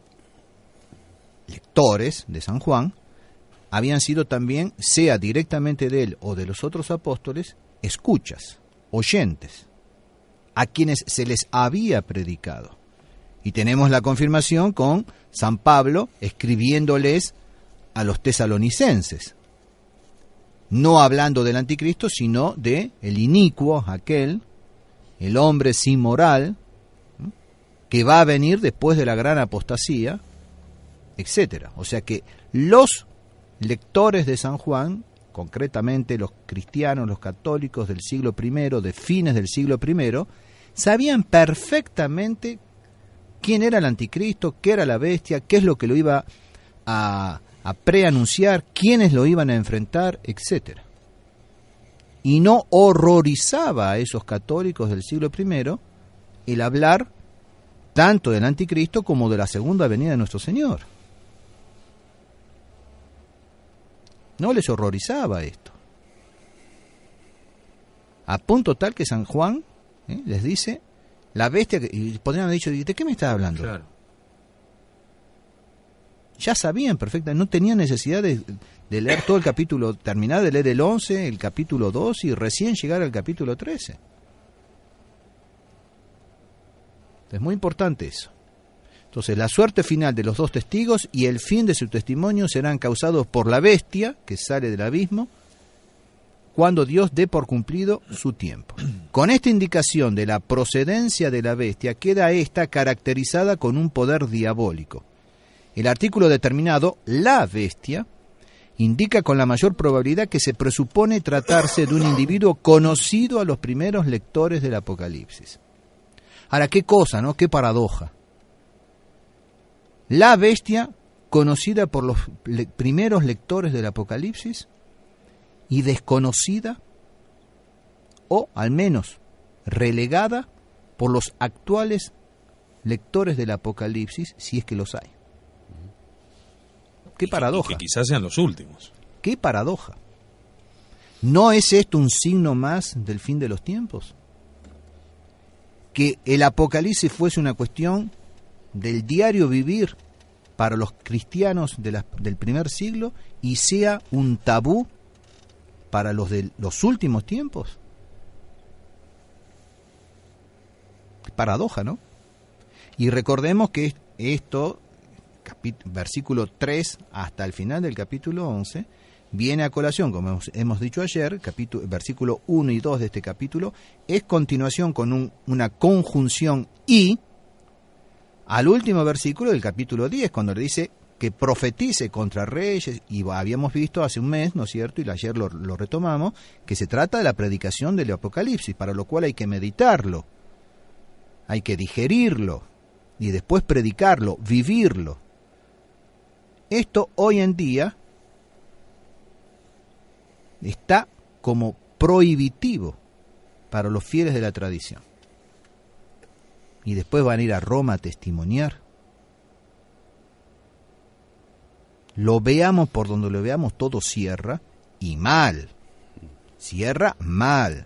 habían sido también, sea directamente de él o de los otros apóstoles, escuchas, oyentes. a quienes se les había predicado. Y tenemos la confirmación con San Pablo escribiéndoles a los tesalonicenses, no hablando del anticristo, sino de el inicuo, aquel, el hombre sin moral, que va a venir después de la gran apostasía, etcétera. O sea que los lectores de San Juan, concretamente los cristianos, los católicos del siglo I, de fines del siglo I, sabían perfectamente quién era el anticristo, qué era la bestia, qué es lo que lo iba a preanunciar, quiénes lo iban a enfrentar, etcétera. Y no horrorizaba a esos católicos del siglo I el hablar tanto del anticristo como de la segunda venida de nuestro Señor. No les horrorizaba esto. A punto tal que San Juan les dice, la bestia, y podrían haber dicho, ¿de qué me estás hablando? Claro. Ya sabían perfectamente, no tenían necesidad de leer todo el capítulo, terminar de leer el 11, el capítulo 2 y recién llegar al capítulo 13. Es muy importante eso. Entonces, la suerte final de los dos testigos y el fin de su testimonio serán causados por la bestia que sale del abismo cuando Dios dé por cumplido su tiempo. Con esta indicación de la procedencia de la bestia, queda esta caracterizada con un poder diabólico. El artículo determinado, la bestia, indica con la mayor probabilidad que se presupone tratarse de un individuo conocido a los primeros lectores del Apocalipsis. Ahora, qué cosa, ¿no? Qué paradoja. La bestia conocida por los primeros lectores del Apocalipsis y desconocida, o al menos relegada por los actuales lectores del Apocalipsis, si es que los hay. Qué paradoja. Y que quizás sean los últimos. Qué paradoja. ¿No es esto un signo más del fin de los tiempos? Que el Apocalipsis fuese una cuestión del diario vivir para los cristianos del primer siglo y sea un tabú para los de los últimos tiempos. Qué paradoja, ¿no? Y recordemos que esto, versículo 3 hasta el final del capítulo 11, viene a colación, como hemos dicho ayer, versículo 1 y 2 de este capítulo, es continuación con una conjunción y al último versículo del capítulo 10, cuando le dice que profetice contra reyes, y habíamos visto hace un mes, ¿no es cierto?, y ayer lo retomamos, que se trata de la predicación del Apocalipsis, para lo cual hay que meditarlo, hay que digerirlo, y después predicarlo, vivirlo. Esto hoy en día está como prohibitivo para los fieles de la tradición. Y después van a ir a Roma a testimoniar. Lo veamos por donde lo veamos, todo cierra y mal. Cierra mal.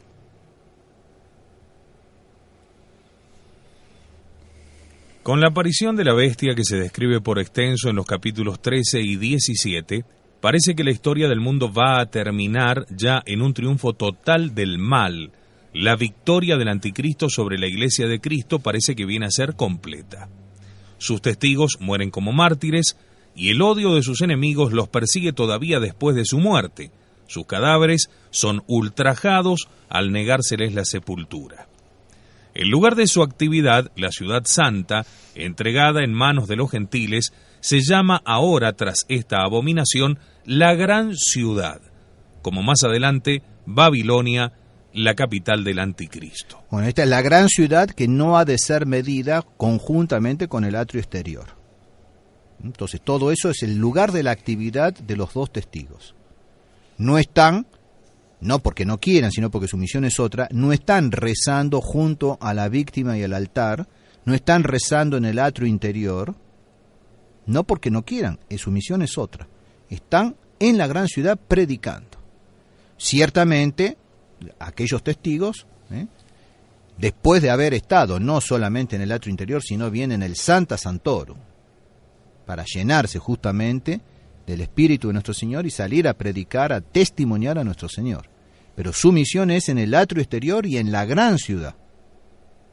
Con la aparición de la bestia que se describe por extenso en los capítulos 13 y 17, parece que la historia del mundo va a terminar ya en un triunfo total del mal. La victoria del anticristo sobre la iglesia de Cristo parece que viene a ser completa. Sus testigos mueren como mártires y el odio de sus enemigos los persigue todavía después de su muerte. Sus cadáveres son ultrajados al negárseles la sepultura. En lugar de su actividad, la ciudad santa, entregada en manos de los gentiles, se llama ahora, tras esta abominación, la gran ciudad, como más adelante Babilonia, la capital del anticristo. Bueno, esta es la gran ciudad que no ha de ser medida conjuntamente con el atrio exterior. Entonces, todo eso es el lugar de la actividad de los dos testigos. No están, no porque no quieran, sino porque su misión es otra, no están rezando junto a la víctima y al altar, no están rezando en el atrio interior, no porque no quieran, su misión es otra. Están en la gran ciudad predicando. Ciertamente, aquellos testigos, después de haber estado no solamente en el atrio interior, sino bien en el Sancta Sanctorum, para llenarse justamente del Espíritu de nuestro Señor y salir a predicar, a testimoniar a nuestro Señor. Pero su misión es en el atrio exterior y en la gran ciudad.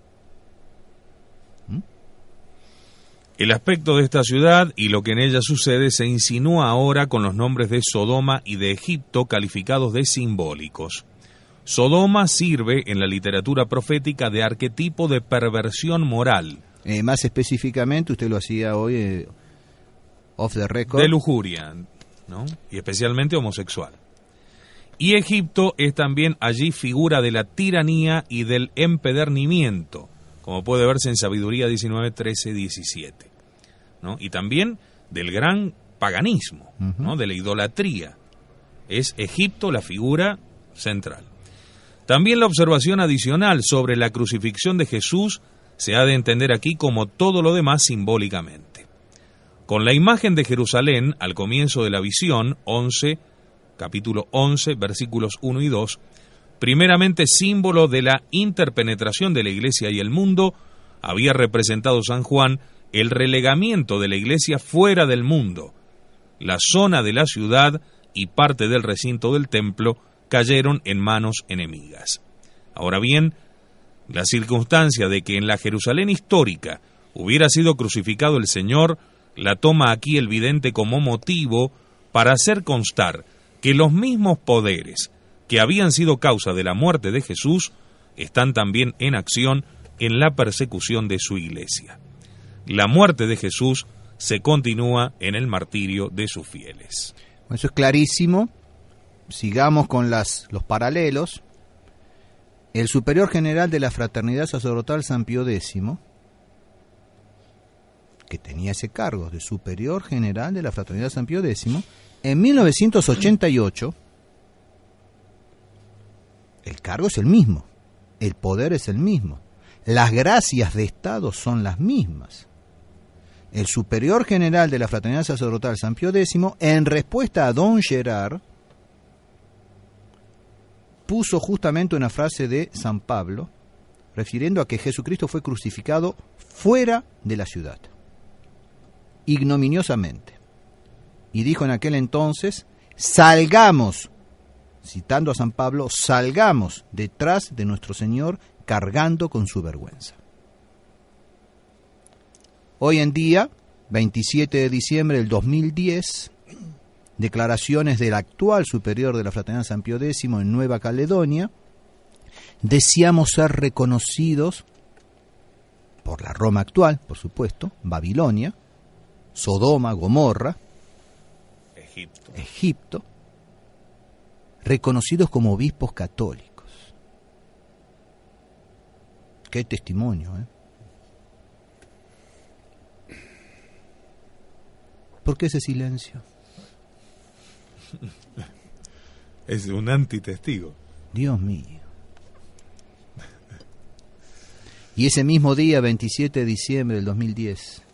El aspecto de esta ciudad y lo que en ella sucede se insinúa ahora con los nombres de Sodoma y de Egipto calificados de simbólicos. Sodoma sirve en la literatura profética de arquetipo de perversión moral. Más específicamente, usted lo hacía hoy, off the record. De lujuria, ¿no? Y especialmente homosexual. Y Egipto es también allí figura de la tiranía y del empedernimiento, como puede verse en Sabiduría 19, 13, 17. ¿No? Y también del gran paganismo, ¿no? De la idolatría. Es Egipto la figura central. También la observación adicional sobre la crucifixión de Jesús se ha de entender aquí como todo lo demás simbólicamente. Con la imagen de Jerusalén al comienzo de la visión, capítulo 11, versículos 1 y 2, primeramente símbolo de la interpenetración de la Iglesia y el mundo, había representado San Juan el relegamiento de la Iglesia fuera del mundo. La zona de la ciudad y parte del recinto del templo cayeron en manos enemigas. Ahora bien, la circunstancia de que en la Jerusalén histórica hubiera sido crucificado el Señor, la toma aquí el vidente como motivo para hacer constar que los mismos poderes que habían sido causa de la muerte de Jesús están también en acción en la persecución de su Iglesia. La muerte de Jesús se continúa en el martirio de sus fieles. Eso es clarísimo. Sigamos con los paralelos. El superior general de la Fraternidad Sacerdotal San Pío X, que tenía ese cargo de superior general de la Fraternidad San Pío X, en 1988, el cargo es el mismo, el poder es el mismo, las gracias de Estado son las mismas. El superior general de la Fraternidad Sacerdotal San Pío X, en respuesta a don Gerard, puso justamente una frase de San Pablo, refiriendo a que Jesucristo fue crucificado fuera de la ciudad, ignominiosamente. Y dijo en aquel entonces, salgamos, citando a San Pablo, salgamos detrás de nuestro Señor cargando con su vergüenza. Hoy en día, 27 de diciembre del 2010, declaraciones del actual superior de la Fraternidad San Pío X en Nueva Caledonia, deseamos ser reconocidos por la Roma actual, por supuesto, Babilonia, Sodoma, Gomorra, Egipto, reconocidos como obispos católicos. Qué testimonio, ¿eh? ¿Por qué ese silencio? Es un antitestigo. Dios mío. Y ese mismo día, 27 de diciembre del 2010,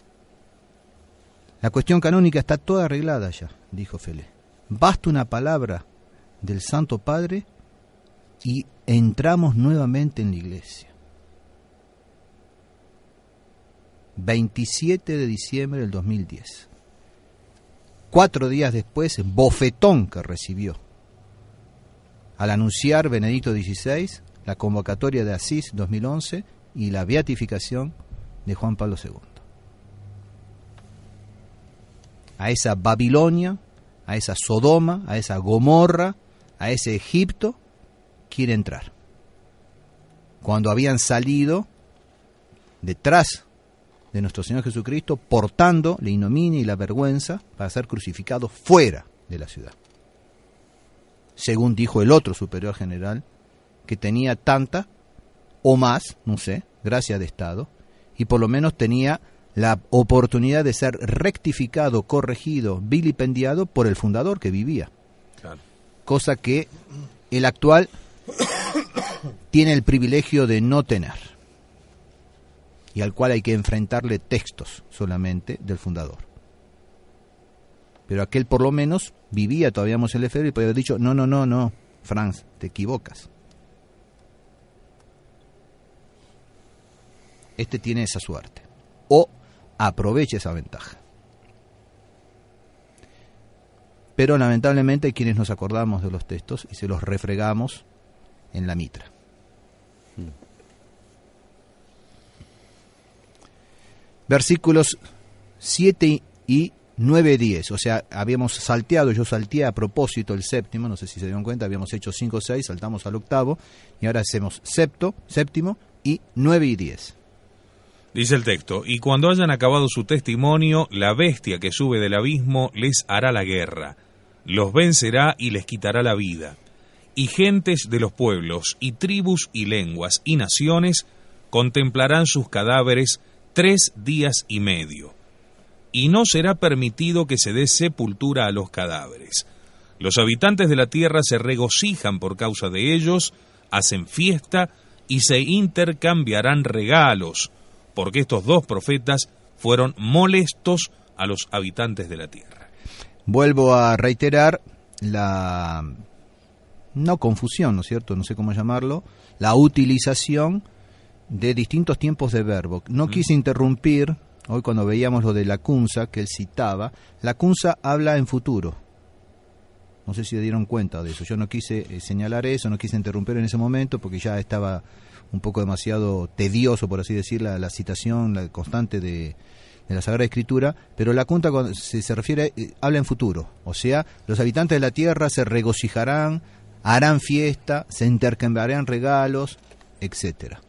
la cuestión canónica está toda arreglada ya, dijo Felé. Basta una palabra del Santo Padre y entramos nuevamente en la iglesia. 27 de diciembre del 2010. 4 días después, bofetón que recibió al anunciar Benedicto XVI la convocatoria de Asís 2011 y la beatificación de Juan Pablo II. A esa Babilonia, a esa Sodoma, a esa Gomorra, a ese Egipto, quiere entrar. Cuando habían salido detrás de nuestro Señor Jesucristo, portando la ignominia y la vergüenza para ser crucificados fuera de la ciudad. Según dijo el otro superior general, que tenía tanta o más, no sé, gracia de Estado, y por lo menos tenía la oportunidad de ser rectificado, corregido, vilipendiado por el fundador que vivía. Claro. Cosa que el actual tiene el privilegio de no tener, y al cual hay que enfrentarle textos solamente del fundador. Pero aquel por lo menos vivía todavía en Lefebvre y podía haber dicho, no, Franz, te equivocas. Este tiene esa suerte, o aprovecha esa ventaja. Pero lamentablemente hay quienes nos acordamos de los textos y se los refregamos en la mitra. Versículos 7 y 9-10, o sea, habíamos salteado, yo salteé a propósito el séptimo, no sé si se dieron cuenta, habíamos hecho 5-6, saltamos al octavo, y ahora hacemos séptimo y 9 y 10. Dice el texto, y cuando hayan acabado su testimonio, la bestia que sube del abismo les hará la guerra, los vencerá y les quitará la vida. Y gentes de los pueblos, y tribus, y lenguas, y naciones, contemplarán sus cadáveres 3 días y medio. Y no será permitido que se dé sepultura a los cadáveres. Los habitantes de la tierra se regocijan por causa de ellos, hacen fiesta y se intercambiarán regalos, porque estos 2 profetas fueron molestos a los habitantes de la tierra. Vuelvo a reiterar la, no confusión, ¿no es cierto?, no sé cómo llamarlo, la utilización de distintos tiempos de verbo. No quise interrumpir. Hoy cuando veíamos lo de la Kunza, que él citaba, la Kunza habla en futuro. No sé si se dieron cuenta de eso. Yo no quise señalar eso, no quise interrumpir en ese momento, porque ya estaba un poco demasiado tedioso, por así decir, la citación la constante de la Sagrada Escritura, pero la Kunza cuando se refiere, habla en futuro. O sea, los habitantes de la tierra se regocijarán, harán fiesta, se intercambiarán regalos, etcétera.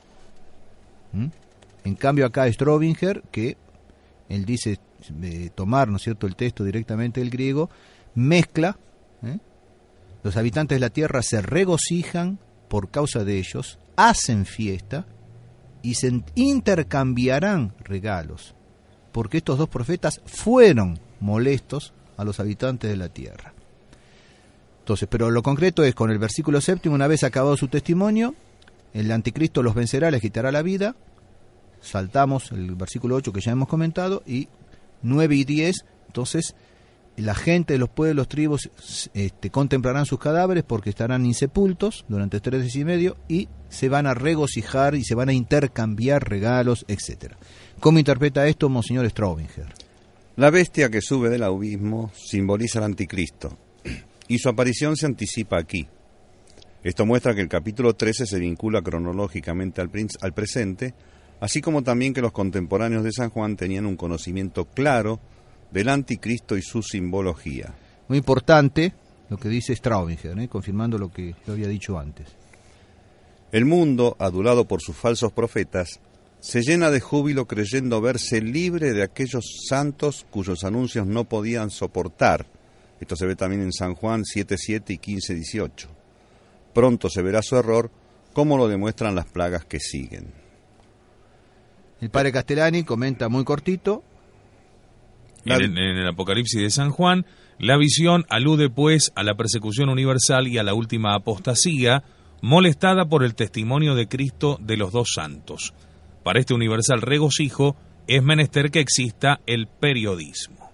En cambio acá Straubinger, que él dice tomar, ¿no es cierto?, el texto directamente del griego, mezcla, los habitantes de la tierra se regocijan por causa de ellos, hacen fiesta y se intercambiarán regalos, porque estos 2 profetas fueron molestos a los habitantes de la tierra. Entonces, pero lo concreto es con el versículo 7, una vez acabado su testimonio, el anticristo los vencerá, les quitará la vida. Saltamos el versículo 8 que ya hemos comentado, y 9 y 10, entonces la gente de los pueblos, tribus, contemplarán sus cadáveres porque estarán insepultos durante 3 días y medio y se van a regocijar y se van a intercambiar regalos, etcétera. ¿Cómo interpreta esto Monseñor Straubinger? La bestia que sube del abismo simboliza al anticristo y su aparición se anticipa aquí. Esto muestra que el capítulo 13 se vincula cronológicamente al presente, así como también que los contemporáneos de San Juan tenían un conocimiento claro del anticristo y su simbología. Muy importante lo que dice Straubinger, confirmando lo que yo había dicho antes. El mundo, adulado por sus falsos profetas, se llena de júbilo creyendo verse libre de aquellos santos cuyos anuncios no podían soportar. Esto se ve también en San Juan 7:7 y 15:18. Pronto se verá su error, como lo demuestran las plagas que siguen. El padre Castellani comenta muy cortito. En el Apocalipsis de San Juan, la visión alude pues a la persecución universal y a la última apostasía, molestada por el testimonio de Cristo de los 2 santos. Para este universal regocijo es menester que exista el periodismo.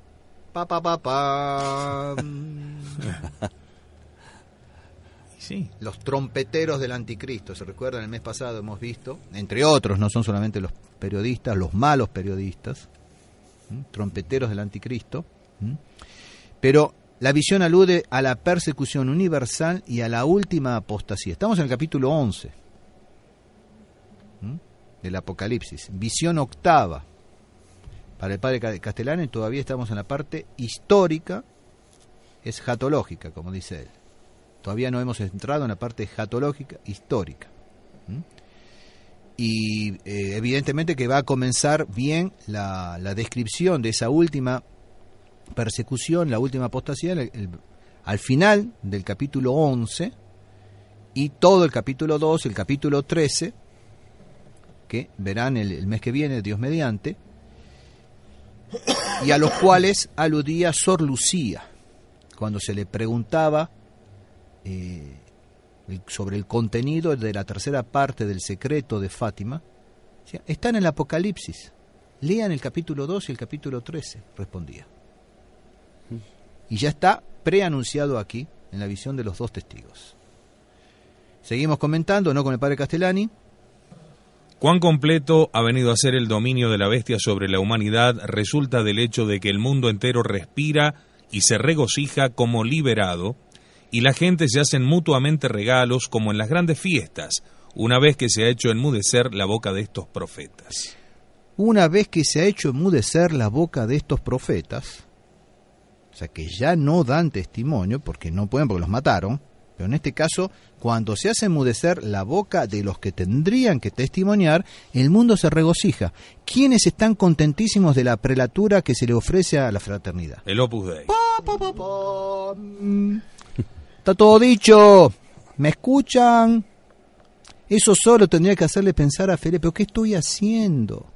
Sí. Los trompeteros del anticristo, se recuerdan, el mes pasado hemos visto, entre otros, no son solamente los periodistas, los malos periodistas, trompeteros del anticristo, pero la visión alude a la persecución universal y a la última apostasía. Estamos en el capítulo 11 del Apocalipsis, visión octava para el padre Castellani. Todavía estamos en la parte histórica, escatológica, como dice él. Todavía no hemos entrado en la parte escatológica histórica. Y evidentemente que va a comenzar bien la descripción de esa última persecución, la última apostasía, al final del capítulo 11, y todo el capítulo 2, el capítulo 13, que verán el mes que viene, Dios mediante, y a los cuales aludía Sor Lucía, cuando se le preguntaba sobre el contenido de la tercera parte del secreto de Fátima. Está en el Apocalipsis, lean el capítulo 2 y el capítulo 13, respondía. Y ya está preanunciado aquí, en la visión de los 2 testigos. Seguimos comentando, ¿no?, con el padre Castellani. Cuán completo ha venido a ser el dominio de la bestia sobre la humanidad resulta del hecho de que el mundo entero respira y se regocija como liberado, y la gente se hacen mutuamente regalos como en las grandes fiestas, una vez que se ha hecho enmudecer la boca de estos profetas. una vez que se ha hecho enmudecer la boca de estos profetas, o sea que ya no dan testimonio, porque no pueden, porque los mataron, pero en este caso, cuando se hace enmudecer la boca de los que tendrían que testimoniar, el mundo se regocija. ¿Quiénes están contentísimos de la prelatura que se le ofrece a la fraternidad? El Opus Dei. Está todo dicho. ¿Me escuchan? Eso solo tendría que hacerle pensar a Felipe, ¿pero qué estoy haciendo?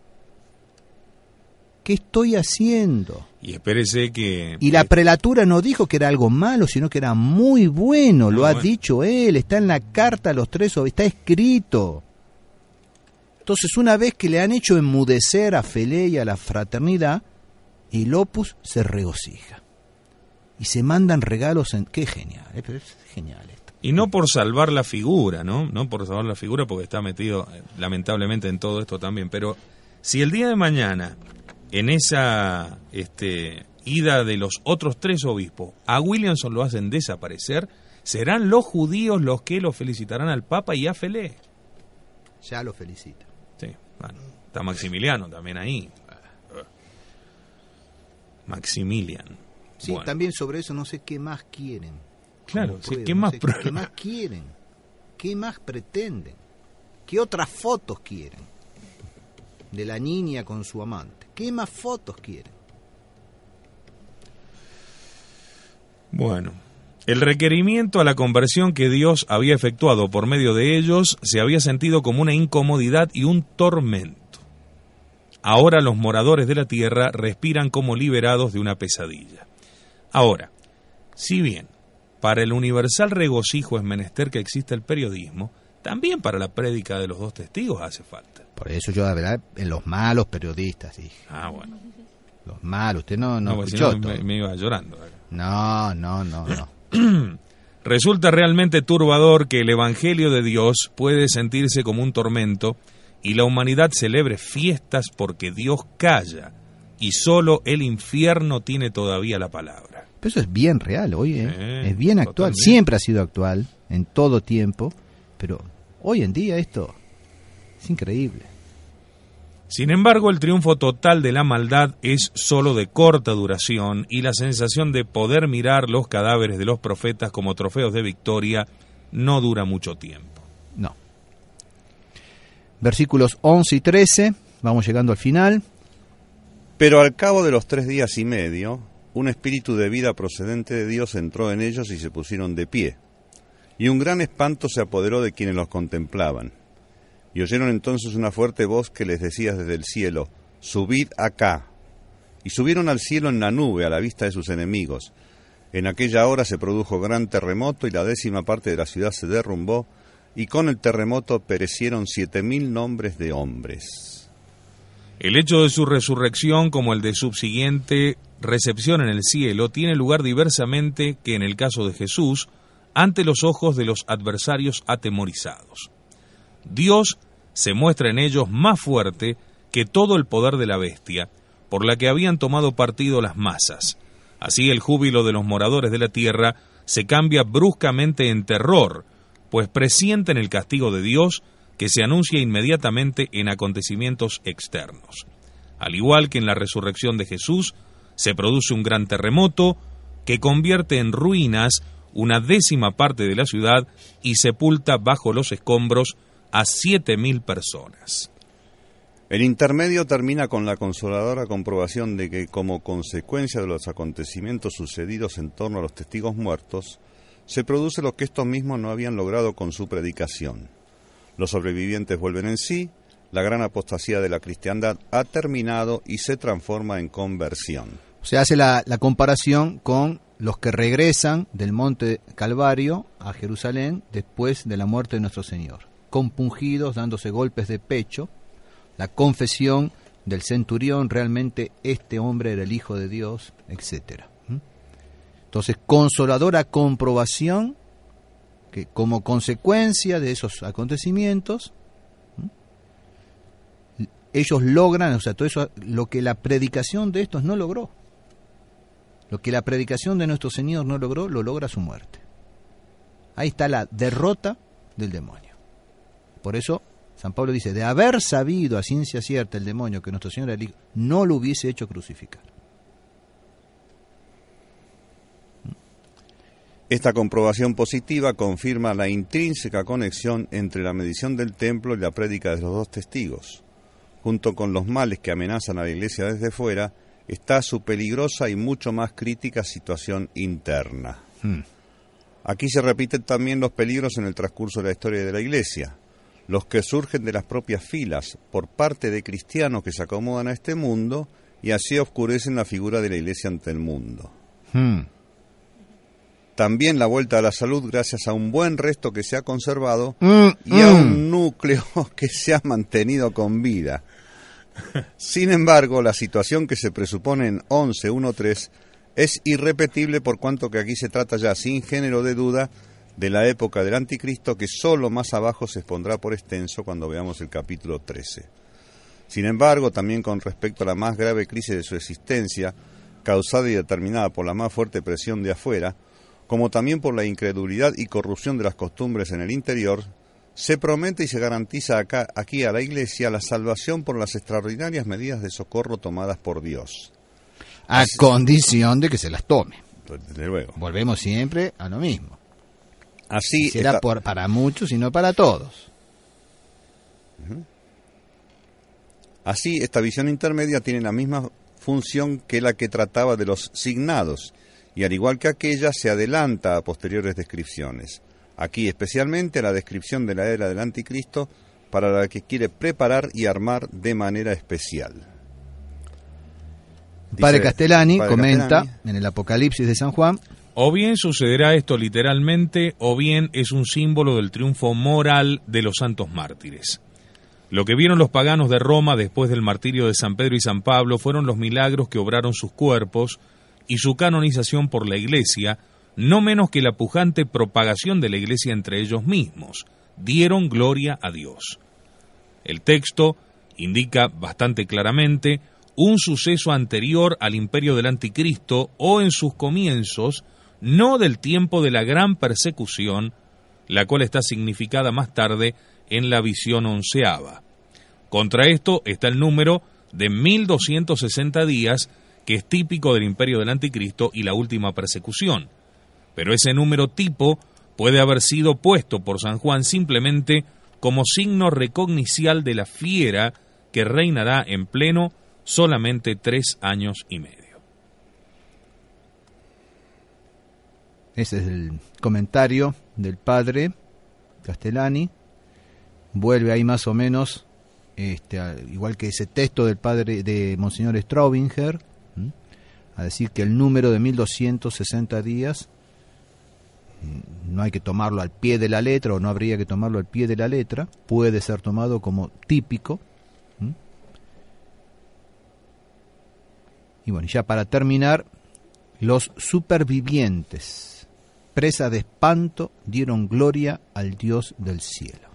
¿Qué estoy haciendo? Y espérese que... Y la prelatura no dijo que era algo malo, sino que era muy bueno, lo ha dicho él, está en la carta a los 3 obispos, está escrito. Entonces, una vez que le han hecho enmudecer a Felé y a la fraternidad, el Opus se regocija. Y se mandan regalos en... ¡Qué genial! Es genial esto. Y no por salvar la figura, ¿no? No por salvar la figura, porque está metido, lamentablemente, en todo esto también. Pero si el día de mañana, en esa ida de los otros 3 obispos, a Williamson lo hacen desaparecer, serán los judíos los que lo felicitarán al Papa y a Felé. Ya lo felicita. Sí, bueno, está Maximiliano también ahí. Maximilian. Sí, bueno. También sobre eso no sé qué más quieren. Claro, sí, ¿qué no más sé qué más quieren? ¿Qué más pretenden? ¿Qué otras fotos quieren? De la niña con su amante. ¿Qué más fotos quieren? Bueno, el requerimiento a la conversión que Dios había efectuado por medio de ellos se había sentido como una incomodidad y un tormento. Ahora los moradores de la tierra respiran como liberados de una pesadilla. Ahora, si bien para el universal regocijo es menester que exista el periodismo, también para la prédica de los 2 testigos hace falta. Por eso yo, la verdad, en los malos periodistas dije. Ah, bueno. Los malos, usted no escuchó. Si no, me iba llorando. No. Resulta realmente turbador que el Evangelio de Dios puede sentirse como un tormento y la humanidad celebre fiestas porque Dios calla y solo el infierno tiene todavía la palabra. Pero eso es bien real hoy, es bien actual. Totalmente. Siempre ha sido actual, en todo tiempo, pero hoy en día esto es increíble. Sin embargo, el triunfo total de la maldad es solo de corta duración y la sensación de poder mirar los cadáveres de los profetas como trofeos de victoria no dura mucho tiempo. No. Versículos 11 y 13, vamos llegando al final. Pero al cabo de los 3 días y medio, un espíritu de vida procedente de Dios entró en ellos y se pusieron de pie. Y un gran espanto se apoderó de quienes los contemplaban. Y oyeron entonces una fuerte voz que les decía desde el cielo, «Subid acá». Y subieron al cielo en la nube a la vista de sus enemigos. En aquella hora se produjo gran terremoto y la 10ª parte de la ciudad se derrumbó, y con el terremoto perecieron 7.000 nombres de hombres. El hecho de su resurrección, como el de subsiguiente recepción en el cielo, tiene lugar diversamente que en el caso de Jesús, ante los ojos de los adversarios atemorizados. Dios se muestra en ellos más fuerte que todo el poder de la bestia, por la que habían tomado partido las masas. Así el júbilo de los moradores de la tierra se cambia bruscamente en terror, pues presienten el castigo de Dios que se anuncia inmediatamente en acontecimientos externos. Al igual que en la resurrección de Jesús, se produce un gran terremoto que convierte en ruinas una 10ª parte de la ciudad y sepulta bajo los escombros a 7.000 personas. El intermedio termina con la consoladora comprobación de que, como consecuencia de los acontecimientos sucedidos en torno a los testigos muertos, se produce lo que estos mismos no habían logrado con su predicación. Los sobrevivientes vuelven en sí, la gran apostasía de la cristiandad ha terminado y se transforma en conversión. Se hace la comparación con los que regresan del monte Calvario a Jerusalén después de la muerte de nuestro Señor, compungidos, dándose golpes de pecho, la confesión del centurión, realmente este hombre era el Hijo de Dios, etcétera. Entonces, consoladora comprobación que como consecuencia de esos acontecimientos, ellos logran, o sea, todo eso, lo que la predicación de estos no logró. Lo que la predicación de nuestro Señor no logró, lo logra su muerte. Ahí está la derrota del demonio. Por eso San Pablo dice, de haber sabido a ciencia cierta el demonio que nuestro Señor era el Hijo, no lo hubiese hecho crucificar. Esta comprobación positiva confirma la intrínseca conexión entre la medición del templo y la prédica de los dos testigos. Junto con los males que amenazan a la Iglesia desde fuera, está su peligrosa y mucho más crítica situación interna. Aquí se repiten también los peligros en el transcurso de la historia de la Iglesia, los que surgen de las propias filas por parte de cristianos que se acomodan a este mundo y así oscurecen la figura de la Iglesia ante el mundo. También la vuelta a la salud gracias a un buen resto que se ha conservado y a un núcleo que se ha mantenido con vida. Sin embargo, la situación que se presupone en 11.1.3 es irrepetible por cuanto que aquí se trata ya sin género de duda de la época del anticristo que solo más abajo se expondrá por extenso cuando veamos el capítulo 13. Sin embargo, también con respecto a la más grave crisis de su existencia, causada y determinada por la más fuerte presión de afuera, como también por la incredulidad y corrupción de las costumbres en el interior, se promete y se garantiza aquí a la Iglesia la salvación por las extraordinarias medidas de socorro tomadas por Dios. A condición de que se las tome. Desde luego. Volvemos siempre a lo mismo. Así será para muchos y no para todos. Así, esta visión intermedia tiene la misma función que la que trataba de los signados, y al igual que aquella se adelanta a posteriores descripciones. Aquí especialmente a la descripción de la era del anticristo para la que quiere preparar y armar de manera especial. Padre Castellani comenta en el Apocalipsis de San Juan: o bien sucederá esto literalmente, o bien es un símbolo del triunfo moral de los santos mártires. Lo que vieron los paganos de Roma después del martirio de San Pedro y San Pablo fueron los milagros que obraron sus cuerpos y su canonización por la Iglesia, no menos que la pujante propagación de la Iglesia entre ellos mismos. Dieron gloria a Dios. El texto indica bastante claramente un suceso anterior al imperio del anticristo o en sus comienzos, no del tiempo de la gran persecución, la cual está significada más tarde en la visión 11ª. Contra esto está el número de 1260 días, que es típico del imperio del anticristo y la última persecución. Pero ese número tipo puede haber sido puesto por San Juan simplemente como signo recognoscible de la fiera que reinará en pleno solamente 3 años y medio. Ese es el comentario del padre Castellani. Vuelve ahí más o menos, igual que ese texto del padre de Monseñor Straubinger, a decir que el número de 1260 días no hay que tomarlo al pie de la letra, o no habría que tomarlo al pie de la letra, puede ser tomado como típico. Y bueno, ya para terminar, los supervivientes, presa de espanto, dieron gloria al Dios del cielo.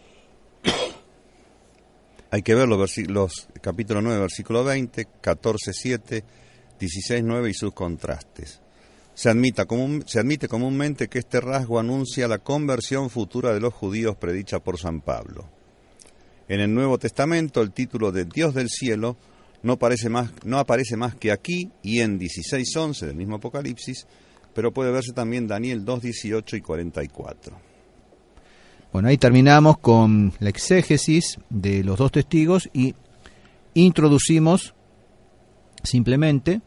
Hay que ver los capítulo 9, versículo 20, 14, 7, 16, 9 y sus contrastes. Se admite comúnmente que este rasgo anuncia la conversión futura de los judíos predicha por San Pablo. En el Nuevo Testamento el título de Dios del cielo no aparece más que aquí y en 16:11 del mismo Apocalipsis, pero puede verse también Daniel 2:18 y 44. Bueno, ahí terminamos con la exégesis de los dos testigos y introducimos simplemente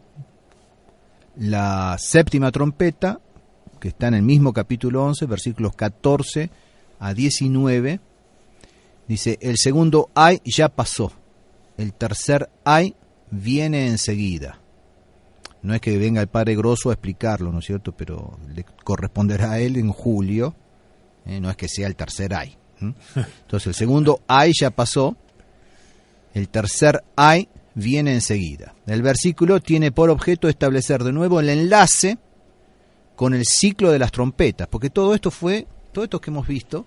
la séptima trompeta, que está en el mismo capítulo 11, versículos 14 a 19. Dice: el segundo ay ya pasó, el tercer ay viene enseguida. No es que venga el Padre Grosso a explicarlo, ¿no es cierto? Pero le corresponderá a él en julio. No es que sea el tercer ay. Entonces el segundo ay ya pasó, el tercer ay viene enseguida. El versículo tiene por objeto establecer de nuevo el enlace con el ciclo de las trompetas, porque todo esto que hemos visto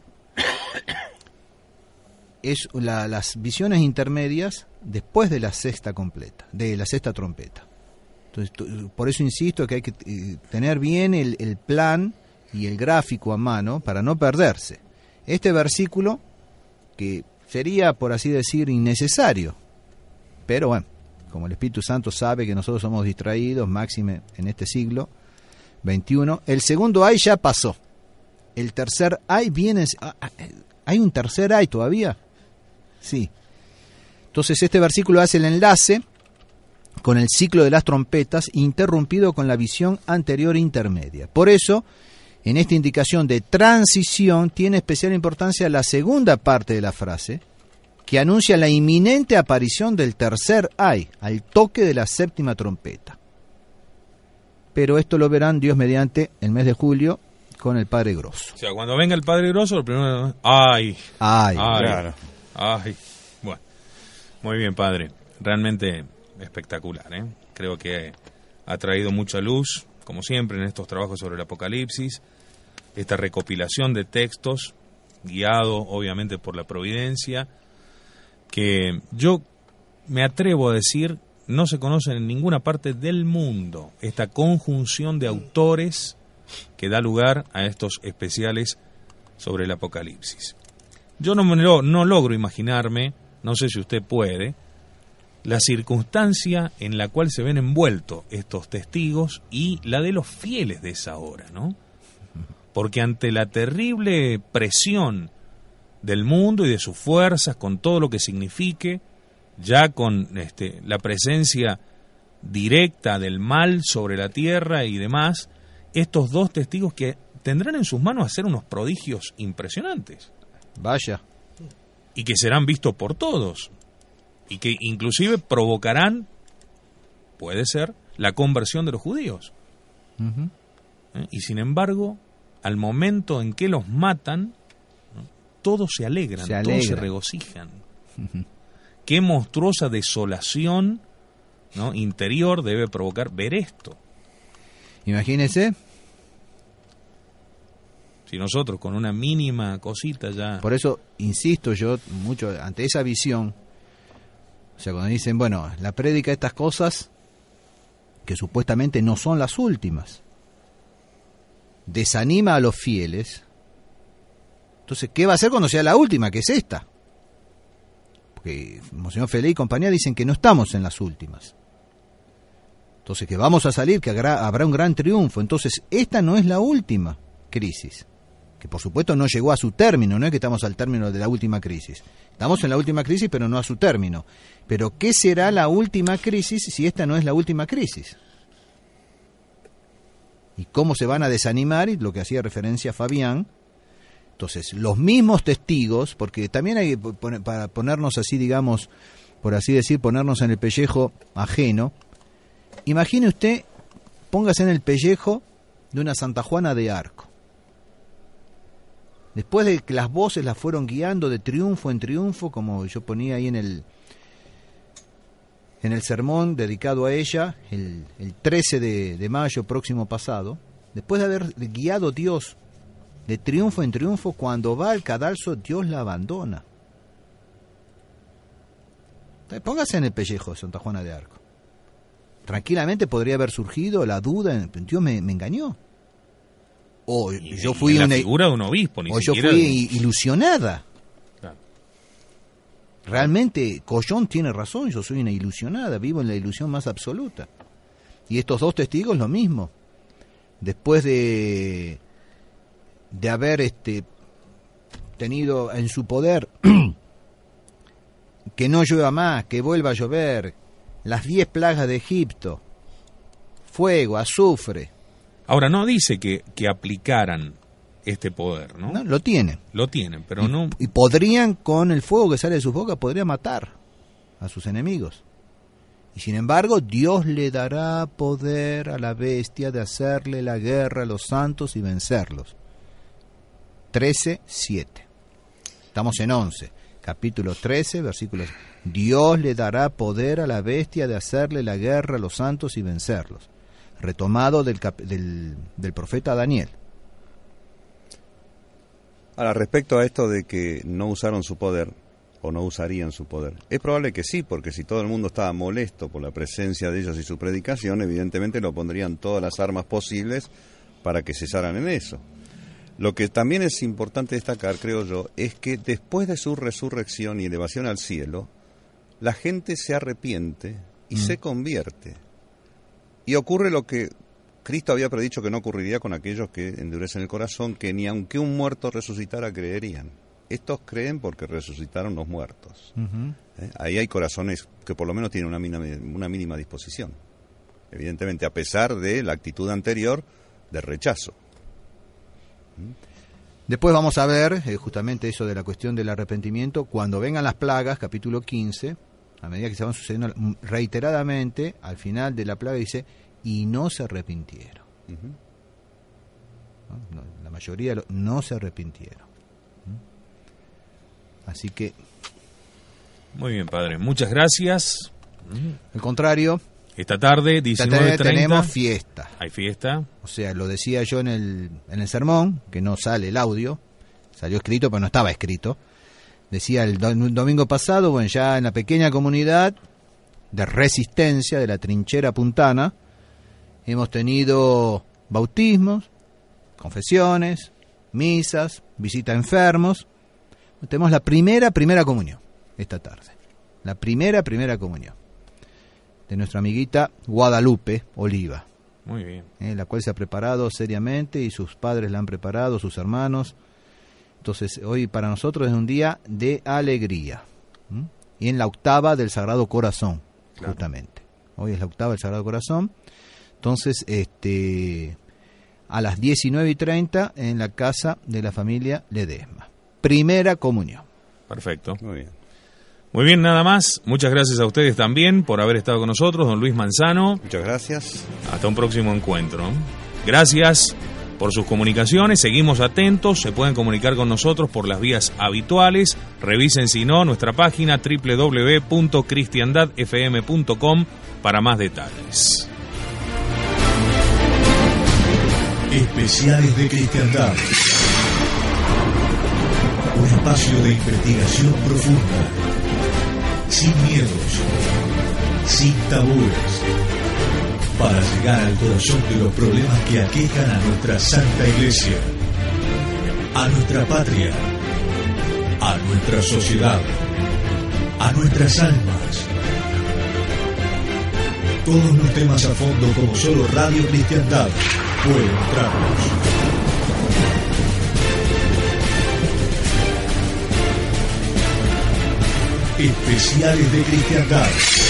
es las visiones intermedias después de la sexta completa, de la sexta trompeta. Entonces, por eso insisto que hay que tener bien el plan y el gráfico a mano para no perderse. Este versículo, que sería, por así decir, innecesario. Pero bueno, como el Espíritu Santo sabe que nosotros somos distraídos, máxime en este siglo XXI, el segundo ay ya pasó. El tercer ay viene... ¿Hay un tercer ay todavía? Sí. Entonces este versículo hace el enlace con el ciclo de las trompetas, interrumpido con la visión anterior intermedia. Por eso, en esta indicación de transición, tiene especial importancia la segunda parte de la frase, que anuncia la inminente aparición del tercer ay, al toque de la séptima trompeta. Pero esto lo verán Dios mediante el mes de julio con el Padre Grosso. O sea, cuando venga el Padre Grosso, lo primero es... ¡Ay! Claro. ¡Ay! Bueno, muy bien, Padre. Realmente espectacular, ¿eh? Creo que ha traído mucha luz, como siempre, en estos trabajos sobre el Apocalipsis. Esta recopilación de textos, guiado, obviamente, por la providencia, que yo me atrevo a decir, no se conoce en ninguna parte del mundo esta conjunción de autores que da lugar a estos especiales sobre el Apocalipsis. Yo no logro imaginarme, no sé si usted puede, la circunstancia en la cual se ven envueltos estos testigos y la de los fieles de esa hora, ¿no? Porque ante la terrible presión del mundo y de sus fuerzas, con todo lo que signifique, ya con la presencia directa del mal sobre la tierra y demás, estos dos testigos que tendrán en sus manos hacer unos prodigios impresionantes. Vaya. Y que serán vistos por todos. Y que inclusive provocarán, puede ser, la conversión de los judíos. Uh-huh. Y sin embargo, al momento en que los matan, ¿no?, todos se alegran, todos se regocijan. Uh-huh. Qué monstruosa desolación, ¿no?, interior debe provocar ver esto. Imagínese. Si nosotros con una mínima cosita ya... Por eso insisto yo mucho ante esa visión. O sea, cuando dicen, bueno, la prédica de estas cosas que supuestamente no son las últimas, desanima a los fieles. Entonces, ¿qué va a hacer cuando sea la última, que es esta? Porque Monseñor Felé y compañía dicen que no estamos en las últimas. Entonces, que vamos a salir, que habrá un gran triunfo. Entonces, esta no es la última crisis, que por supuesto no llegó a su término, no es que estamos al término de la última crisis. Estamos en la última crisis, pero no a su término. Pero, ¿qué será la última crisis si esta no es la última crisis? ¿Y cómo se van a desanimar? Y lo que hacía referencia Fabián. Entonces, los mismos testigos, porque también hay, para ponernos así, digamos, por así decir, ponernos en el pellejo ajeno. Imagine usted, póngase en el pellejo de una Santa Juana de Arco. Después de que las voces las fueron guiando de triunfo en triunfo, como yo ponía ahí en el sermón dedicado a ella, el 13 de mayo próximo pasado, después de haber guiado Dios de triunfo en triunfo, cuando va al cadalso, Dios la abandona. Entonces, póngase en el pellejo de Santa Juana de Arco. Tranquilamente podría haber surgido la duda, Dios me engañó. O yo fui la figura de un obispo, ni o siquiera yo fui ilusionada. Claro. Realmente Collón tiene razón, yo soy una ilusionada, vivo en la ilusión más absoluta. Y estos dos testigos lo mismo. Después de haber tenido en su poder que no llueva más, que vuelva a llover, las 10 plagas de Egipto, fuego, azufre. Ahora, no dice que aplicaran este poder, ¿no? No, lo tienen. Lo tienen, pero no... Y podrían, con el fuego que sale de sus bocas, podrían matar a sus enemigos. Y sin embargo, Dios le dará poder a la bestia de hacerle la guerra a los santos y vencerlos. 13:7. Estamos en 11. Capítulo 13, versículos. Dios le dará poder a la bestia de hacerle la guerra a los santos y vencerlos. Retomado del profeta Daniel. Ahora, respecto a esto de que no usaron su poder, o no usarían su poder, es probable que sí, porque si todo el mundo estaba molesto por la presencia de ellos y su predicación, evidentemente lo pondrían todas las armas posibles para que cesaran en eso. Lo que también es importante destacar, creo yo, es que después de su resurrección y elevación al cielo, la gente se arrepiente y se convierte. Y ocurre lo que Cristo había predicho que no ocurriría con aquellos que endurecen el corazón, que ni aunque un muerto resucitara creerían. Estos creen porque resucitaron los muertos. Ahí hay corazones que por lo menos tienen una mínima disposición. Evidentemente, a pesar de la actitud anterior de rechazo. Después vamos a ver justamente eso de la cuestión del arrepentimiento. Cuando vengan las plagas, capítulo 15, a medida que se van sucediendo reiteradamente, al final de la plaga dice, y no se arrepintieron. ¿No? La mayoría no se arrepintieron. Así que... Muy bien, padre. Muchas gracias. Al contrario... Esta tarde, 19:30. Tenemos fiesta. Hay fiesta. O sea, lo decía yo en el sermón, que no sale el audio, salió escrito, pero no estaba escrito. Decía el domingo pasado, bueno, ya en la pequeña comunidad de Resistencia, de la Trinchera Puntana, hemos tenido bautismos, confesiones, misas, visita a enfermos. Tenemos la primera comunión esta tarde. La primera comunión de nuestra amiguita Guadalupe Oliva. Muy bien. La cual se ha preparado seriamente y sus padres la han preparado, sus hermanos. Entonces, hoy para nosotros es un día de alegría. Y en la octava del Sagrado Corazón, claro. Justamente. Hoy es la octava del Sagrado Corazón. Entonces, a las 19:30 en la casa de la familia Ledesma. Primera comunión. Perfecto. Muy bien. Muy bien, nada más. Muchas gracias a ustedes también por haber estado con nosotros, don Luis Manzano. Muchas gracias. Hasta un próximo encuentro. Gracias por sus comunicaciones. Seguimos atentos. Se pueden comunicar con nosotros por las vías habituales. Revisen, si no, nuestra página www.cristiandadfm.com para más detalles. Especiales de Cristiandad. Un espacio de investigación profunda. Sin miedos, sin tabúes, para llegar al corazón de los problemas que aquejan a nuestra Santa Iglesia, a nuestra patria, a nuestra sociedad, a nuestras almas. Todos los temas a fondo como solo Radio Cristiandad puede mostrarnos. Especiales de Cristiandad.